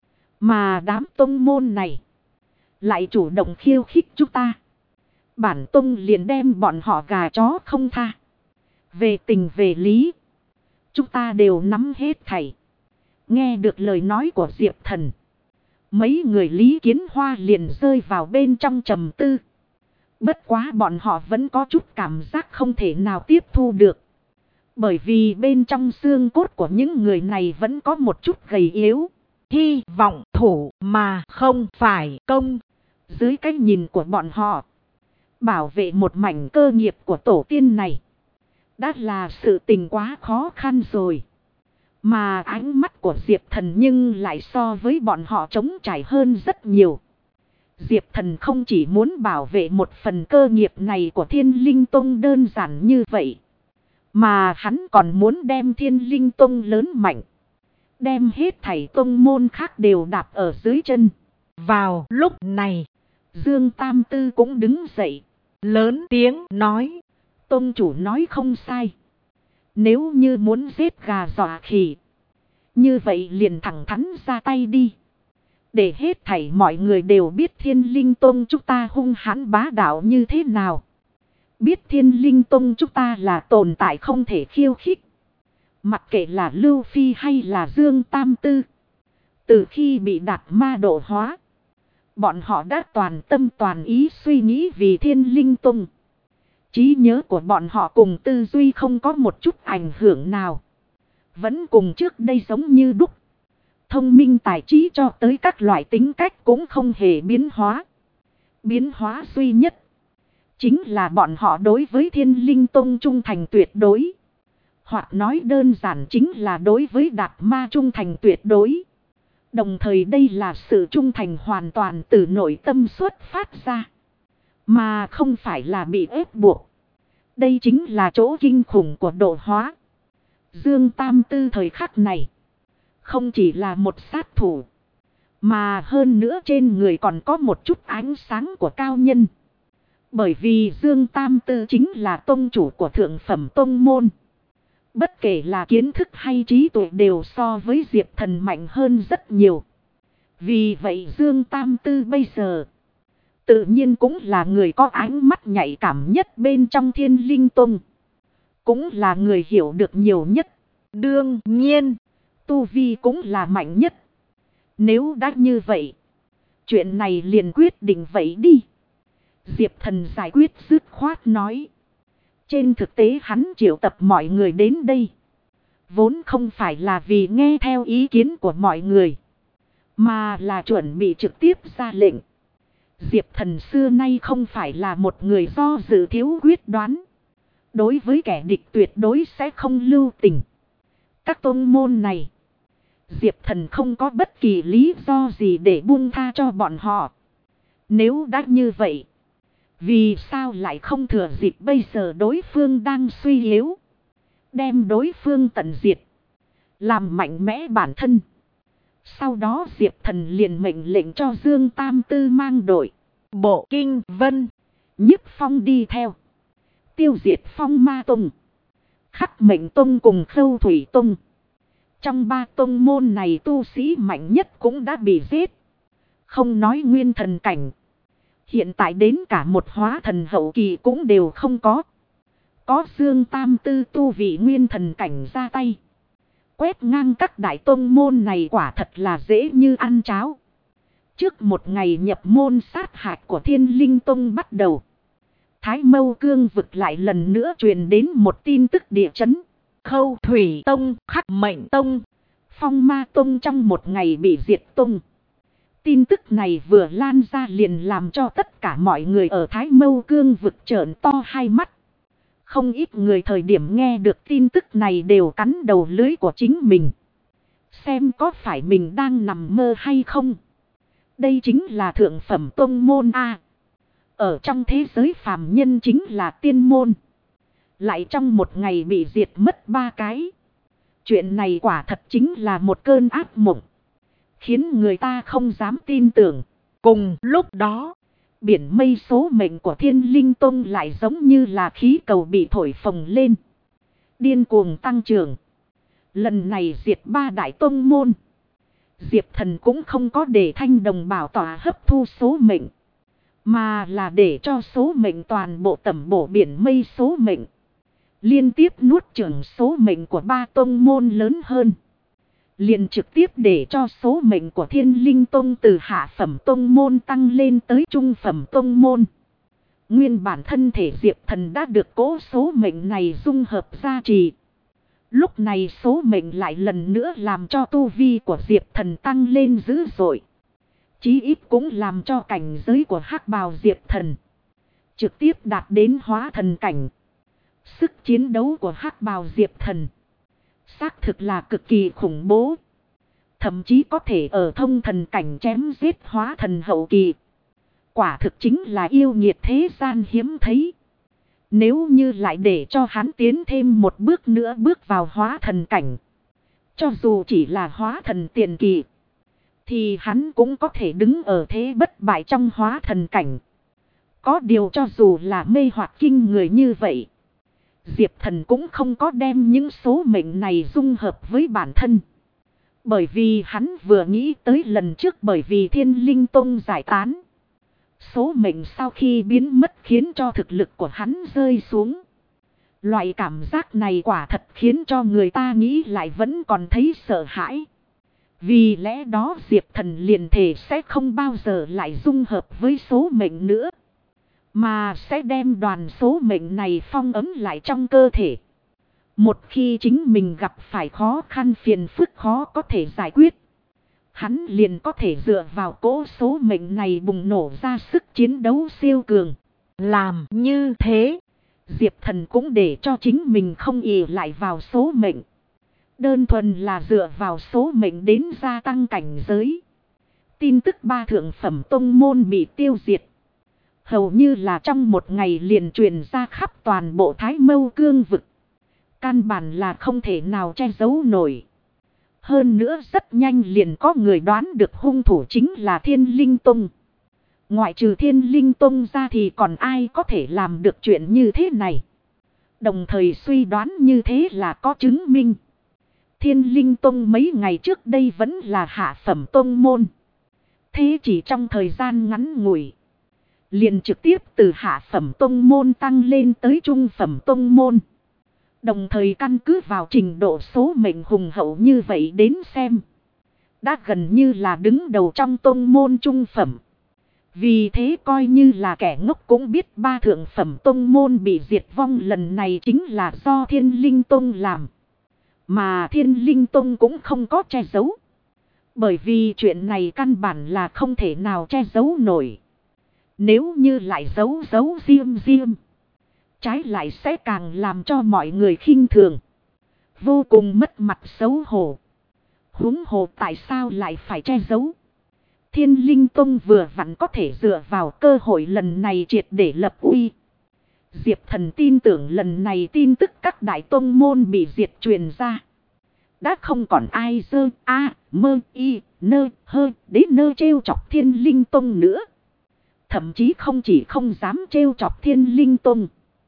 Mà đám tông môn này. Lại chủ động khiêu khích chúng ta. Bản tông liền đem bọn họ gà chó không tha. Về tình về lý. Chúng ta đều nắm hết thảy. Nghe được lời nói của Diệp Thần. Mấy người Lý Kiến Hoa liền rơi vào bên trong trầm tư. Bất quá bọn họ vẫn có chút cảm giác không thể nào tiếp thu được. Bởi vì bên trong xương cốt của những người này vẫn có một chút gầy yếu. Hy vọng thủ mà không phải công. Dưới cái nhìn của bọn họ. Bảo vệ một mảnh cơ nghiệp của tổ tiên này. Đã là sự tình quá khó khăn rồi. Mà ánh mắt của Diệp Thần nhưng lại so với bọn họ trống trải hơn rất nhiều. Diệp Thần không chỉ muốn bảo vệ một phần cơ nghiệp này của Thiên Linh Tông đơn giản như vậy. Mà hắn còn muốn đem Thiên Linh Tông lớn mạnh. Đem hết thảy tông môn khác đều đạp ở dưới chân. Vào lúc này, Dương Tam Tư cũng đứng dậy. Lớn tiếng nói. Tông chủ nói không sai. Nếu như muốn giết gà dọa khỉ. Như vậy liền thẳng thắn ra tay đi. Để hết thảy mọi người đều biết Thiên Linh Tông chúng ta hung hãn bá đạo như thế nào. Biết Thiên Linh Tông chúng ta là tồn tại không thể khiêu khích. Mặc kệ là Lưu Phi hay là Dương Tam Tư. Từ khi bị đạt ma độ hóa. Bọn họ đã toàn tâm toàn ý suy nghĩ vì Thiên Linh Tông. Trí nhớ của bọn họ cùng tư duy không có một chút ảnh hưởng nào. Vẫn cùng trước đây giống như đúc. Thông minh tài trí cho tới các loại tính cách cũng không hề biến hóa. Biến hóa duy nhất chính là bọn họ đối với Thiên Linh Tông trung thành tuyệt đối. Hoặc nói đơn giản chính là đối với Đạt Ma trung thành tuyệt đối. Đồng thời đây là sự trung thành hoàn toàn từ nội tâm xuất phát ra. Mà không phải là bị ép buộc. Đây chính là chỗ kinh khủng của độ hóa. Dương Tam Tư thời khắc này không chỉ là một sát thủ. Mà hơn nữa trên người còn có một chút ánh sáng của cao nhân. Bởi vì Dương Tam Tư chính là tông chủ của thượng phẩm tông môn. Bất kể là kiến thức hay trí tuệ đều so với Diệp Thần mạnh hơn rất nhiều. Vì vậy Dương Tam Tư bây giờ tự nhiên cũng là người có ánh mắt nhạy cảm nhất bên trong Thiên Linh Tông. Cũng là người hiểu được nhiều nhất. Đương nhiên, tu vi cũng là mạnh nhất. Nếu đã như vậy, chuyện này liền quyết định vậy đi. Diệp Thần giải quyết dứt khoát nói. Trên thực tế hắn triệu tập mọi người đến đây. Vốn không phải là vì nghe theo ý kiến của mọi người. Mà là chuẩn bị trực tiếp ra lệnh. Diệp Thần xưa nay không phải là một người do dự thiếu quyết đoán. Đối với kẻ địch tuyệt đối sẽ không lưu tình. Các tôn môn này, Diệp Thần không có bất kỳ lý do gì để buông tha cho bọn họ. Nếu đã như vậy, vì sao lại không thừa dịp bây giờ đối phương đang suy yếu. Đem đối phương tận diệt. Làm mạnh mẽ bản thân. Sau đó Diệp Thần liền mệnh lệnh cho Dương Tam Tư mang đội Bộ Kinh Vân, Nhiếp Phong đi theo. Tiêu diệt Phong Ma Tông, Khắc Mệnh Tông cùng Khâu Thủy Tông. Trong ba tông môn này tu sĩ mạnh nhất cũng đã bị giết. Không nói nguyên thần cảnh. Hiện tại đến cả một hóa thần hậu kỳ cũng đều không có. Có Dương Tam Tư tu vị nguyên thần cảnh ra tay. Quét ngang các đại tông môn này quả thật là dễ như ăn cháo. Trước một ngày nhập môn sát hạch của Thiên Linh Tông bắt đầu. Thái Mâu Cương vực lại lần nữa truyền đến một tin tức địa chấn. Khâu Thủy Tông, Khắc Mệnh Tông, Phong Ma Tông trong một ngày bị diệt tông. Tin tức này vừa lan ra liền làm cho tất cả mọi người ở Thái Mâu Cương vực trợn to hai mắt. Không ít người thời điểm nghe được tin tức này đều cắn đầu lưới của chính mình. Xem có phải mình đang nằm mơ hay không. Đây chính là thượng phẩm tông môn A. Ở trong thế giới phàm nhân chính là tiên môn. Lại trong một ngày bị diệt mất 3 cái. Chuyện này quả thật chính là một cơn ác mộng. Khiến người ta không dám tin tưởng. Cùng lúc đó, biển mây số mệnh của Thiên Linh Tông lại giống như là khí cầu bị thổi phồng lên. Điên cuồng tăng trưởng. Lần này diệt 3 đại tông môn. Diệp Thần cũng không có để Thanh Đồng bảo tỏa hấp thu số mệnh. Mà là để cho số mệnh toàn bộ tẩm bổ biển mây số mệnh. Liên tiếp nuốt chửng số mệnh của 3 tông môn lớn hơn. Liền trực tiếp để cho số mệnh của Thiên Linh Tông từ hạ phẩm tông môn tăng lên tới trung phẩm tông môn. Nguyên bản thân thể Diệp Thần đã được cố số mệnh này dung hợp gia trì. Lúc này số mệnh lại lần nữa làm cho tu vi của Diệp Thần tăng lên dữ dội. Chí ít cũng làm cho cảnh giới của Hắc Bào Diệp Thần trực tiếp đạt đến hóa thần cảnh. Sức chiến đấu của Hắc Bào Diệp Thần xác thực là cực kỳ khủng bố. Thậm chí có thể ở thông thần cảnh chém giết hóa thần hậu kỳ. Quả thực chính là yêu nghiệt thế gian hiếm thấy. Nếu như lại để cho hắn tiến thêm một bước nữa bước vào hóa thần cảnh. Cho dù chỉ là hóa thần tiền kỳ. Thì hắn cũng có thể đứng ở thế bất bại trong hóa thần cảnh. Có điều cho dù là mê hoặc kinh người như vậy. Diệp Thần cũng không có đem những số mệnh này dung hợp với bản thân. Bởi vì hắn vừa nghĩ tới lần trước bởi vì Thiên Linh Tông giải tán. Số mệnh sau khi biến mất khiến cho thực lực của hắn rơi xuống. Loại cảm giác này quả thật khiến cho người ta nghĩ lại vẫn còn thấy sợ hãi. Vì lẽ đó Diệp Thần liền thề sẽ không bao giờ lại dung hợp với số mệnh nữa. Mà sẽ đem đoàn số mệnh này phong ấn lại trong cơ thể. Một khi chính mình gặp phải khó khăn phiền phức khó có thể giải quyết, hắn liền có thể dựa vào cỗ số mệnh này bùng nổ ra sức chiến đấu siêu cường. Làm như thế, Diệp Thần cũng để cho chính mình không ỷ lại vào số mệnh. Đơn thuần là dựa vào số mệnh đến gia tăng cảnh giới. Tin tức 3 thượng phẩm tông môn bị tiêu diệt. Hầu như là trong một ngày liền truyền ra khắp toàn bộ Thái Mâu Cương vực. Căn bản là không thể nào che giấu nổi. Hơn nữa rất nhanh liền có người đoán được hung thủ chính là Thiên Linh Tông. Ngoại trừ Thiên Linh Tông ra thì còn ai có thể làm được chuyện như thế này. Đồng thời suy đoán như thế là có chứng minh. Thiên Linh Tông mấy ngày trước đây vẫn là hạ phẩm tông môn. Thế chỉ trong thời gian ngắn ngủi, liền trực tiếp từ hạ phẩm tông môn tăng lên tới trung phẩm tông môn. Đồng thời căn cứ vào trình độ số mệnh hùng hậu như vậy đến xem, đã gần như là đứng đầu trong tông môn trung phẩm. Vì thế coi như là kẻ ngốc cũng biết 3 thượng phẩm tông môn bị diệt vong lần này chính là do Thiên Linh Tông làm. Mà Thiên Linh Tông cũng không có che giấu. Bởi vì chuyện này căn bản là không thể nào che giấu nổi. Nếu như lại giấu riêng, trái lại sẽ càng làm cho mọi người khinh thường. Vô cùng mất mặt xấu hổ. Huống hồ tại sao lại phải che giấu? Thiên Linh Tông vừa vặn có thể dựa vào cơ hội lần này triệt để lập uy. Diệp Thần tin tưởng lần này tin tức các đại tông môn bị diệt truyền ra. Đã không còn ai dơ mơ y nơ hơ đến nơ trêu chọc Thiên Linh Tông nữa. Thậm chí không chỉ không dám trêu chọc Thiên Linh Tông,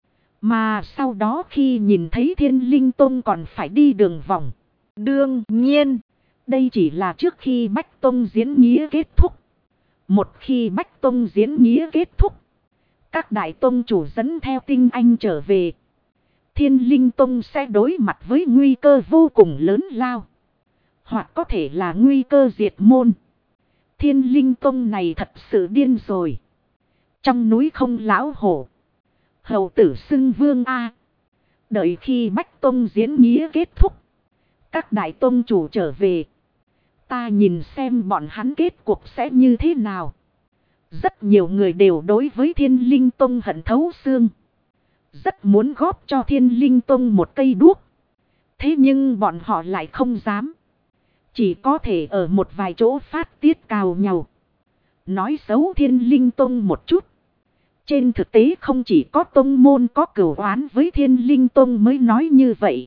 mà sau đó khi nhìn thấy Thiên Linh Tông còn phải đi đường vòng. Đương nhiên, đây chỉ là trước khi Bách Tông diễn nghĩa kết thúc. Một khi Bách Tông diễn nghĩa kết thúc, các đại tông chủ dẫn theo tinh anh trở về, Thiên Linh Tông sẽ đối mặt với nguy cơ vô cùng lớn lao. Hoặc có thể là nguy cơ diệt môn. Thiên Linh Tông này thật sự điên rồi. Trong núi không lão hổ, hầu tử xưng vương A. Đợi khi Bách Tông diễn nghĩa kết thúc, các đại tông chủ trở về, ta nhìn xem bọn hắn kết cuộc sẽ như thế nào. Rất nhiều người đều đối với Thiên Linh Tông hận thấu xương. Rất muốn góp cho Thiên Linh Tông một cây đuốc. Thế nhưng bọn họ lại không dám. Chỉ có thể ở một vài chỗ phát tiết cào nhàu. Nói xấu Thiên Linh Tông một chút. Trên thực tế không chỉ có tông môn có cửu oán với Thiên Linh Tông mới nói như vậy.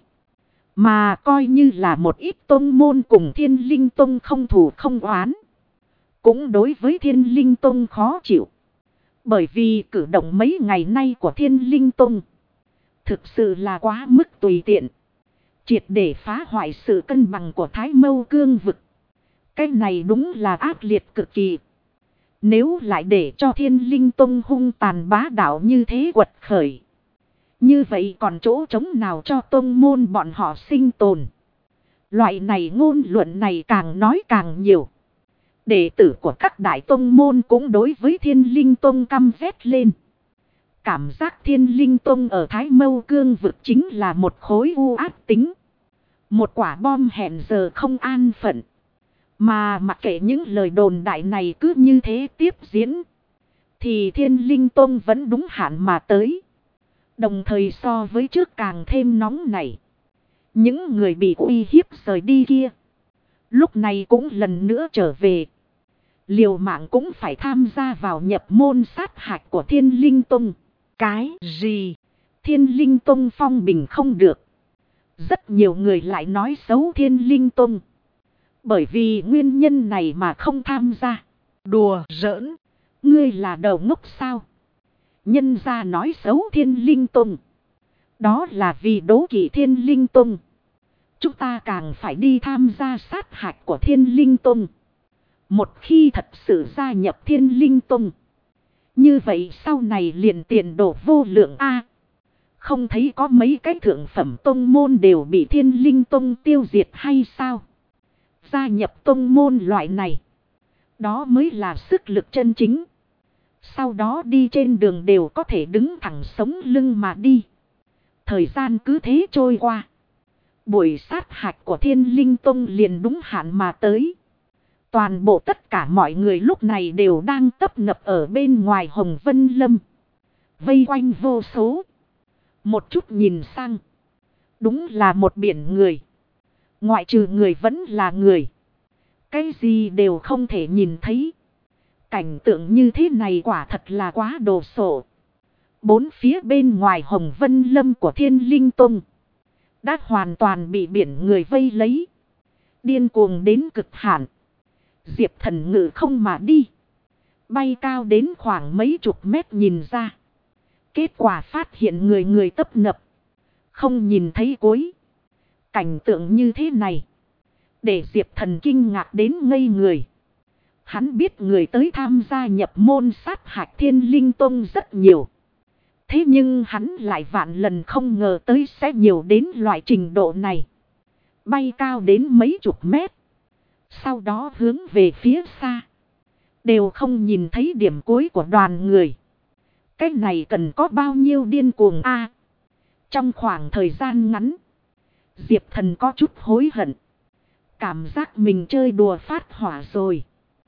Mà coi như là một ít tông môn cùng Thiên Linh Tông không thù không oán, cũng đối với Thiên Linh Tông khó chịu. Bởi vì cử động mấy ngày nay của Thiên Linh Tông thực sự là quá mức tùy tiện. Triệt để phá hoại sự cân bằng của Thái Mâu Cương vực. Cái này đúng là ác liệt cực kỳ. Nếu lại để cho Thiên Linh Tông hung tàn bá đạo như thế quật khởi, như vậy còn chỗ trống nào cho tông môn bọn họ sinh tồn. Loại này ngôn luận này càng nói càng nhiều. Đệ tử của các đại tông môn cũng đối với Thiên Linh Tông căm ghét lên. Cảm giác Thiên Linh Tông ở Thái Mâu Cương vực chính là một khối u ác tính. Một quả bom hẹn giờ không an phận. Mà mặc kệ những lời đồn đại này cứ như thế tiếp diễn, thì Thiên Linh Tông vẫn đúng hạn mà tới. Đồng thời so với trước càng thêm nóng nảy. Những người bị uy hiếp rời đi kia, lúc này cũng lần nữa trở về. Liều mạng cũng phải tham gia vào nhập môn sát hạch của Thiên Linh Tông. Cái gì? Thiên Linh Tông phong bình không được. Rất nhiều người lại nói xấu Thiên Linh Tông. Bởi vì nguyên nhân này mà không tham gia. Đùa giỡn. Ngươi là đầu ngốc sao? Nhân ra nói xấu Thiên Linh Tông, đó là vì đố kỵ Thiên Linh Tông. Chúng ta càng phải đi tham gia sát hạch của Thiên Linh Tông. Một khi thật sự gia nhập Thiên Linh Tông, như vậy sau này liền tiền đồ vô lượng A. Không thấy có mấy cái thượng phẩm tông môn đều bị Thiên Linh Tông tiêu diệt hay sao? Gia nhập tông môn loại này. Đó mới là sức lực chân chính. Sau đó đi trên đường đều có thể đứng thẳng sống lưng mà đi. Thời gian cứ thế trôi qua. Buổi sát hạch của Thiên Linh Tông liền đúng hạn mà tới. Toàn bộ tất cả mọi người lúc này đều đang tấp nập ở bên ngoài Hồng Vân Lâm. Vây quanh vô số. Một chút nhìn sang. Đúng là một biển người. Ngoại trừ người vẫn là người. Cái gì đều không thể nhìn thấy. Cảnh tượng như thế này quả thật là quá đồ sộ. Bốn phía bên ngoài Hồng Vân Lâm của Thiên Linh Tông đã hoàn toàn bị biển người vây lấy. Điên cuồng đến cực hạn. Diệp Thần ngự không mà đi. Bay cao đến khoảng mấy chục mét nhìn ra. Kết quả phát hiện người người tấp nập. Không nhìn thấy cuối. Cảnh tượng như thế này. Để Diệp Thần kinh ngạc đến ngây người. Hắn biết người tới tham gia nhập môn sát hạch Thiên Linh Tông rất nhiều. Thế nhưng hắn lại vạn lần không ngờ tới sẽ nhiều đến loại trình độ này. Bay cao đến mấy chục mét. Sau đó hướng về phía xa. Đều không nhìn thấy điểm cuối của đoàn người. Cái này cần có bao nhiêu điên cuồng a? Trong khoảng thời gian ngắn. Diệp Thần có chút hối hận. Cảm giác mình chơi đùa phát hỏa rồi.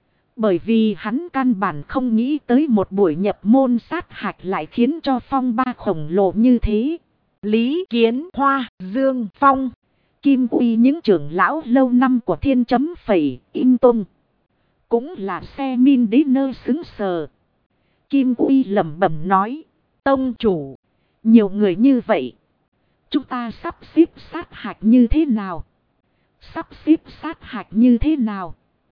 Bởi vì hắn căn bản không nghĩ tới một buổi nhập môn sát hạch lại khiến cho phong ba khổng lồ như thế. Lý Kiến Hoa, Dương Phong, Kim Uy những trưởng lão lâu năm của Thiên Chấm Phẩy, In Tông. Cũng là xe min đế nơ xứng sờ. Kim Uy lẩm bẩm nói. Tông chủ, nhiều người như vậy. Chúng ta sắp xếp sát hạch như thế nào? Sắp xếp sát hạch như thế nào?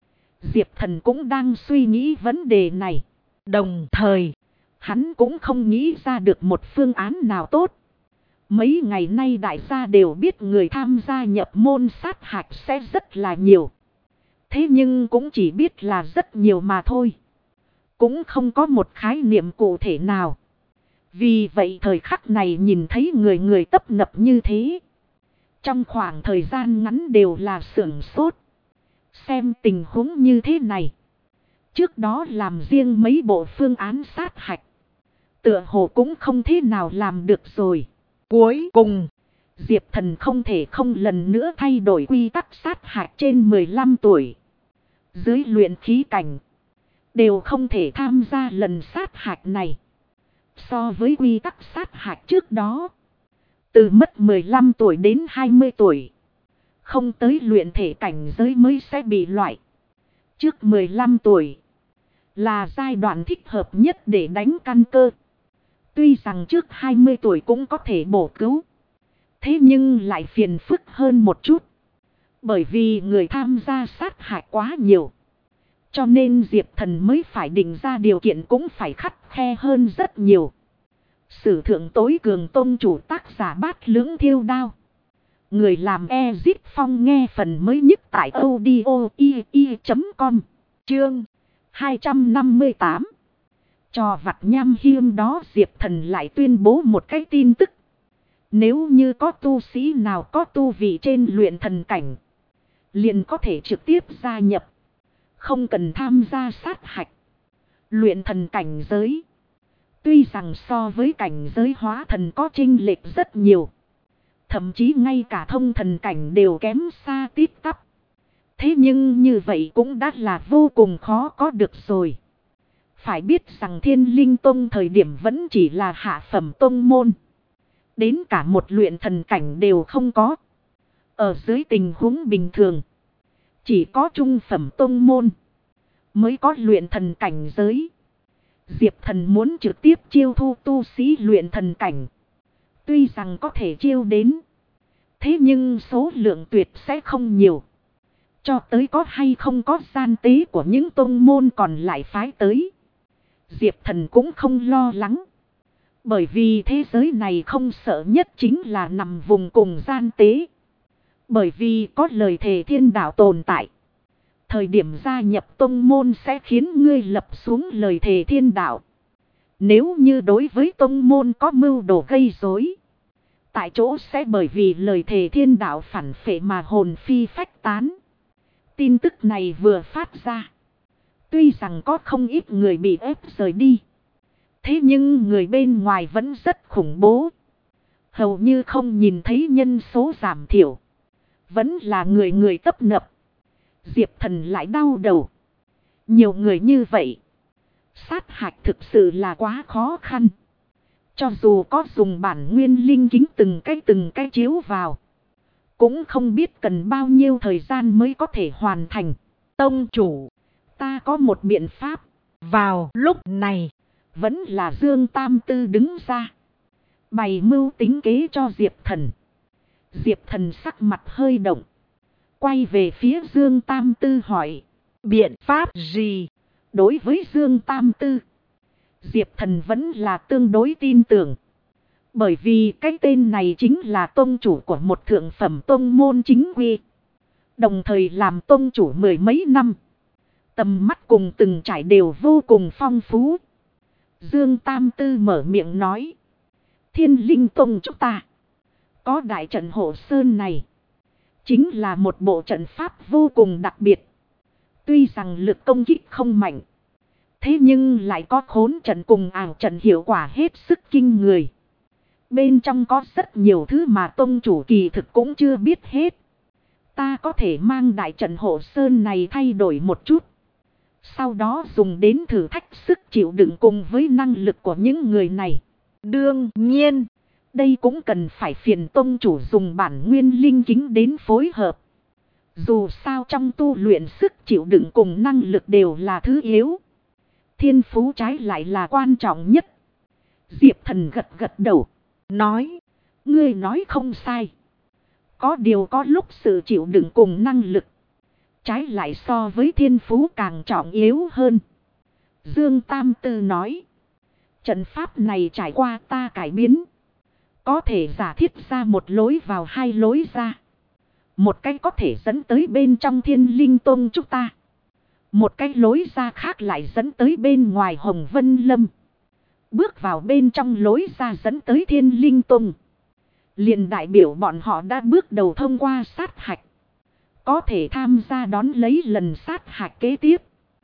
Diệp Thần cũng đang suy nghĩ vấn đề này. Đồng thời, hắn cũng không nghĩ ra được một phương án nào tốt. Mấy ngày nay đại gia đều biết người tham gia nhập môn sát hạch sẽ rất là nhiều. Thế nhưng cũng chỉ biết là rất nhiều mà thôi. Cũng không có một khái niệm cụ thể nào. Vì vậy thời khắc này nhìn thấy người người tấp nập như thế. Trong khoảng thời gian ngắn đều là sửng sốt. Xem tình huống như thế này. Trước đó làm riêng mấy bộ phương án sát hạch. Tựa hồ cũng không thế nào làm được rồi. Cuối cùng, Diệp Thần không thể không lần nữa thay đổi quy tắc sát hạch trên 15 tuổi. Dưới luyện khí cảnh, đều không thể tham gia lần sát hạch này. So với quy tắc sát hạch trước đó, từ mất 15 tuổi đến 20 tuổi. Không tới luyện thể cảnh giới mới sẽ bị loại. Trước 15 tuổi là giai đoạn thích hợp nhất để đánh căn cơ. Tuy rằng trước 20 tuổi cũng có thể bổ cứu. Thế nhưng lại phiền phức hơn một chút. Bởi vì người tham gia sát hạch quá nhiều. Cho nên Diệp Thần mới phải định ra điều kiện cũng phải khắt khe hơn rất nhiều. Sử thượng tối cường tông chủ tác giả Bát Lưỡng Thiêu Đao. Người làm Ezit Phong nghe phần mới nhất tại audio.com. Chương 258. Cho vặt nham hiêm đó Diệp Thần lại tuyên bố một cái tin tức. Nếu như có tu sĩ nào có tu vị trên luyện thần cảnh, liền có thể trực tiếp gia nhập. Không cần tham gia sát hạch. Luyện thần cảnh giới, tuy rằng so với cảnh giới hóa thần có chênh lệch rất nhiều. Thậm chí ngay cả thông thần cảnh đều kém xa tít tắp. Thế nhưng như vậy cũng đã là vô cùng khó có được rồi. Phải biết rằng Thiên Linh Tông thời điểm vẫn chỉ là hạ phẩm tông môn. Đến cả một luyện thần cảnh đều không có. Ở dưới tình huống bình thường, chỉ có trung phẩm tông môn mới có luyện thần cảnh giới. Diệp Thần muốn trực tiếp chiêu thu tu sĩ luyện thần cảnh. Tuy rằng có thể chiêu đến, thế nhưng số lượng tuyệt sẽ không nhiều. Cho tới có hay không có gian tế của những tông môn còn lại phái tới, Diệp Thần cũng không lo lắng. Bởi vì thế giới này không sợ nhất chính là nằm vùng cùng gian tế. Bởi vì có lời thề thiên đạo tồn tại. Thời điểm gia nhập tông môn sẽ khiến ngươi lập xuống lời thề thiên đạo. Nếu như đối với tông môn có mưu đồ gây rối, tại chỗ sẽ bởi vì lời thề thiên đạo phản phệ mà hồn phi phách tán. Tin tức này vừa phát ra. Tuy rằng có không ít người bị ép rời đi. Thế nhưng người bên ngoài vẫn rất khủng bố. Hầu như không nhìn thấy nhân số giảm thiểu. Vẫn là người người tấp nập. Diệp Thần lại đau đầu. Nhiều người như vậy. Sát hạch thực sự là quá khó khăn. Cho dù có dùng bản nguyên linh kính từng cái chiếu vào. Cũng không biết cần bao nhiêu thời gian mới có thể hoàn thành. Tông chủ, ta có một biện pháp. Vào lúc này, vẫn là Dương Tam Tư đứng ra. Bày mưu tính kế cho Diệp Thần. Diệp Thần sắc mặt hơi động. Quay về phía Dương Tam Tư hỏi. Biện pháp gì? Đối với Dương Tam Tư, Diệp Thần vẫn là tương đối tin tưởng. Bởi vì cái tên này chính là tông chủ của một thượng phẩm tông môn chính quy. Đồng thời làm tông chủ mười mấy năm. Tầm mắt cùng từng trải đều vô cùng phong phú. Dương Tam Tư mở miệng nói. Thiên Linh Tông chúng ta có đại trận hộ sơn này. Chính là một bộ trận pháp vô cùng đặc biệt. Tuy rằng lực công kích không mạnh. Thế nhưng lại có khốn trận cùng ảo trận hiệu quả hết sức kinh người. Bên trong có rất nhiều thứ mà tông chủ kỳ thực cũng chưa biết hết. Ta có thể mang đại trận hộ sơn này thay đổi một chút. Sau đó dùng đến thử thách sức chịu đựng cùng với năng lực của những người này. Đương nhiên, đây cũng cần phải phiền tông chủ dùng bản nguyên linh kính đến phối hợp. Dù sao trong tu luyện sức chịu đựng cùng năng lực đều là thứ yếu. Thiên phú trái lại là quan trọng nhất. Diệp Thần gật gật đầu. Nói, ngươi nói không sai. Có điều có lúc sự chịu đựng cùng năng lực. Trái lại so với thiên phú càng trọng yếu hơn. Dương Tam Tư nói. Trận pháp này trải qua ta cải biến. Có thể giả thiết ra một lối vào hai lối ra. Một cái có thể dẫn tới bên trong Thiên Linh Tông chúng ta. Một cái lối ra khác lại dẫn tới bên ngoài Hồng Vân Lâm. Bước vào bên trong lối ra dẫn tới Thiên Linh Tông. Liền đại biểu bọn họ đã bước đầu thông qua sát hạch. Có thể tham gia đón lấy lần sát hạch kế tiếp.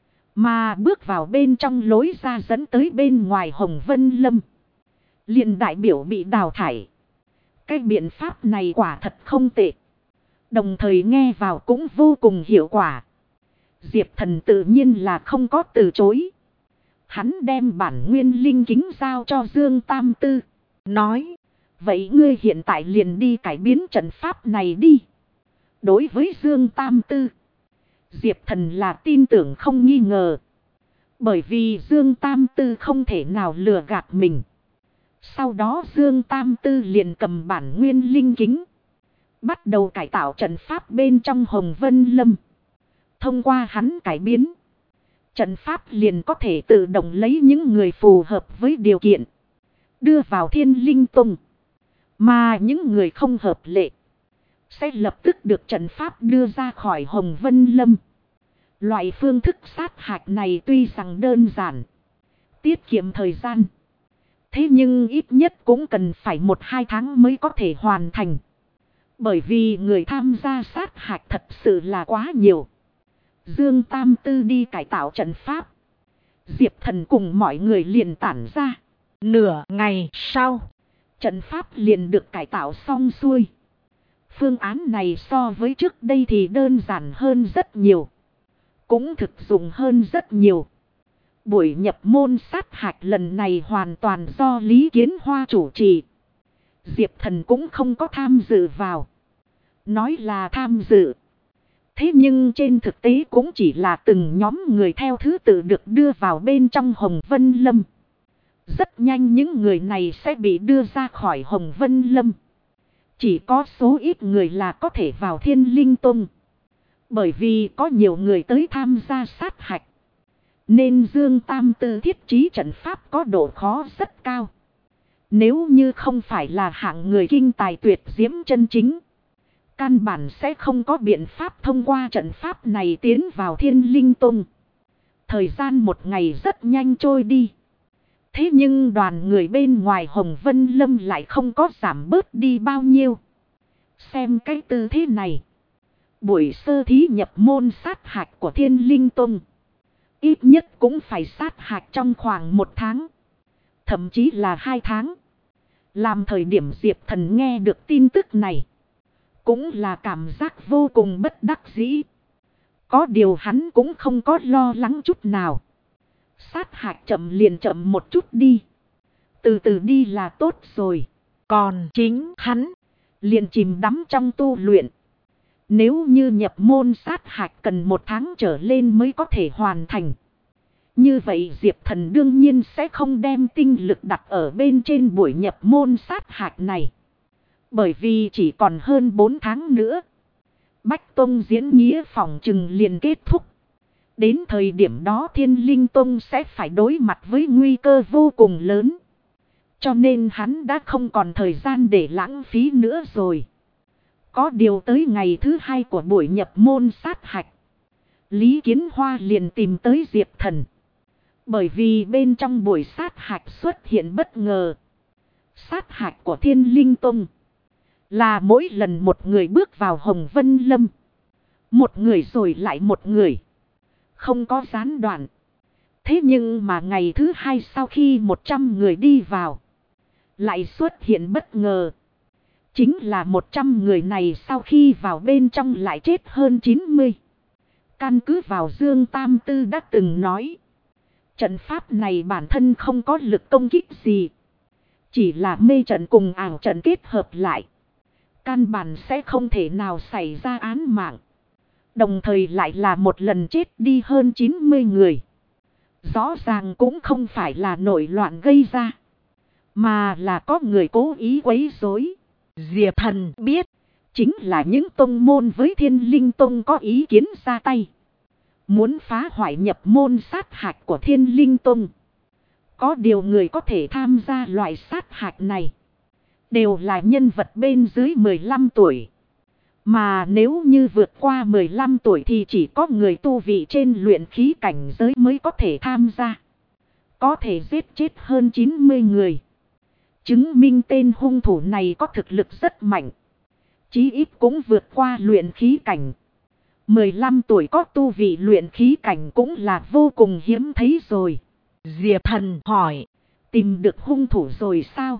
Mà bước vào bên trong lối ra dẫn tới bên ngoài Hồng Vân Lâm. Liền đại biểu bị đào thải. Cái biện pháp này quả thật không tệ. Đồng thời nghe vào cũng vô cùng hiệu quả. Diệp Thần tự nhiên là không có từ chối. Hắn đem bản nguyên linh kính giao cho Dương Tam Tư. Nói, vậy ngươi hiện tại liền đi cải biến trận pháp này đi. Đối với Dương Tam Tư, Diệp Thần là tin tưởng không nghi ngờ. Bởi vì Dương Tam Tư không thể nào lừa gạt mình. Sau đó Dương Tam Tư liền cầm bản nguyên linh kính. Bắt đầu cải tạo trận pháp bên trong Hồng Vân Lâm. Thông qua hắn cải biến. Trận pháp liền có thể tự động lấy những người phù hợp với điều kiện. Đưa vào Thiên Linh Tông. Mà những người không hợp lệ. Sẽ lập tức được trận pháp đưa ra khỏi Hồng Vân Lâm. Loại phương thức sát hạch này tuy rằng đơn giản. Tiết kiệm thời gian. Thế nhưng ít nhất cũng cần phải 1-2 tháng mới có thể hoàn thành. Bởi vì người tham gia sát hạch thật sự là quá nhiều. Dương Tam Tư đi cải tạo trận pháp. Diệp Thần cùng mọi người liền tản ra. Nửa ngày sau, trận pháp liền được cải tạo xong xuôi. Phương án này so với trước đây thì đơn giản hơn rất nhiều. Cũng thực dụng hơn rất nhiều. Buổi nhập môn sát hạch lần này hoàn toàn do Lý Kiến Hoa chủ trì. Diệp Thần cũng không có tham dự vào. Nói là tham dự. Thế nhưng trên thực tế cũng chỉ là từng nhóm người theo thứ tự được đưa vào bên trong Hồng Vân Lâm. Rất nhanh những người này sẽ bị đưa ra khỏi Hồng Vân Lâm. Chỉ có số ít người là có thể vào Thiên Linh Tông. Bởi vì có nhiều người tới tham gia sát hạch. Nên Dương Tam Tư thiết trí trận pháp có độ khó rất cao. Nếu như không phải là hạng người kinh tài tuyệt diễm chân chính. Căn bản sẽ không có biện pháp thông qua trận pháp này tiến vào Thiên Linh Tông. Thời gian một ngày rất nhanh trôi đi. Thế nhưng đoàn người bên ngoài Hồng Vân Lâm lại không có giảm bớt đi bao nhiêu. Xem cái tư thế này. Buổi sơ thí nhập môn sát hạch của Thiên Linh Tông. Ít nhất cũng phải sát hạch trong khoảng 1 tháng. Thậm chí là 2 tháng. Làm thời điểm Diệp Thần nghe được tin tức này. Cũng là cảm giác vô cùng bất đắc dĩ. Có điều hắn cũng không có lo lắng chút nào. Sát hạch chậm liền chậm một chút đi. Từ từ đi là tốt rồi. Còn chính hắn liền chìm đắm trong tu luyện. Nếu như nhập môn sát hạch cần 1 tháng trở lên mới có thể hoàn thành. Như vậy Diệp Thần đương nhiên sẽ không đem tinh lực đặt ở bên trên buổi nhập môn sát hạch này. Bởi vì chỉ còn hơn 4 tháng nữa. Bách Tông diễn nghĩa phỏng chừng liền kết thúc. Đến thời điểm đó Thiên Linh Tông sẽ phải đối mặt với nguy cơ vô cùng lớn. Cho nên hắn đã không còn thời gian để lãng phí nữa rồi. Có điều tới ngày thứ 2 của buổi nhập môn sát hạch. Lý Kiến Hoa liền tìm tới Diệp Thần. Bởi vì bên trong buổi sát hạch xuất hiện bất ngờ. Sát hạch của Thiên Linh Tông là mỗi lần một người bước vào Hồng Vân Lâm. Một người rồi lại một người. Không có gián đoạn. Thế nhưng mà ngày thứ 2 sau khi 100 người đi vào. Lại xuất hiện bất ngờ. Chính là 100 người này sau khi vào bên trong lại chết hơn 90. Căn cứ vào Dương Tam Tư đã từng nói. Trận pháp này bản thân không có lực công kích gì. Chỉ là mê trận cùng ảo trận kết hợp lại. Căn bản sẽ không thể nào xảy ra án mạng. Đồng thời lại là một lần chết đi hơn 90 người. Rõ ràng cũng không phải là nổi loạn gây ra. Mà là có người cố ý quấy rối. Diệp Thần biết. Chính là những tông môn với Thiên Linh Tông có ý kiến ra tay. Muốn phá hoại nhập môn sát hạch của Thiên Linh Tông. Có điều người có thể tham gia loại sát hạch này. Đều là nhân vật bên dưới 15 tuổi. Mà nếu như vượt qua 15 tuổi thì chỉ có người tu vị trên luyện khí cảnh giới mới có thể tham gia. Có thể giết chết hơn 90 người. Chứng minh tên hung thủ này có thực lực rất mạnh. Chí ít cũng vượt qua luyện khí cảnh. 15 tuổi có tu vị luyện khí cảnh cũng là vô cùng hiếm thấy rồi. Diệp Thần hỏi. Tìm được hung thủ rồi sao?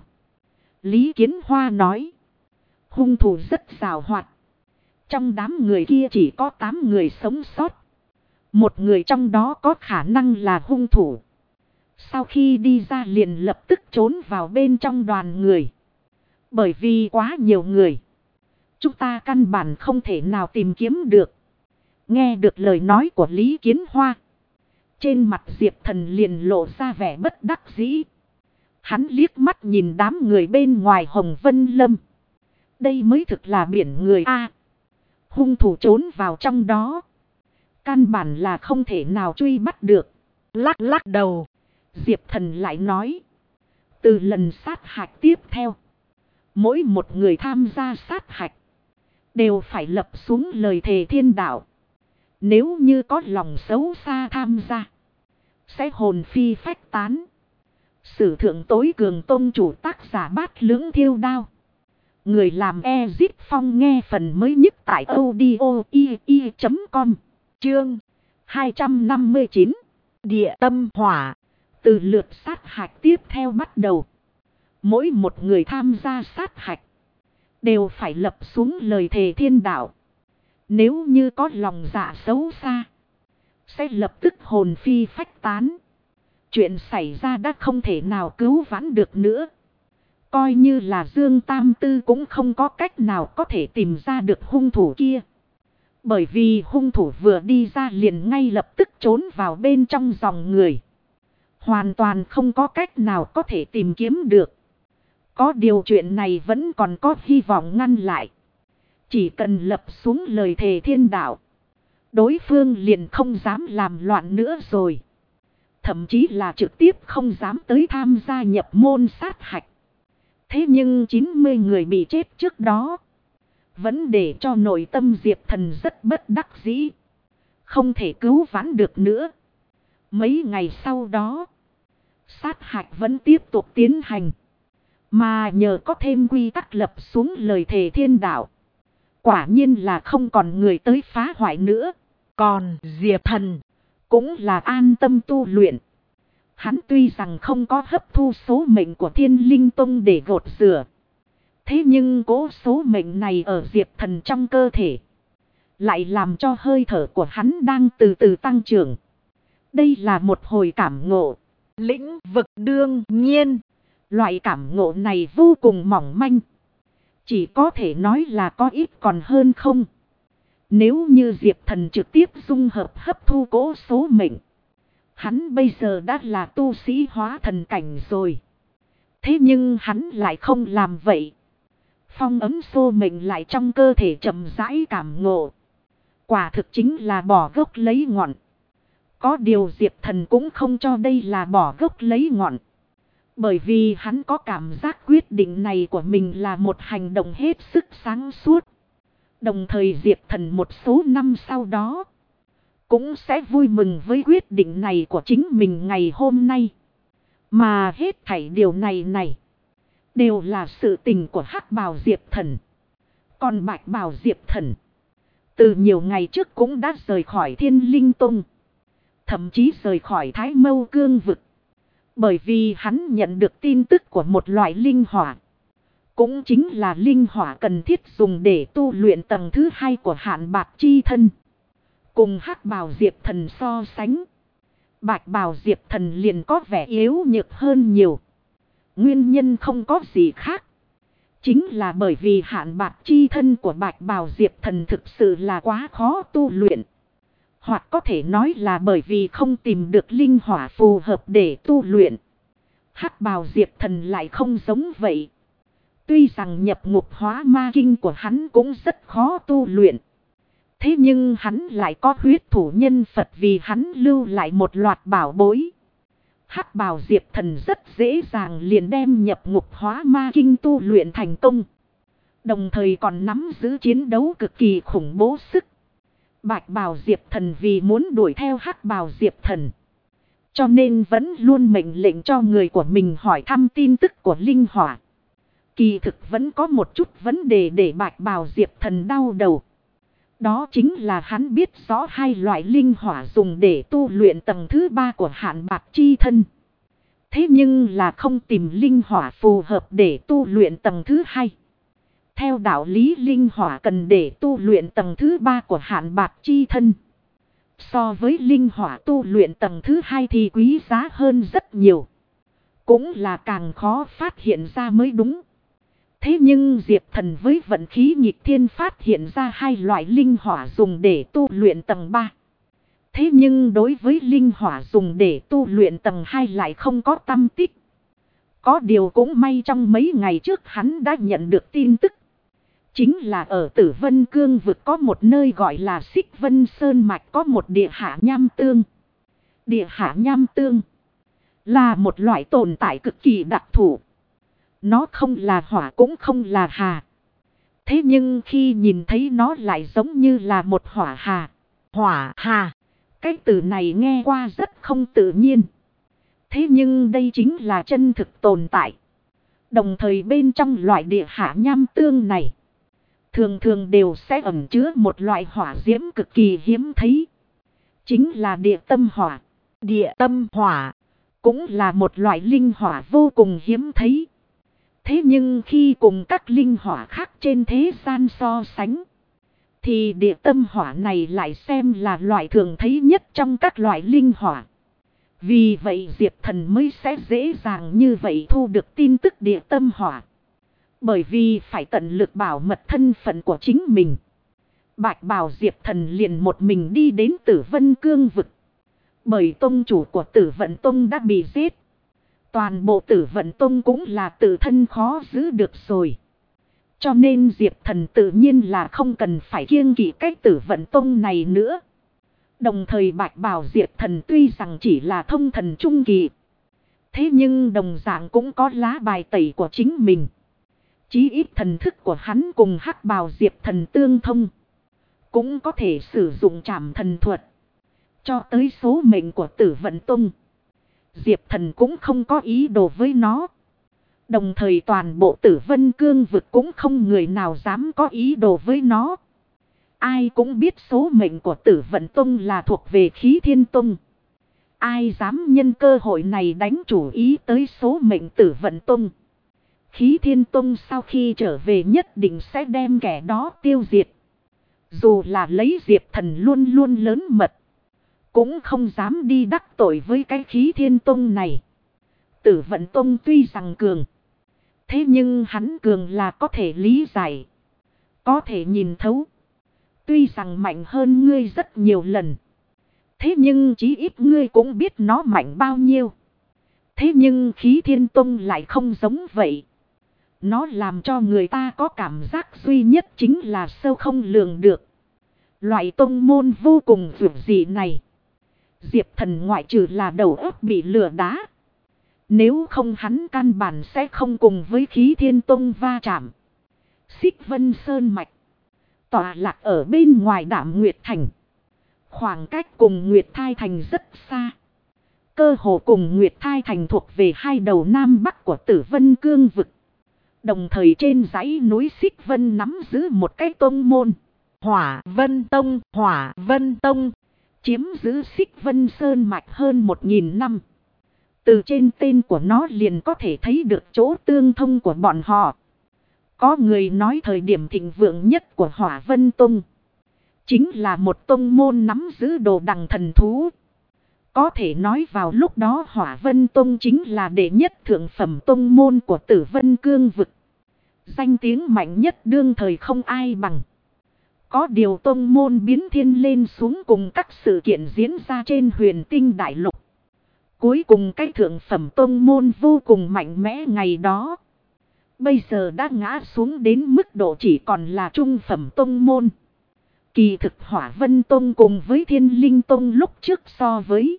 Lý Kiến Hoa nói. Hung thủ rất giàu hoạt. Trong đám người kia chỉ có 8 người sống sót. Một người trong đó có khả năng là hung thủ. Sau khi đi ra liền lập tức trốn vào bên trong đoàn người. Bởi vì quá nhiều người. Chúng ta căn bản không thể nào tìm kiếm được. Nghe được lời nói của Lý Kiến Hoa. Trên mặt Diệp Thần liền lộ ra vẻ bất đắc dĩ. Hắn liếc mắt nhìn đám người bên ngoài Hồng Vân Lâm. Đây mới thực là biển người A. Hung thủ trốn vào trong đó. Căn bản là không thể nào truy bắt được. Lắc lắc đầu. Diệp Thần lại nói. Từ lần sát hạch tiếp theo. Mỗi một người tham gia sát hạch. Đều phải lập xuống lời thề thiên đạo. Nếu như có lòng xấu xa tham gia. Sẽ hồn phi phách tán. Sử thượng tối cường tông chủ tác giả Bát Lưỡng Thiêu Đao. Người làm Ezip Phong nghe phần mới nhất tại audio.com. Chương 259. Địa tâm hỏa. Từ lượt sát hạch tiếp theo bắt đầu. Mỗi một người tham gia sát hạch. Đều phải lập xuống lời thề thiên đạo. Nếu như có lòng dạ xấu xa. Sẽ lập tức hồn phi phách tán. Chuyện xảy ra đã không thể nào cứu vãn được nữa. Coi như là Dương Tam Tư cũng không có cách nào có thể tìm ra được hung thủ kia. Bởi vì hung thủ vừa đi ra liền ngay lập tức trốn vào bên trong dòng người. Hoàn toàn không có cách nào có thể tìm kiếm được. Có điều chuyện này vẫn còn có hy vọng ngăn lại. Chỉ cần lập xuống lời thề thiên đạo. Đối phương liền không dám làm loạn nữa rồi. Thậm chí là trực tiếp không dám tới tham gia nhập môn sát hạch. Thế nhưng 90 người bị chết trước đó. Vẫn để cho nội tâm Diệp Thần rất bất đắc dĩ. Không thể cứu vãn được nữa. Mấy ngày sau đó. Sát hạch vẫn tiếp tục tiến hành. Mà nhờ có thêm quy tắc lập xuống lời thề thiên đạo. Quả nhiên là không còn người tới phá hoại nữa. Còn Diệp Thần cũng là an tâm tu luyện. Hắn tuy rằng không có hấp thu số mệnh của Thiên Linh Tông để gột rửa. Thế nhưng cố số mệnh này ở Diệp Thần trong cơ thể lại làm cho hơi thở của hắn đang từ từ tăng trưởng. Đây là một hồi cảm ngộ. Lĩnh vực đương nhiên. Loại cảm ngộ này vô cùng mỏng manh. Chỉ có thể nói là có ít còn hơn không. Nếu như Diệp Thần trực tiếp dung hợp hấp thu cố số mệnh, hắn bây giờ đã là tu sĩ hóa thần cảnh rồi. Thế nhưng hắn lại không làm vậy. Phong ấm số mệnh lại trong cơ thể chậm rãi cảm ngộ. Quả thực chính là bỏ gốc lấy ngọn. Có điều Diệp Thần cũng không cho đây là bỏ gốc lấy ngọn. Bởi vì hắn có cảm giác quyết định này của mình là một hành động hết sức sáng suốt. Đồng thời Diệp Thần một số năm sau đó cũng sẽ vui mừng với quyết định này của chính mình ngày hôm nay. Mà hết thảy điều này đều là sự tình của Hắc Bào Diệp Thần. Còn Bạch Bào Diệp Thần từ nhiều ngày trước cũng đã rời khỏi Thiên Linh Tông. Thậm chí rời khỏi Thái Mâu Cương Vực. Bởi vì hắn nhận được tin tức của một loại linh hỏa. Cũng chính là linh hỏa cần thiết dùng để tu luyện tầng thứ 2 của Hạn Bạc Chi Thân. Cùng Hắc Bào Diệp Thần so sánh, Bạch Bào Diệp Thần liền có vẻ yếu nhược hơn nhiều. Nguyên nhân không có gì khác. Chính là bởi vì Hạn Bạc Chi Thân của Bạch Bào Diệp Thần thực sự là quá khó tu luyện. Hoặc có thể nói là bởi vì không tìm được linh hỏa phù hợp để tu luyện. Hắc Bào Diệp Thần lại không giống vậy. Tuy rằng nhập ngục hóa ma kinh của hắn cũng rất khó tu luyện. Thế nhưng hắn lại có huyết thủ nhân Phật vì hắn lưu lại một loạt bảo bối. Hắc Bào Diệp Thần rất dễ dàng liền đem nhập ngục hóa ma kinh tu luyện thành công. Đồng thời còn nắm giữ chiến đấu cực kỳ khủng bố sức. Bạch Bào Diệp Thần vì muốn đuổi theo Hắc Bào Diệp Thần, cho nên vẫn luôn mệnh lệnh cho người của mình hỏi thăm tin tức của linh hỏa. Kỳ thực vẫn có một chút vấn đề để Bạch Bào Diệp Thần đau đầu. Đó chính là hắn biết rõ hai loại linh hỏa dùng để tu luyện tầng thứ 3 của Hạn Bạc Chi Thân. Thế nhưng là không tìm linh hỏa phù hợp để tu luyện tầng thứ 2. Theo đạo lý linh hỏa cần để tu luyện tầng thứ 3 của Hạn Bạc Chi Thân. So với linh hỏa tu luyện tầng thứ 2 thì quý giá hơn rất nhiều. Cũng là càng khó phát hiện ra mới đúng. Thế nhưng Diệp Thần với vận khí nghịch thiên phát hiện ra hai loại linh hỏa dùng để tu luyện tầng 3. Thế nhưng đối với linh hỏa dùng để tu luyện tầng 2 lại không có tâm tích. Có điều cũng may trong mấy ngày trước hắn đã nhận được tin tức. Chính là ở Tử Vân Cương vực có một nơi gọi là Xích Vân Sơn Mạch có một địa hạ nham tương. Địa hạ nham tương là một loại tồn tại cực kỳ đặc thù. Nó không là hỏa cũng không là hà. Thế nhưng khi nhìn thấy nó lại giống như là một hỏa hà. Hỏa hà. Cái từ này nghe qua rất không tự nhiên. Thế nhưng đây chính là chân thực tồn tại. Đồng thời bên trong loại địa hạ nham tương này, thường thường đều sẽ ẩn chứa một loại hỏa diễm cực kỳ hiếm thấy. Chính là địa tâm hỏa. Địa tâm hỏa cũng là một loại linh hỏa vô cùng hiếm thấy. Thế nhưng khi cùng các linh hỏa khác trên thế gian so sánh, thì địa tâm hỏa này lại xem là loại thường thấy nhất trong các loại linh hỏa. Vì vậy Diệp Thần mới sẽ dễ dàng như vậy thu được tin tức địa tâm hỏa. Bởi vì phải tận lực bảo mật thân phận của chính mình. Bạch Bào Diệp Thần liền một mình đi đến Tử Vân Cương vực. Bởi tông chủ của Tử Vận Tông đã bị giết. Toàn bộ Tử Vận Tông cũng là tự thân khó giữ được rồi. Cho nên Diệp Thần tự nhiên là không cần phải kiêng kỵ cái Tử Vận Tông này nữa. Đồng thời Bạch Bào Diệp Thần tuy rằng chỉ là thông thần trung kỳ. Thế nhưng đồng dạng cũng có lá bài tẩy của chính mình. Chí ít thần thức của hắn cùng Hắc Bào Diệp Thần tương thông. Cũng có thể sử dụng trảm thần thuật. Cho tới số mệnh của Tử Vận Tông, Diệp Thần cũng không có ý đồ với nó. Đồng thời toàn bộ Tử Vân Cương vực cũng không người nào dám có ý đồ với nó. Ai cũng biết số mệnh của Tử Vận Tông là thuộc về Khí Thiên Tông. Ai dám nhân cơ hội này đánh chủ ý tới số mệnh Tử Vận Tông. Khí Thiên Tông sau khi trở về nhất định sẽ đem kẻ đó tiêu diệt. Dù là lấy Diệp Thần luôn luôn lớn mật, cũng không dám đi đắc tội với cái Khí Thiên Tông này. Tử Vận Tông tuy rằng cường, thế nhưng hắn cường là có thể lý giải, có thể nhìn thấu. Tuy rằng mạnh hơn ngươi rất nhiều lần, thế nhưng chí ít ngươi cũng biết nó mạnh bao nhiêu. Thế nhưng Khí Thiên Tông lại không giống vậy. Nó làm cho người ta có cảm giác duy nhất chính là sâu không lường được. Loại tông môn vô cùng vượt dị này, Diệp Thần ngoại trừ là đầu óc bị lừa đá. Nếu không hắn căn bản sẽ không cùng với Khí Thiên Tông va chạm. Xích Vân Sơn Mạch tọa lạc ở bên ngoài Đạm Nguyệt Thành. Khoảng cách cùng Nguyệt Thai Thành rất xa. Cơ hồ cùng Nguyệt Thai Thành thuộc về hai đầu Nam Bắc của Tử Vân Cương vực. Đồng thời trên dãy núi Xích Vân nắm giữ một cái tông môn. Hỏa Vân Tông. Hỏa Vân Tông chiếm giữ Xích Vân Sơn Mạch hơn 1000 năm. Từ trên tên của nó liền có thể thấy được chỗ tương thông của bọn họ. Có người nói thời điểm thịnh vượng nhất của Hỏa Vân Tông chính là một tông môn nắm giữ đồ đằng thần thú. Có thể nói vào lúc đó Hỏa Vân Tông chính là đệ nhất thượng phẩm tông môn của Tử Vân Cương vực. Danh tiếng mạnh nhất đương thời không ai bằng. Có điều tông môn biến thiên lên xuống cùng các sự kiện diễn ra trên huyền tinh đại lục. Cuối cùng cái thượng phẩm tông môn vô cùng mạnh mẽ ngày đó, bây giờ đã ngã xuống đến mức độ chỉ còn là trung phẩm tông môn. Kỳ thực Hỏa Vân Tông cùng với Thiên Linh Tông lúc trước so với,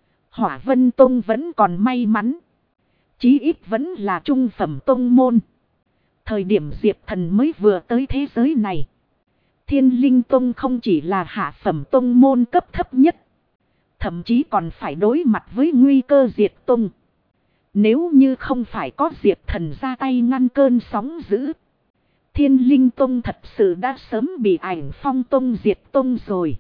Hỏa Vân Tông vẫn còn may mắn. Chí ít vẫn là trung phẩm tông môn. Thời điểm Diệp Thần mới vừa tới thế giới này, Thiên Linh Tông không chỉ là hạ phẩm tông môn cấp thấp nhất, thậm chí còn phải đối mặt với nguy cơ diệt tông. Nếu như không phải có Diệp Thần ra tay ngăn cơn sóng dữ, Thiên Linh Tông thật sự đã sớm bị Ảnh Phong Tông diệt tông rồi.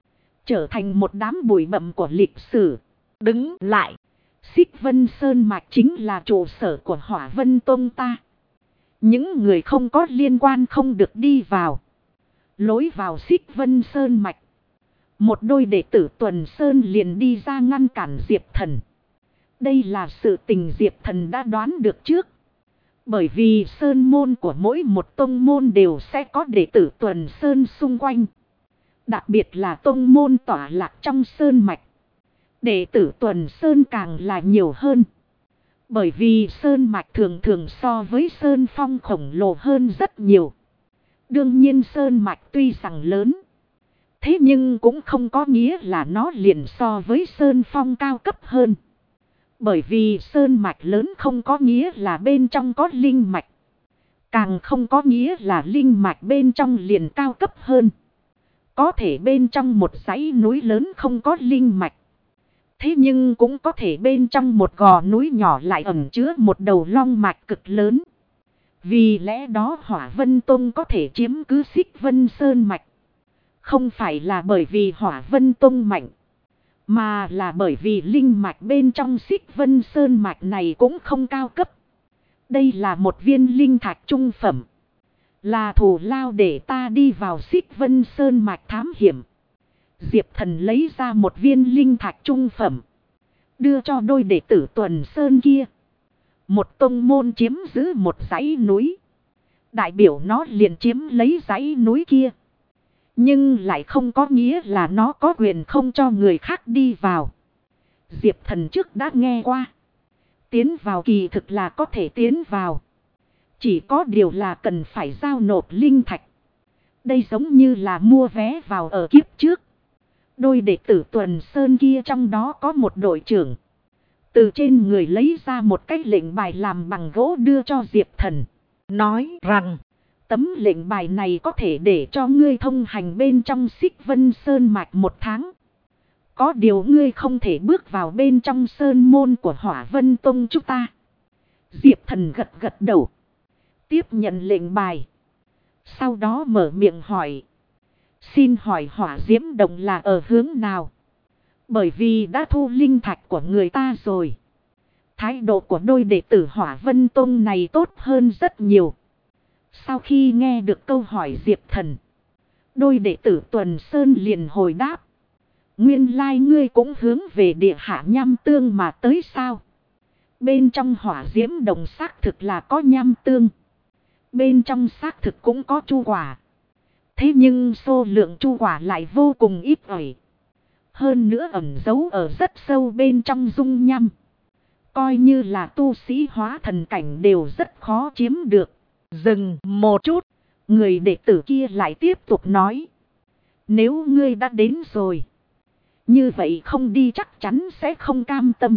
Trở thành một đám bụi bặm của lịch sử. Đứng lại, Xích Vân Sơn Mạch chính là trụ sở của Hỏa Vân Tông ta. Những người không có liên quan không được đi vào. Lối vào Xích Vân Sơn Mạch, một đôi đệ tử Tuần Sơn liền đi ra ngăn cản Diệp Thần. Đây là sự tình Diệp Thần đã đoán được trước. Bởi vì sơn môn của mỗi một tông môn đều sẽ có đệ tử Tuần Sơn xung quanh. Đặc biệt là tông môn tỏa lạc trong sơn mạch, đệ tử Tuần Sơn càng là nhiều hơn. Bởi vì sơn mạch thường thường so với sơn phong khổng lồ hơn rất nhiều. Đương nhiên sơn mạch tuy rằng lớn, thế nhưng cũng không có nghĩa là nó liền so với sơn phong cao cấp hơn. Bởi vì sơn mạch lớn không có nghĩa là bên trong có linh mạch. Càng không có nghĩa là linh mạch bên trong liền cao cấp hơn. Có thể bên trong một dãy núi lớn không có linh mạch, thế nhưng cũng có thể bên trong một gò núi nhỏ lại ẩn chứa một đầu long mạch cực lớn. Vì lẽ đó Hỏa Vân Tông có thể chiếm cứ Xích Vân Sơn Mạch, không phải là bởi vì Hỏa Vân Tông mạnh, mà là bởi vì linh mạch bên trong Xích Vân Sơn Mạch này cũng không cao cấp. Đây là một viên linh thạch trung phẩm, là thù lao để ta đi vào Xích Vân Sơn Mạch thám hiểm. Diệp Thần lấy ra một viên linh thạch trung phẩm, đưa cho đôi đệ tử Tuần Sơn kia. Một tông môn chiếm giữ một dãy núi, đại biểu nó liền chiếm lấy dãy núi kia. Nhưng lại không có nghĩa là nó có quyền không cho người khác đi vào. Diệp Thần trước đã nghe qua, tiến vào kỳ thực là có thể tiến vào, chỉ có điều là cần phải giao nộp linh thạch. Đây giống như là mua vé vào ở kiếp trước. Đôi đệ tử Tuần Sơn kia trong đó có một đội trưởng, từ trên người lấy ra một cái lệnh bài làm bằng gỗ đưa cho Diệp Thần, nói rằng tấm lệnh bài này có thể để cho ngươi thông hành bên trong Xích Vân Sơn Mạch 1 tháng. Có điều ngươi không thể bước vào bên trong sơn môn của Hỏa Vân Tông chúng ta. Diệp Thần gật gật đầu. Tiếp nhận lệnh bài. Sau đó mở miệng hỏi. Xin hỏi hỏa diễm động là ở hướng nào? Bởi vì đã thu linh thạch của người ta rồi. Thái độ của đôi đệ tử Hỏa Vân Tông này tốt hơn rất nhiều. Sau khi nghe được câu hỏi Diệp Thần, đôi đệ tử Tuần Sơn liền hồi đáp. Nguyên lai ngươi cũng hướng về địa hạ nham tương mà tới sao? Bên trong hỏa diễm đồng xác thực là có nham tương. Bên trong xác thực cũng có chu quả. Thế nhưng số lượng chu quả lại vô cùng ít ỏi. Hơn nữa ẩn giấu ở rất sâu bên trong dung nham. Coi như là tu sĩ hóa thần cảnh đều rất khó chiếm được. Dừng một chút. Người đệ tử kia lại tiếp tục nói. Nếu ngươi đã đến rồi. Như vậy không đi chắc chắn sẽ không cam tâm.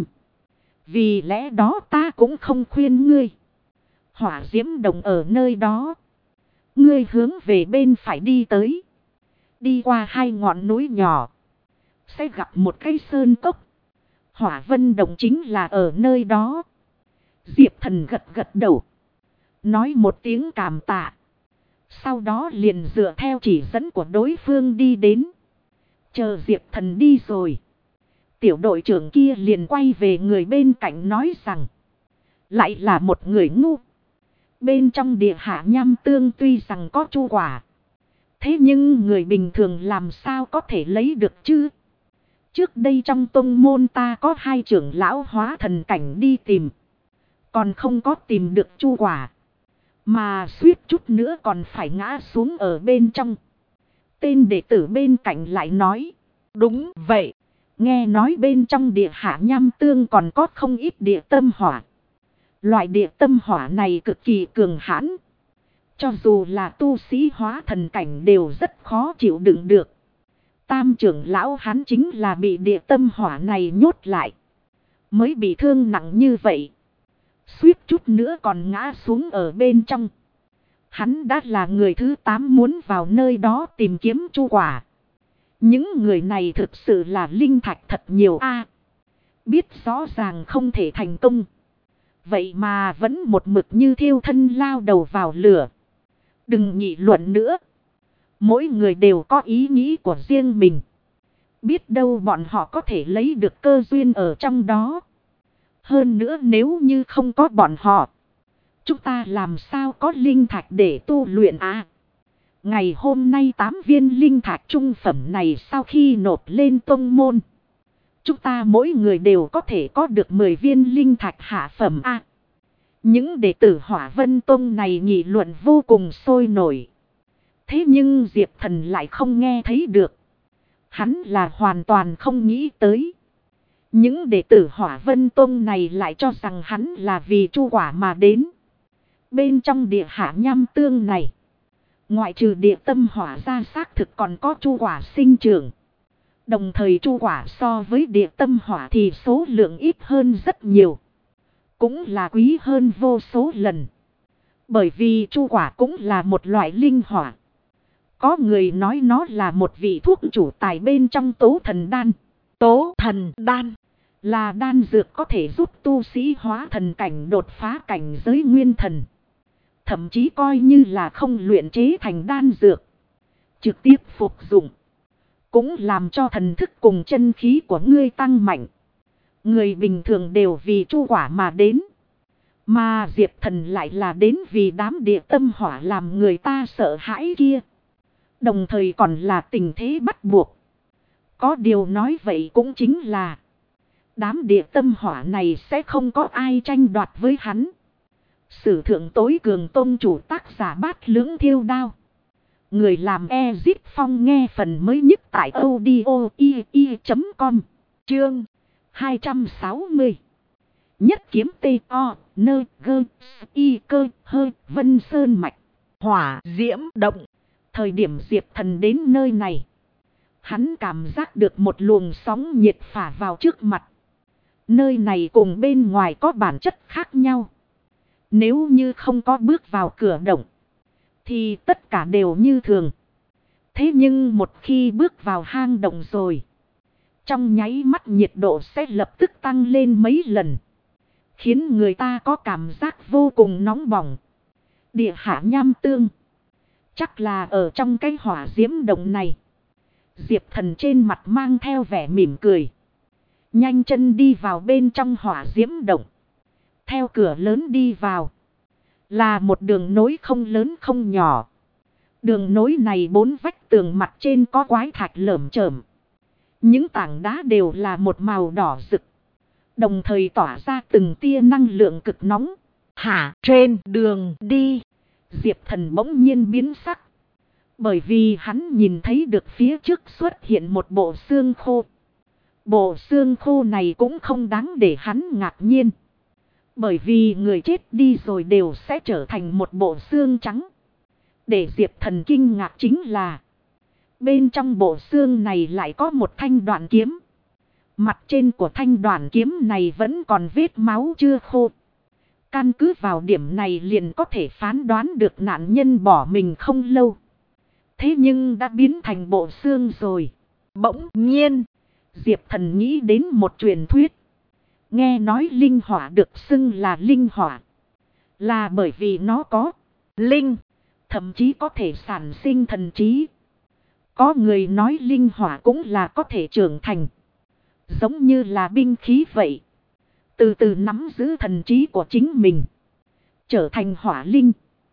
Vì lẽ đó ta cũng không khuyên ngươi. Hỏa diễm đồng ở nơi đó. Ngươi hướng về bên phải đi tới. Đi qua hai ngọn núi nhỏ. Sẽ gặp một cái sơn cốc. Hỏa vân đồng chính là ở nơi đó. Diệp Thần gật gật đầu. Nói một tiếng cảm tạ. Sau đó liền dựa theo chỉ dẫn của đối phương đi đến. Chờ Diệp Thần đi rồi. Tiểu đội trưởng kia liền quay về người bên cạnh nói rằng. Lại là một người ngu. Bên trong địa hạ nham tương tuy rằng có chu quả. Thế nhưng người bình thường làm sao có thể lấy được chứ? Trước đây trong tông môn ta có hai trưởng lão hóa thần cảnh đi tìm. Còn không có tìm được chu quả. Mà suýt chút nữa còn phải ngã xuống ở bên trong. Tên đệ tử bên cạnh lại nói. Đúng vậy. Nghe nói bên trong địa hạ nham tương còn có không ít địa tâm hỏa. Loại địa tâm hỏa này cực kỳ cường hãn. Cho dù là tu sĩ hóa thần cảnh đều rất khó chịu đựng được. Tam trưởng lão hắn chính là bị địa tâm hỏa này nhốt lại. Mới bị thương nặng như vậy. Suýt chút nữa còn ngã xuống ở bên trong. Hắn đã là người thứ 8 muốn vào nơi đó tìm kiếm chu quả. Những người này thực sự là linh thạch thật nhiều a. Biết rõ ràng không thể thành công. Vậy mà vẫn một mực như thiêu thân lao đầu vào lửa. Đừng nghị luận nữa. Mỗi người đều có ý nghĩ của riêng mình. Biết đâu bọn họ có thể lấy được cơ duyên ở trong đó. Hơn nữa nếu như không có bọn họ. Chúng ta làm sao có linh thạch để tu luyện à? Ngày hôm nay 8 viên linh thạch trung phẩm này sau khi nộp lên tông môn. Chúng ta mỗi người đều có thể có được 10 viên linh thạch hạ phẩm à? Những đệ tử Hỏa Vân Tông này nghị luận vô cùng sôi nổi. Thế nhưng Diệp Thần lại không nghe thấy được. Hắn là hoàn toàn không nghĩ tới. Những đệ tử Hỏa Vân Tông này lại cho rằng hắn là vì chu quả mà đến. Bên trong địa hạ nham tương này. Ngoại trừ địa tâm hỏa ra xác thực còn có chu quả sinh trưởng. Đồng thời chu quả so với địa tâm hỏa thì số lượng ít hơn rất nhiều. Cũng là quý hơn vô số lần. Bởi vì chu quả cũng là một loại linh hỏa. Có người nói nó là một vị thuốc chủ tài bên trong tố thần đan. Tố thần đan là đan dược có thể giúp tu sĩ hóa thần cảnh đột phá cảnh giới nguyên thần. Thậm chí coi như là không luyện chế thành đan dược. Trực tiếp phục dụng. Cũng làm cho thần thức cùng chân khí của ngươi tăng mạnh. Người bình thường đều vì chu quả mà đến. Mà Diệp Thần lại là đến vì đám địa tâm hỏa làm người ta sợ hãi kia. Đồng thời còn là tình thế bắt buộc. Có điều nói vậy cũng chính là. Đám địa tâm hỏa này sẽ không có ai tranh đoạt với hắn. Sử thượng tối cường tôn chủ tác giả Bát Lưỡng Thiêu Đao. Người làm Ezip Phong nghe phần mới nhất tại audio.com. Chương 260. Nhất kiếm T.O. Nơ Gơ Y Cơ Hơ Vân Sơn Mạch. Hỏa Diễm Động. Thời điểm Diệp Thần đến nơi này. Hắn cảm giác được một luồng sóng nhiệt phả vào trước mặt. Nơi này cùng bên ngoài có bản chất khác nhau. Nếu như không có bước vào cửa động. Thì tất cả đều như thường. Thế nhưng một khi bước vào hang động rồi. Trong nháy mắt nhiệt độ sẽ lập tức tăng lên mấy lần. khiến người ta có cảm giác vô cùng nóng bỏng. Địa hạ nham tương. Chắc là ở trong cái hỏa diễm động này. Diệp Thần trên mặt mang theo vẻ mỉm cười. Nhanh chân đi vào bên trong hỏa diễm động. Theo cửa lớn đi vào. Là một đường nối không lớn không nhỏ. Đường nối này 4 vách tường mặt trên có quái thạch lởm chởm. Những tảng đá đều là một màu đỏ rực. Đồng thời tỏa ra từng tia năng lượng cực nóng. Hả, trên đường đi. Diệp Thần bỗng nhiên biến sắc. Bởi vì hắn nhìn thấy được phía trước xuất hiện một bộ xương khô. Bộ xương khô này cũng không đáng để hắn ngạc nhiên. Bởi vì người chết đi rồi đều sẽ trở thành một bộ xương trắng. Để Diệp Thần kinh ngạc chính là bên trong bộ xương này lại có một thanh đoạn kiếm. Mặt trên của thanh đoạn kiếm này vẫn còn vết máu chưa khô. Căn cứ vào điểm này liền có thể phán đoán được nạn nhân bỏ mình không lâu. Thế nhưng đã biến thành bộ xương rồi. Bỗng nhiên, Diệp Thần nghĩ đến một truyền thuyết. Nghe nói linh hỏa được xưng là linh hỏa. Là bởi vì nó có linh, thậm chí có thể sản sinh thần trí. Có người nói linh hỏa cũng là có thể trưởng thành. Giống như là binh khí vậy. Từ từ nắm giữ thần trí của chính mình. Trở thành hỏa linh.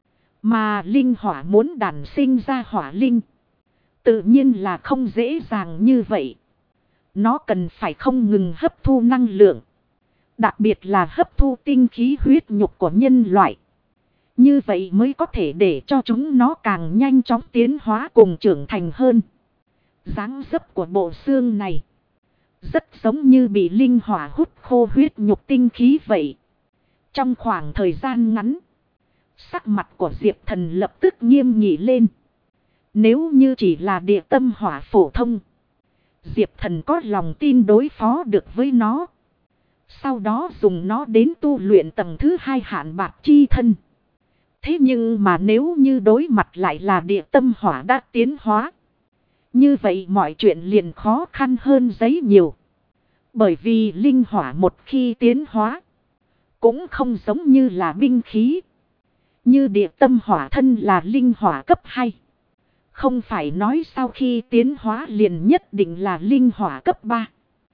Mà linh hỏa muốn đản sinh ra hỏa linh. Tự nhiên là không dễ dàng như vậy. Nó cần phải không ngừng hấp thu năng lượng. Đặc biệt là hấp thu tinh khí huyết nhục của nhân loại. Như vậy mới có thể để cho chúng nó càng nhanh chóng tiến hóa cùng trưởng thành hơn. Dáng dấp của bộ xương này rất giống như bị linh hỏa hút khô huyết nhục tinh khí vậy. Trong khoảng thời gian ngắn, sắc mặt của Diệp Thần lập tức nghiêm nghị lên. Nếu như chỉ là địa tâm hỏa phổ thông, Diệp Thần có lòng tin đối phó được với nó. Sau đó dùng nó đến tu luyện tầng thứ 2 hạn bạc chi thân. Thế nhưng mà nếu như đối mặt lại là địa tâm hỏa đã tiến hóa, như vậy mọi chuyện liền khó khăn hơn giấy nhiều. Bởi vì linh hỏa một khi tiến hóa, cũng không giống như là binh khí. Như địa tâm hỏa thân là linh hỏa cấp 2. Không phải nói sau khi tiến hóa liền nhất định là linh hỏa cấp 3.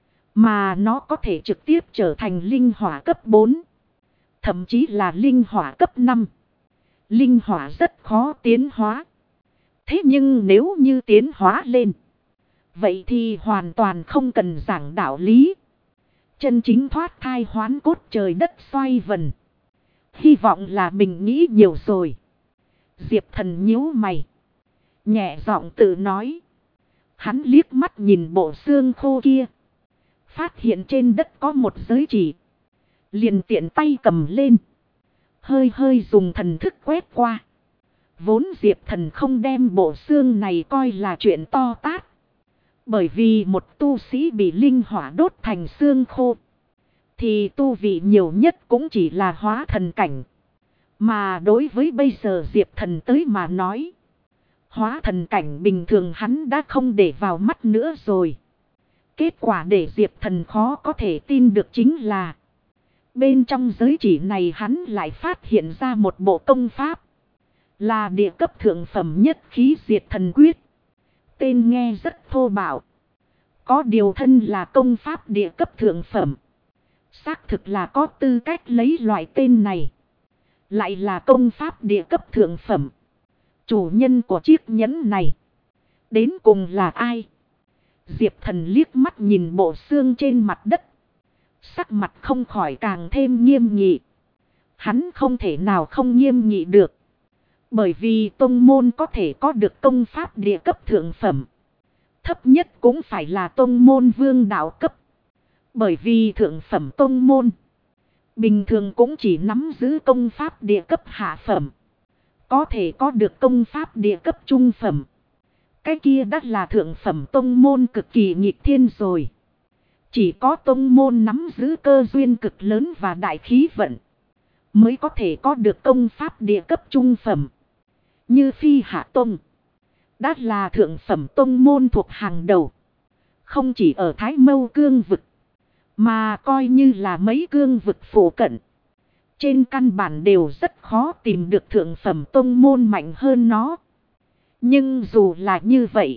Mà nó có thể trực tiếp trở thành linh hỏa cấp 4. Thậm chí là linh hỏa cấp 5. Linh hỏa rất khó tiến hóa. Thế nhưng nếu như tiến hóa lên, vậy thì hoàn toàn không cần giảng đạo lý. Chân chính thoát thai hoán cốt trời đất xoay vần. Hy vọng là mình nghĩ nhiều rồi. Diệp Thần nhíu mày. Nhẹ giọng tự nói. Hắn liếc mắt nhìn bộ xương khô kia. Phát hiện trên đất có một giới chỉ. Liền tiện tay cầm lên. Hơi hơi dùng thần thức quét qua. Vốn Diệp Thần không đem bộ xương này coi là chuyện to tát. Bởi vì một tu sĩ bị linh hỏa đốt thành xương khô, thì tu vị nhiều nhất cũng chỉ là hóa thần cảnh. Mà đối với bây giờ Diệp Thần tới mà nói, hóa thần cảnh bình thường hắn đã không để vào mắt nữa rồi. Kết quả để Diệp Thần khó có thể tin được chính là bên trong giới chỉ này hắn lại phát hiện ra một bộ công pháp. Là địa cấp thượng phẩm nhất khí diệt thần quyết. Tên nghe rất thô bạo. Có điều thân là công pháp địa cấp thượng phẩm. Xác thực là có tư cách lấy loại tên này. Lại là công pháp địa cấp thượng phẩm. Chủ nhân của chiếc nhẫn này đến cùng là ai? Diệp Thần liếc mắt nhìn bộ xương trên mặt đất. Sắc mặt không khỏi càng thêm nghiêm nghị. Hắn không thể nào không nghiêm nghị được. Bởi vì tông môn có thể có được công pháp địa cấp thượng phẩm, thấp nhất cũng phải là tông môn vương đạo cấp. Bởi vì thượng phẩm tông môn bình thường cũng chỉ nắm giữ công pháp địa cấp hạ phẩm. Có thể có được công pháp địa cấp trung phẩm, cái kia đắt là thượng phẩm tông môn cực kỳ nghịch thiên rồi. Chỉ có tông môn nắm giữ cơ duyên cực lớn và đại khí vận mới có thể có được công pháp địa cấp trung phẩm. Như Phi Hạ Tông đã là thượng phẩm tông môn thuộc hàng đầu. Không chỉ ở Thái Mâu Cương vực, Mà coi như là mấy cương vực phổ cận. Trên căn bản đều rất khó tìm được thượng phẩm tông môn mạnh hơn nó. Nhưng dù là như vậy,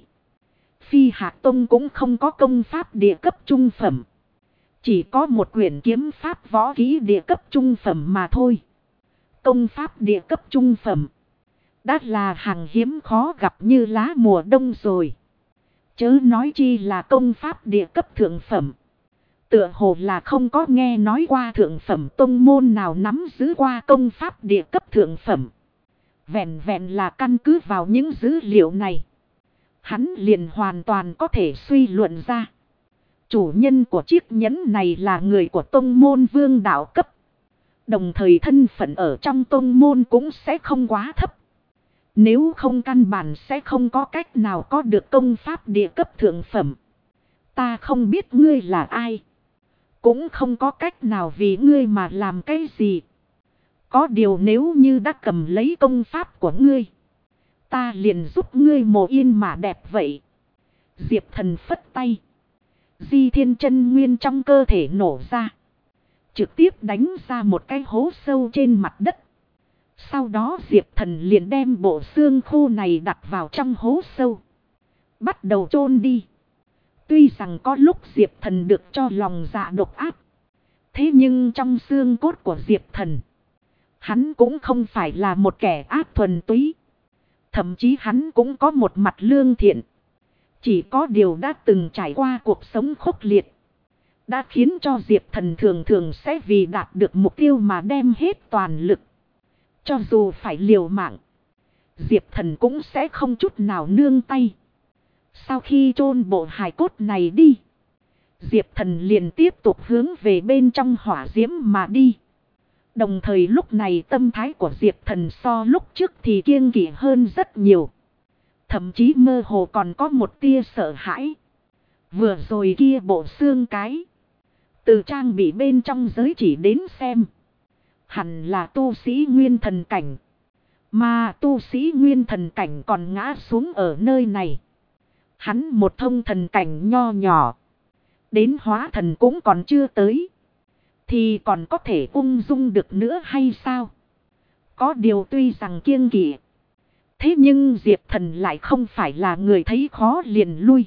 Phi Hạc Tông cũng không có công pháp địa cấp trung phẩm. Chỉ có một quyển kiếm pháp võ kỹ địa cấp trung phẩm mà thôi. Công pháp địa cấp trung phẩm đã là hàng hiếm khó gặp như lá mùa đông rồi. Chớ nói chi là công pháp địa cấp thượng phẩm. Tựa hồ là không có nghe nói qua thượng phẩm tông môn nào nắm giữ qua công pháp địa cấp thượng phẩm. Vẹn vẹn là căn cứ vào những dữ liệu này, hắn liền hoàn toàn có thể suy luận ra. Chủ nhân của chiếc nhẫn này là người của tông môn vương đạo cấp. Đồng thời thân phận ở trong tông môn cũng sẽ không quá thấp. Nếu không căn bản sẽ không có cách nào có được công pháp địa cấp thượng phẩm. Ta không biết ngươi là ai. Cũng không có cách nào vì ngươi mà làm cái gì. Có điều nếu như đã cầm lấy công pháp của ngươi, ta liền giúp ngươi mồ yên mà đẹp vậy. Diệp Thần phất tay. Di thiên chân nguyên trong cơ thể nổ ra. Trực tiếp đánh ra một cái hố sâu trên mặt đất. Sau đó Diệp Thần liền đem bộ xương khô này đặt vào trong hố sâu. Bắt đầu chôn đi. Tuy rằng có lúc Diệp Thần được cho lòng dạ độc ác. Thế nhưng trong xương cốt của Diệp Thần, hắn cũng không phải là một kẻ ác thuần túy. Thậm chí hắn cũng có một mặt lương thiện. Chỉ có điều đã từng trải qua cuộc sống khốc liệt. Đã khiến cho Diệp Thần thường thường sẽ vì đạt được mục tiêu mà đem hết toàn lực. Cho dù phải liều mạng, Diệp Thần cũng sẽ không chút nào nương tay. Sau khi chôn bộ hài cốt này đi, Diệp Thần liền tiếp tục hướng về bên trong hỏa diễm mà đi. Đồng thời lúc này tâm thái của Diệp Thần so lúc trước thì kiêng kỵ hơn rất nhiều. Thậm chí mơ hồ còn có một tia sợ hãi. Vừa rồi kia bộ xương cái, từ trang bị bên trong giới chỉ đến xem, hẳn là tu sĩ nguyên thần cảnh. Mà tu sĩ nguyên thần cảnh còn ngã xuống ở nơi này. Hắn một thông thần cảnh nho nhỏ, đến hóa thần cũng còn chưa tới, thì còn có thể ung dung được nữa hay sao? Có điều tuy rằng kiêng kỵ, thế nhưng Diệp Thần lại không phải là người thấy khó liền lui.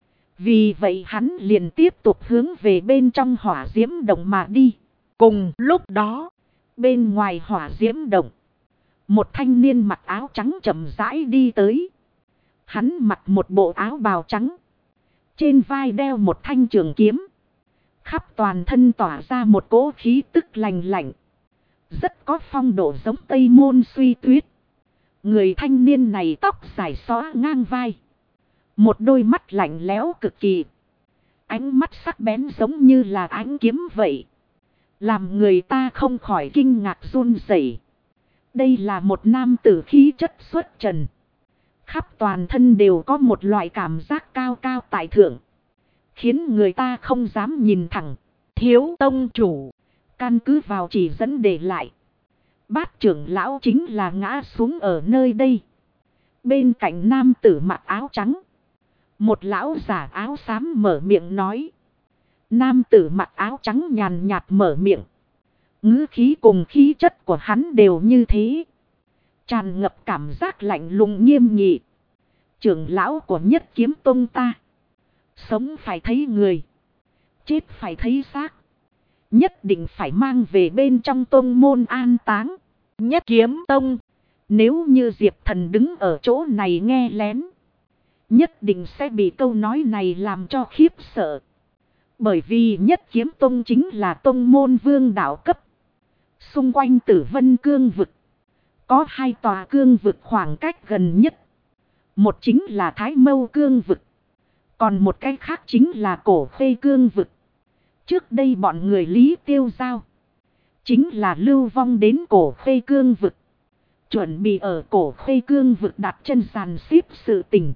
Vì vậy hắn liền tiếp tục hướng về bên trong hỏa diễm động mà đi. Cùng lúc đó, bên ngoài hỏa diễm động, một thanh niên mặc áo trắng chậm rãi đi tới. Hắn mặc một bộ áo bào trắng, trên vai đeo một thanh trường kiếm, khắp toàn thân tỏa ra một cỗ khí tức lành lạnh, rất có phong độ giống Tây Môn Suy Tuyết. Người thanh niên này tóc dài xõa ngang vai, một đôi mắt lạnh lẽo cực kỳ, ánh mắt sắc bén giống như là ánh kiếm vậy, làm người ta không khỏi kinh ngạc run rẩy. Đây là một nam tử khí chất xuất trần, khắp toàn thân đều có một loại cảm giác cao cao tại thượng, khiến người ta không dám nhìn thẳng. Thiếu tông chủ, căn cứ vào chỉ dẫn để lại, Bát trưởng lão chính là ngã xuống ở nơi đây. Bên cạnh nam tử mặc áo trắng, một lão giả áo xám mở miệng nói. Nam tử mặc áo trắng nhàn nhạt mở miệng, ngữ khí cùng khí chất của hắn đều như thế, tràn ngập cảm giác lạnh lùng nghiêm nghị. Trưởng lão của Nhất Kiếm Tông ta, sống phải thấy người, chết phải thấy xác, nhất định phải mang về bên trong tông môn an táng. Nhất Kiếm Tông, nếu như Diệp Thần đứng ở chỗ này nghe lén, nhất định sẽ bị câu nói này làm cho khiếp sợ. Bởi vì Nhất Kiếm Tông chính là tông môn vương đạo cấp. Xung quanh Tử Vân Cương vực, có hai tòa cương vực khoảng cách gần nhất. Một chính là Thái Mâu Cương vực, còn một cái khác chính là Cổ Khê Cương vực. Trước đây bọn người Lý Tiêu Giao chính là lưu vong đến Cổ Khê Cương vực, chuẩn bị ở Cổ Khê Cương vực đặt chân sàn xếp sự tình.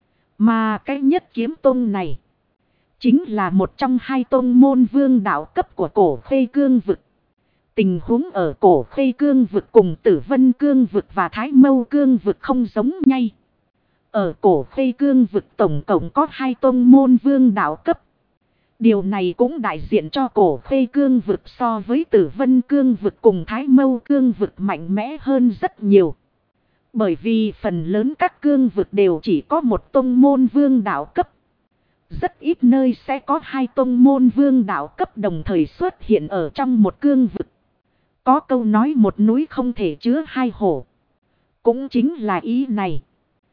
Mà cái Nhất Kiếm Tông này chính là một trong hai tông môn vương đạo cấp của Cổ Khê Cương vực. Tình huống ở Cổ Khê Cương vực cùng Tử Vân Cương vực và Thái Mâu Cương vực không giống nhau. Ở Cổ Khê Cương vực tổng cộng có hai tông môn vương đạo cấp. Điều này cũng đại diện cho cổ Khê cương vực so với Tử Vân cương vực cùng Thái Mâu cương vực mạnh mẽ hơn rất nhiều. Bởi vì phần lớn các cương vực đều chỉ có một tông môn vương đạo cấp. Rất ít nơi sẽ có hai tông môn vương đạo cấp đồng thời xuất hiện ở trong một cương vực. Có câu nói một núi không thể chứa hai hổ. Cũng chính là ý này.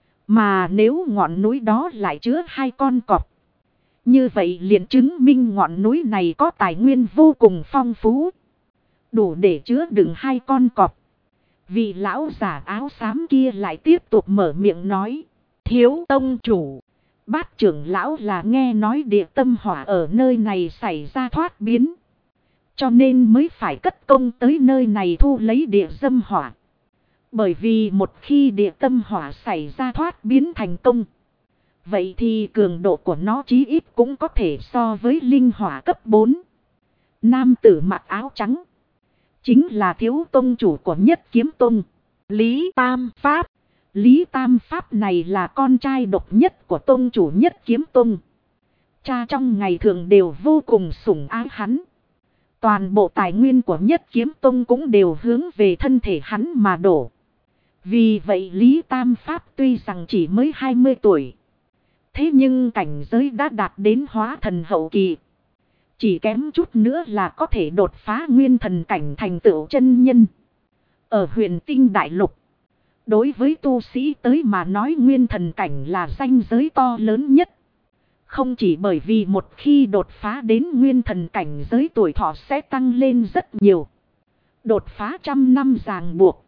Mà nếu ngọn núi đó lại chứa hai con cọp, như vậy liền chứng minh ngọn núi này có tài nguyên vô cùng phong phú. Đủ để chứa đựng hai con cọp. Vị lão giả áo xám kia lại tiếp tục mở miệng nói. Thiếu tông chủ. Bát trưởng lão là nghe nói địa tâm hỏa ở nơi này xảy ra thoát biến. Cho nên mới phải cất công tới nơi này thu lấy địa dâm hỏa. Bởi vì một khi địa tâm hỏa xảy ra thoát biến thành công, vậy thì cường độ của nó chí ít cũng có thể so với linh hỏa cấp 4. Nam tử mặc áo trắng chính là thiếu tông chủ của Nhất Kiếm Tông, Lý Tam Pháp. Lý Tam Pháp này là con trai độc nhất của tông chủ Nhất Kiếm Tông. Cha trong ngày thường đều vô cùng sủng ái hắn. Toàn bộ tài nguyên của Nhất Kiếm Tông cũng đều hướng về thân thể hắn mà đổ. Vì vậy Lý Tam Pháp tuy rằng chỉ mới 20 tuổi. Thế nhưng cảnh giới đã đạt đến hóa thần hậu kỳ. Chỉ kém chút nữa là có thể đột phá nguyên thần cảnh thành tựu chân nhân. Ở Huyền Tinh Đại Lục, đối với tu sĩ tới mà nói nguyên thần cảnh là ranh giới to lớn nhất. Không chỉ bởi vì một khi đột phá đến nguyên thần cảnh giới tuổi thọ sẽ tăng lên rất nhiều. Đột phá 100 năm ràng buộc.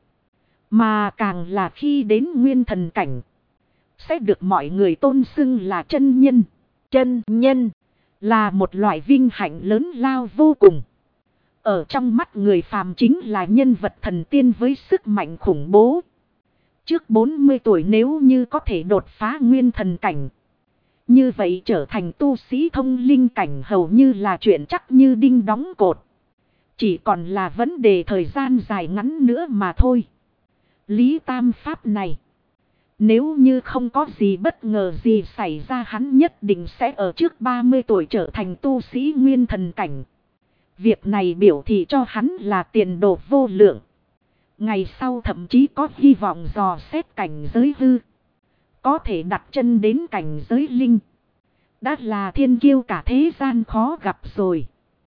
Mà càng là khi đến nguyên thần cảnh, sẽ được mọi người tôn xưng là chân nhân. Chân nhân là một loại vinh hạnh lớn lao vô cùng. Ở trong mắt người phàm chính là nhân vật thần tiên với sức mạnh khủng bố. Trước 40 tuổi nếu như có thể đột phá nguyên thần cảnh, như vậy trở thành tu sĩ thông linh cảnh hầu như là chuyện chắc như đinh đóng cột. Chỉ còn là vấn đề thời gian dài ngắn nữa mà thôi. Lý Tam Pháp này, nếu như không có gì bất ngờ gì xảy ra hắn nhất định sẽ ở trước 30 tuổi trở thành tu sĩ nguyên thần cảnh. Việc này biểu thị cho hắn là tiền đồ vô lượng. Ngày sau thậm chí có hy vọng dò xét cảnh giới hư. Có thể đặt chân đến cảnh giới linh. Đã là thiên kiêu cả thế gian khó gặp rồi.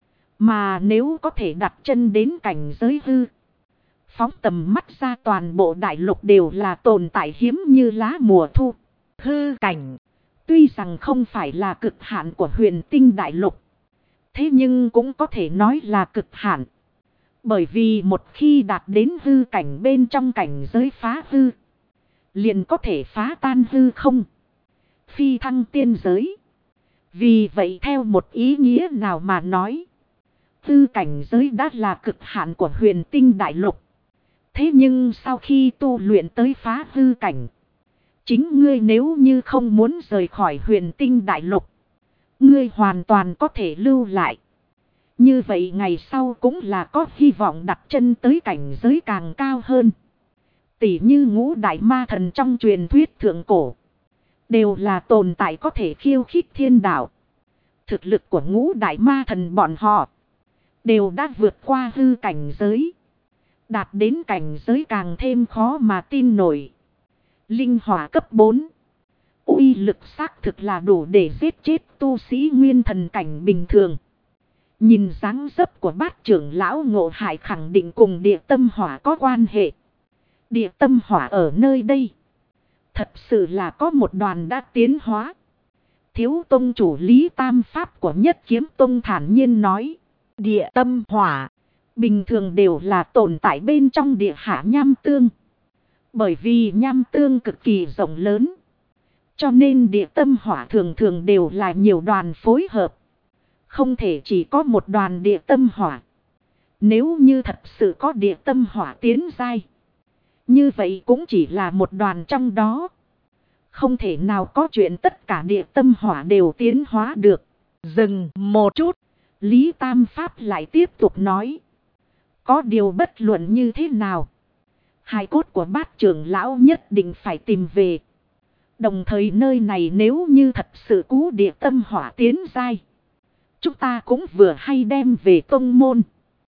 Mà nếu có thể đặt chân đến cảnh giới hư, phóng tầm mắt ra toàn bộ đại lục đều là tồn tại hiếm như lá mùa thu. Hư cảnh, tuy rằng không phải là cực hạn của Huyền Tinh Đại Lục, thế nhưng cũng có thể nói là cực hạn. Bởi vì một khi đạt đến hư cảnh bên trong cảnh giới phá hư, liền có thể phá tan hư không, phi thăng tiên giới. Vì vậy theo một ý nghĩa nào mà nói, hư cảnh giới đã là cực hạn của Huyền Tinh Đại Lục. Thế nhưng sau khi tu luyện tới phá hư cảnh, chính ngươi nếu như không muốn rời khỏi Huyền Tinh Đại Lục, ngươi hoàn toàn có thể lưu lại. Như vậy ngày sau cũng là có hy vọng đặt chân tới cảnh giới càng cao hơn. Tỷ như Ngũ Đại Ma Thần trong truyền thuyết thượng cổ, đều là tồn tại có thể khiêu khích thiên đạo. Thực lực của Ngũ Đại Ma Thần bọn họ đều đã vượt qua hư cảnh giới, đạt đến cảnh giới càng thêm khó mà tin nổi. Linh hỏa cấp 4. Uy lực xác thực là đủ để giết chết tu sĩ nguyên thần cảnh bình thường. Nhìn dáng dấp của Bát trưởng lão Ngộ Hải khẳng định cùng địa tâm hỏa có quan hệ. Địa tâm hỏa ở nơi đây thật sự là có một đoàn đã tiến hóa. Thiếu tông chủ Lý Tam Pháp của Nhất Kiếm Tông thản nhiên nói. Địa tâm hỏa bình thường đều là tồn tại bên trong địa hạ nham tương. Bởi vì nham tương cực kỳ rộng lớn, cho nên địa tâm hỏa thường thường đều là nhiều đoàn phối hợp. Không thể chỉ có một đoàn địa tâm hỏa. Nếu như thật sự có địa tâm hỏa tiến giai, như vậy cũng chỉ là một đoàn trong đó. Không thể nào có chuyện tất cả địa tâm hỏa đều tiến hóa được. Dừng một chút, Lý Tam Pháp lại tiếp tục nói. Có điều bất luận như thế nào, hài cốt của Bát trưởng lão nhất định phải tìm về. Đồng thời nơi này nếu như thật sự cú địa tâm hỏa tiến giai, Chúng ta cũng vừa hay đem về tông môn.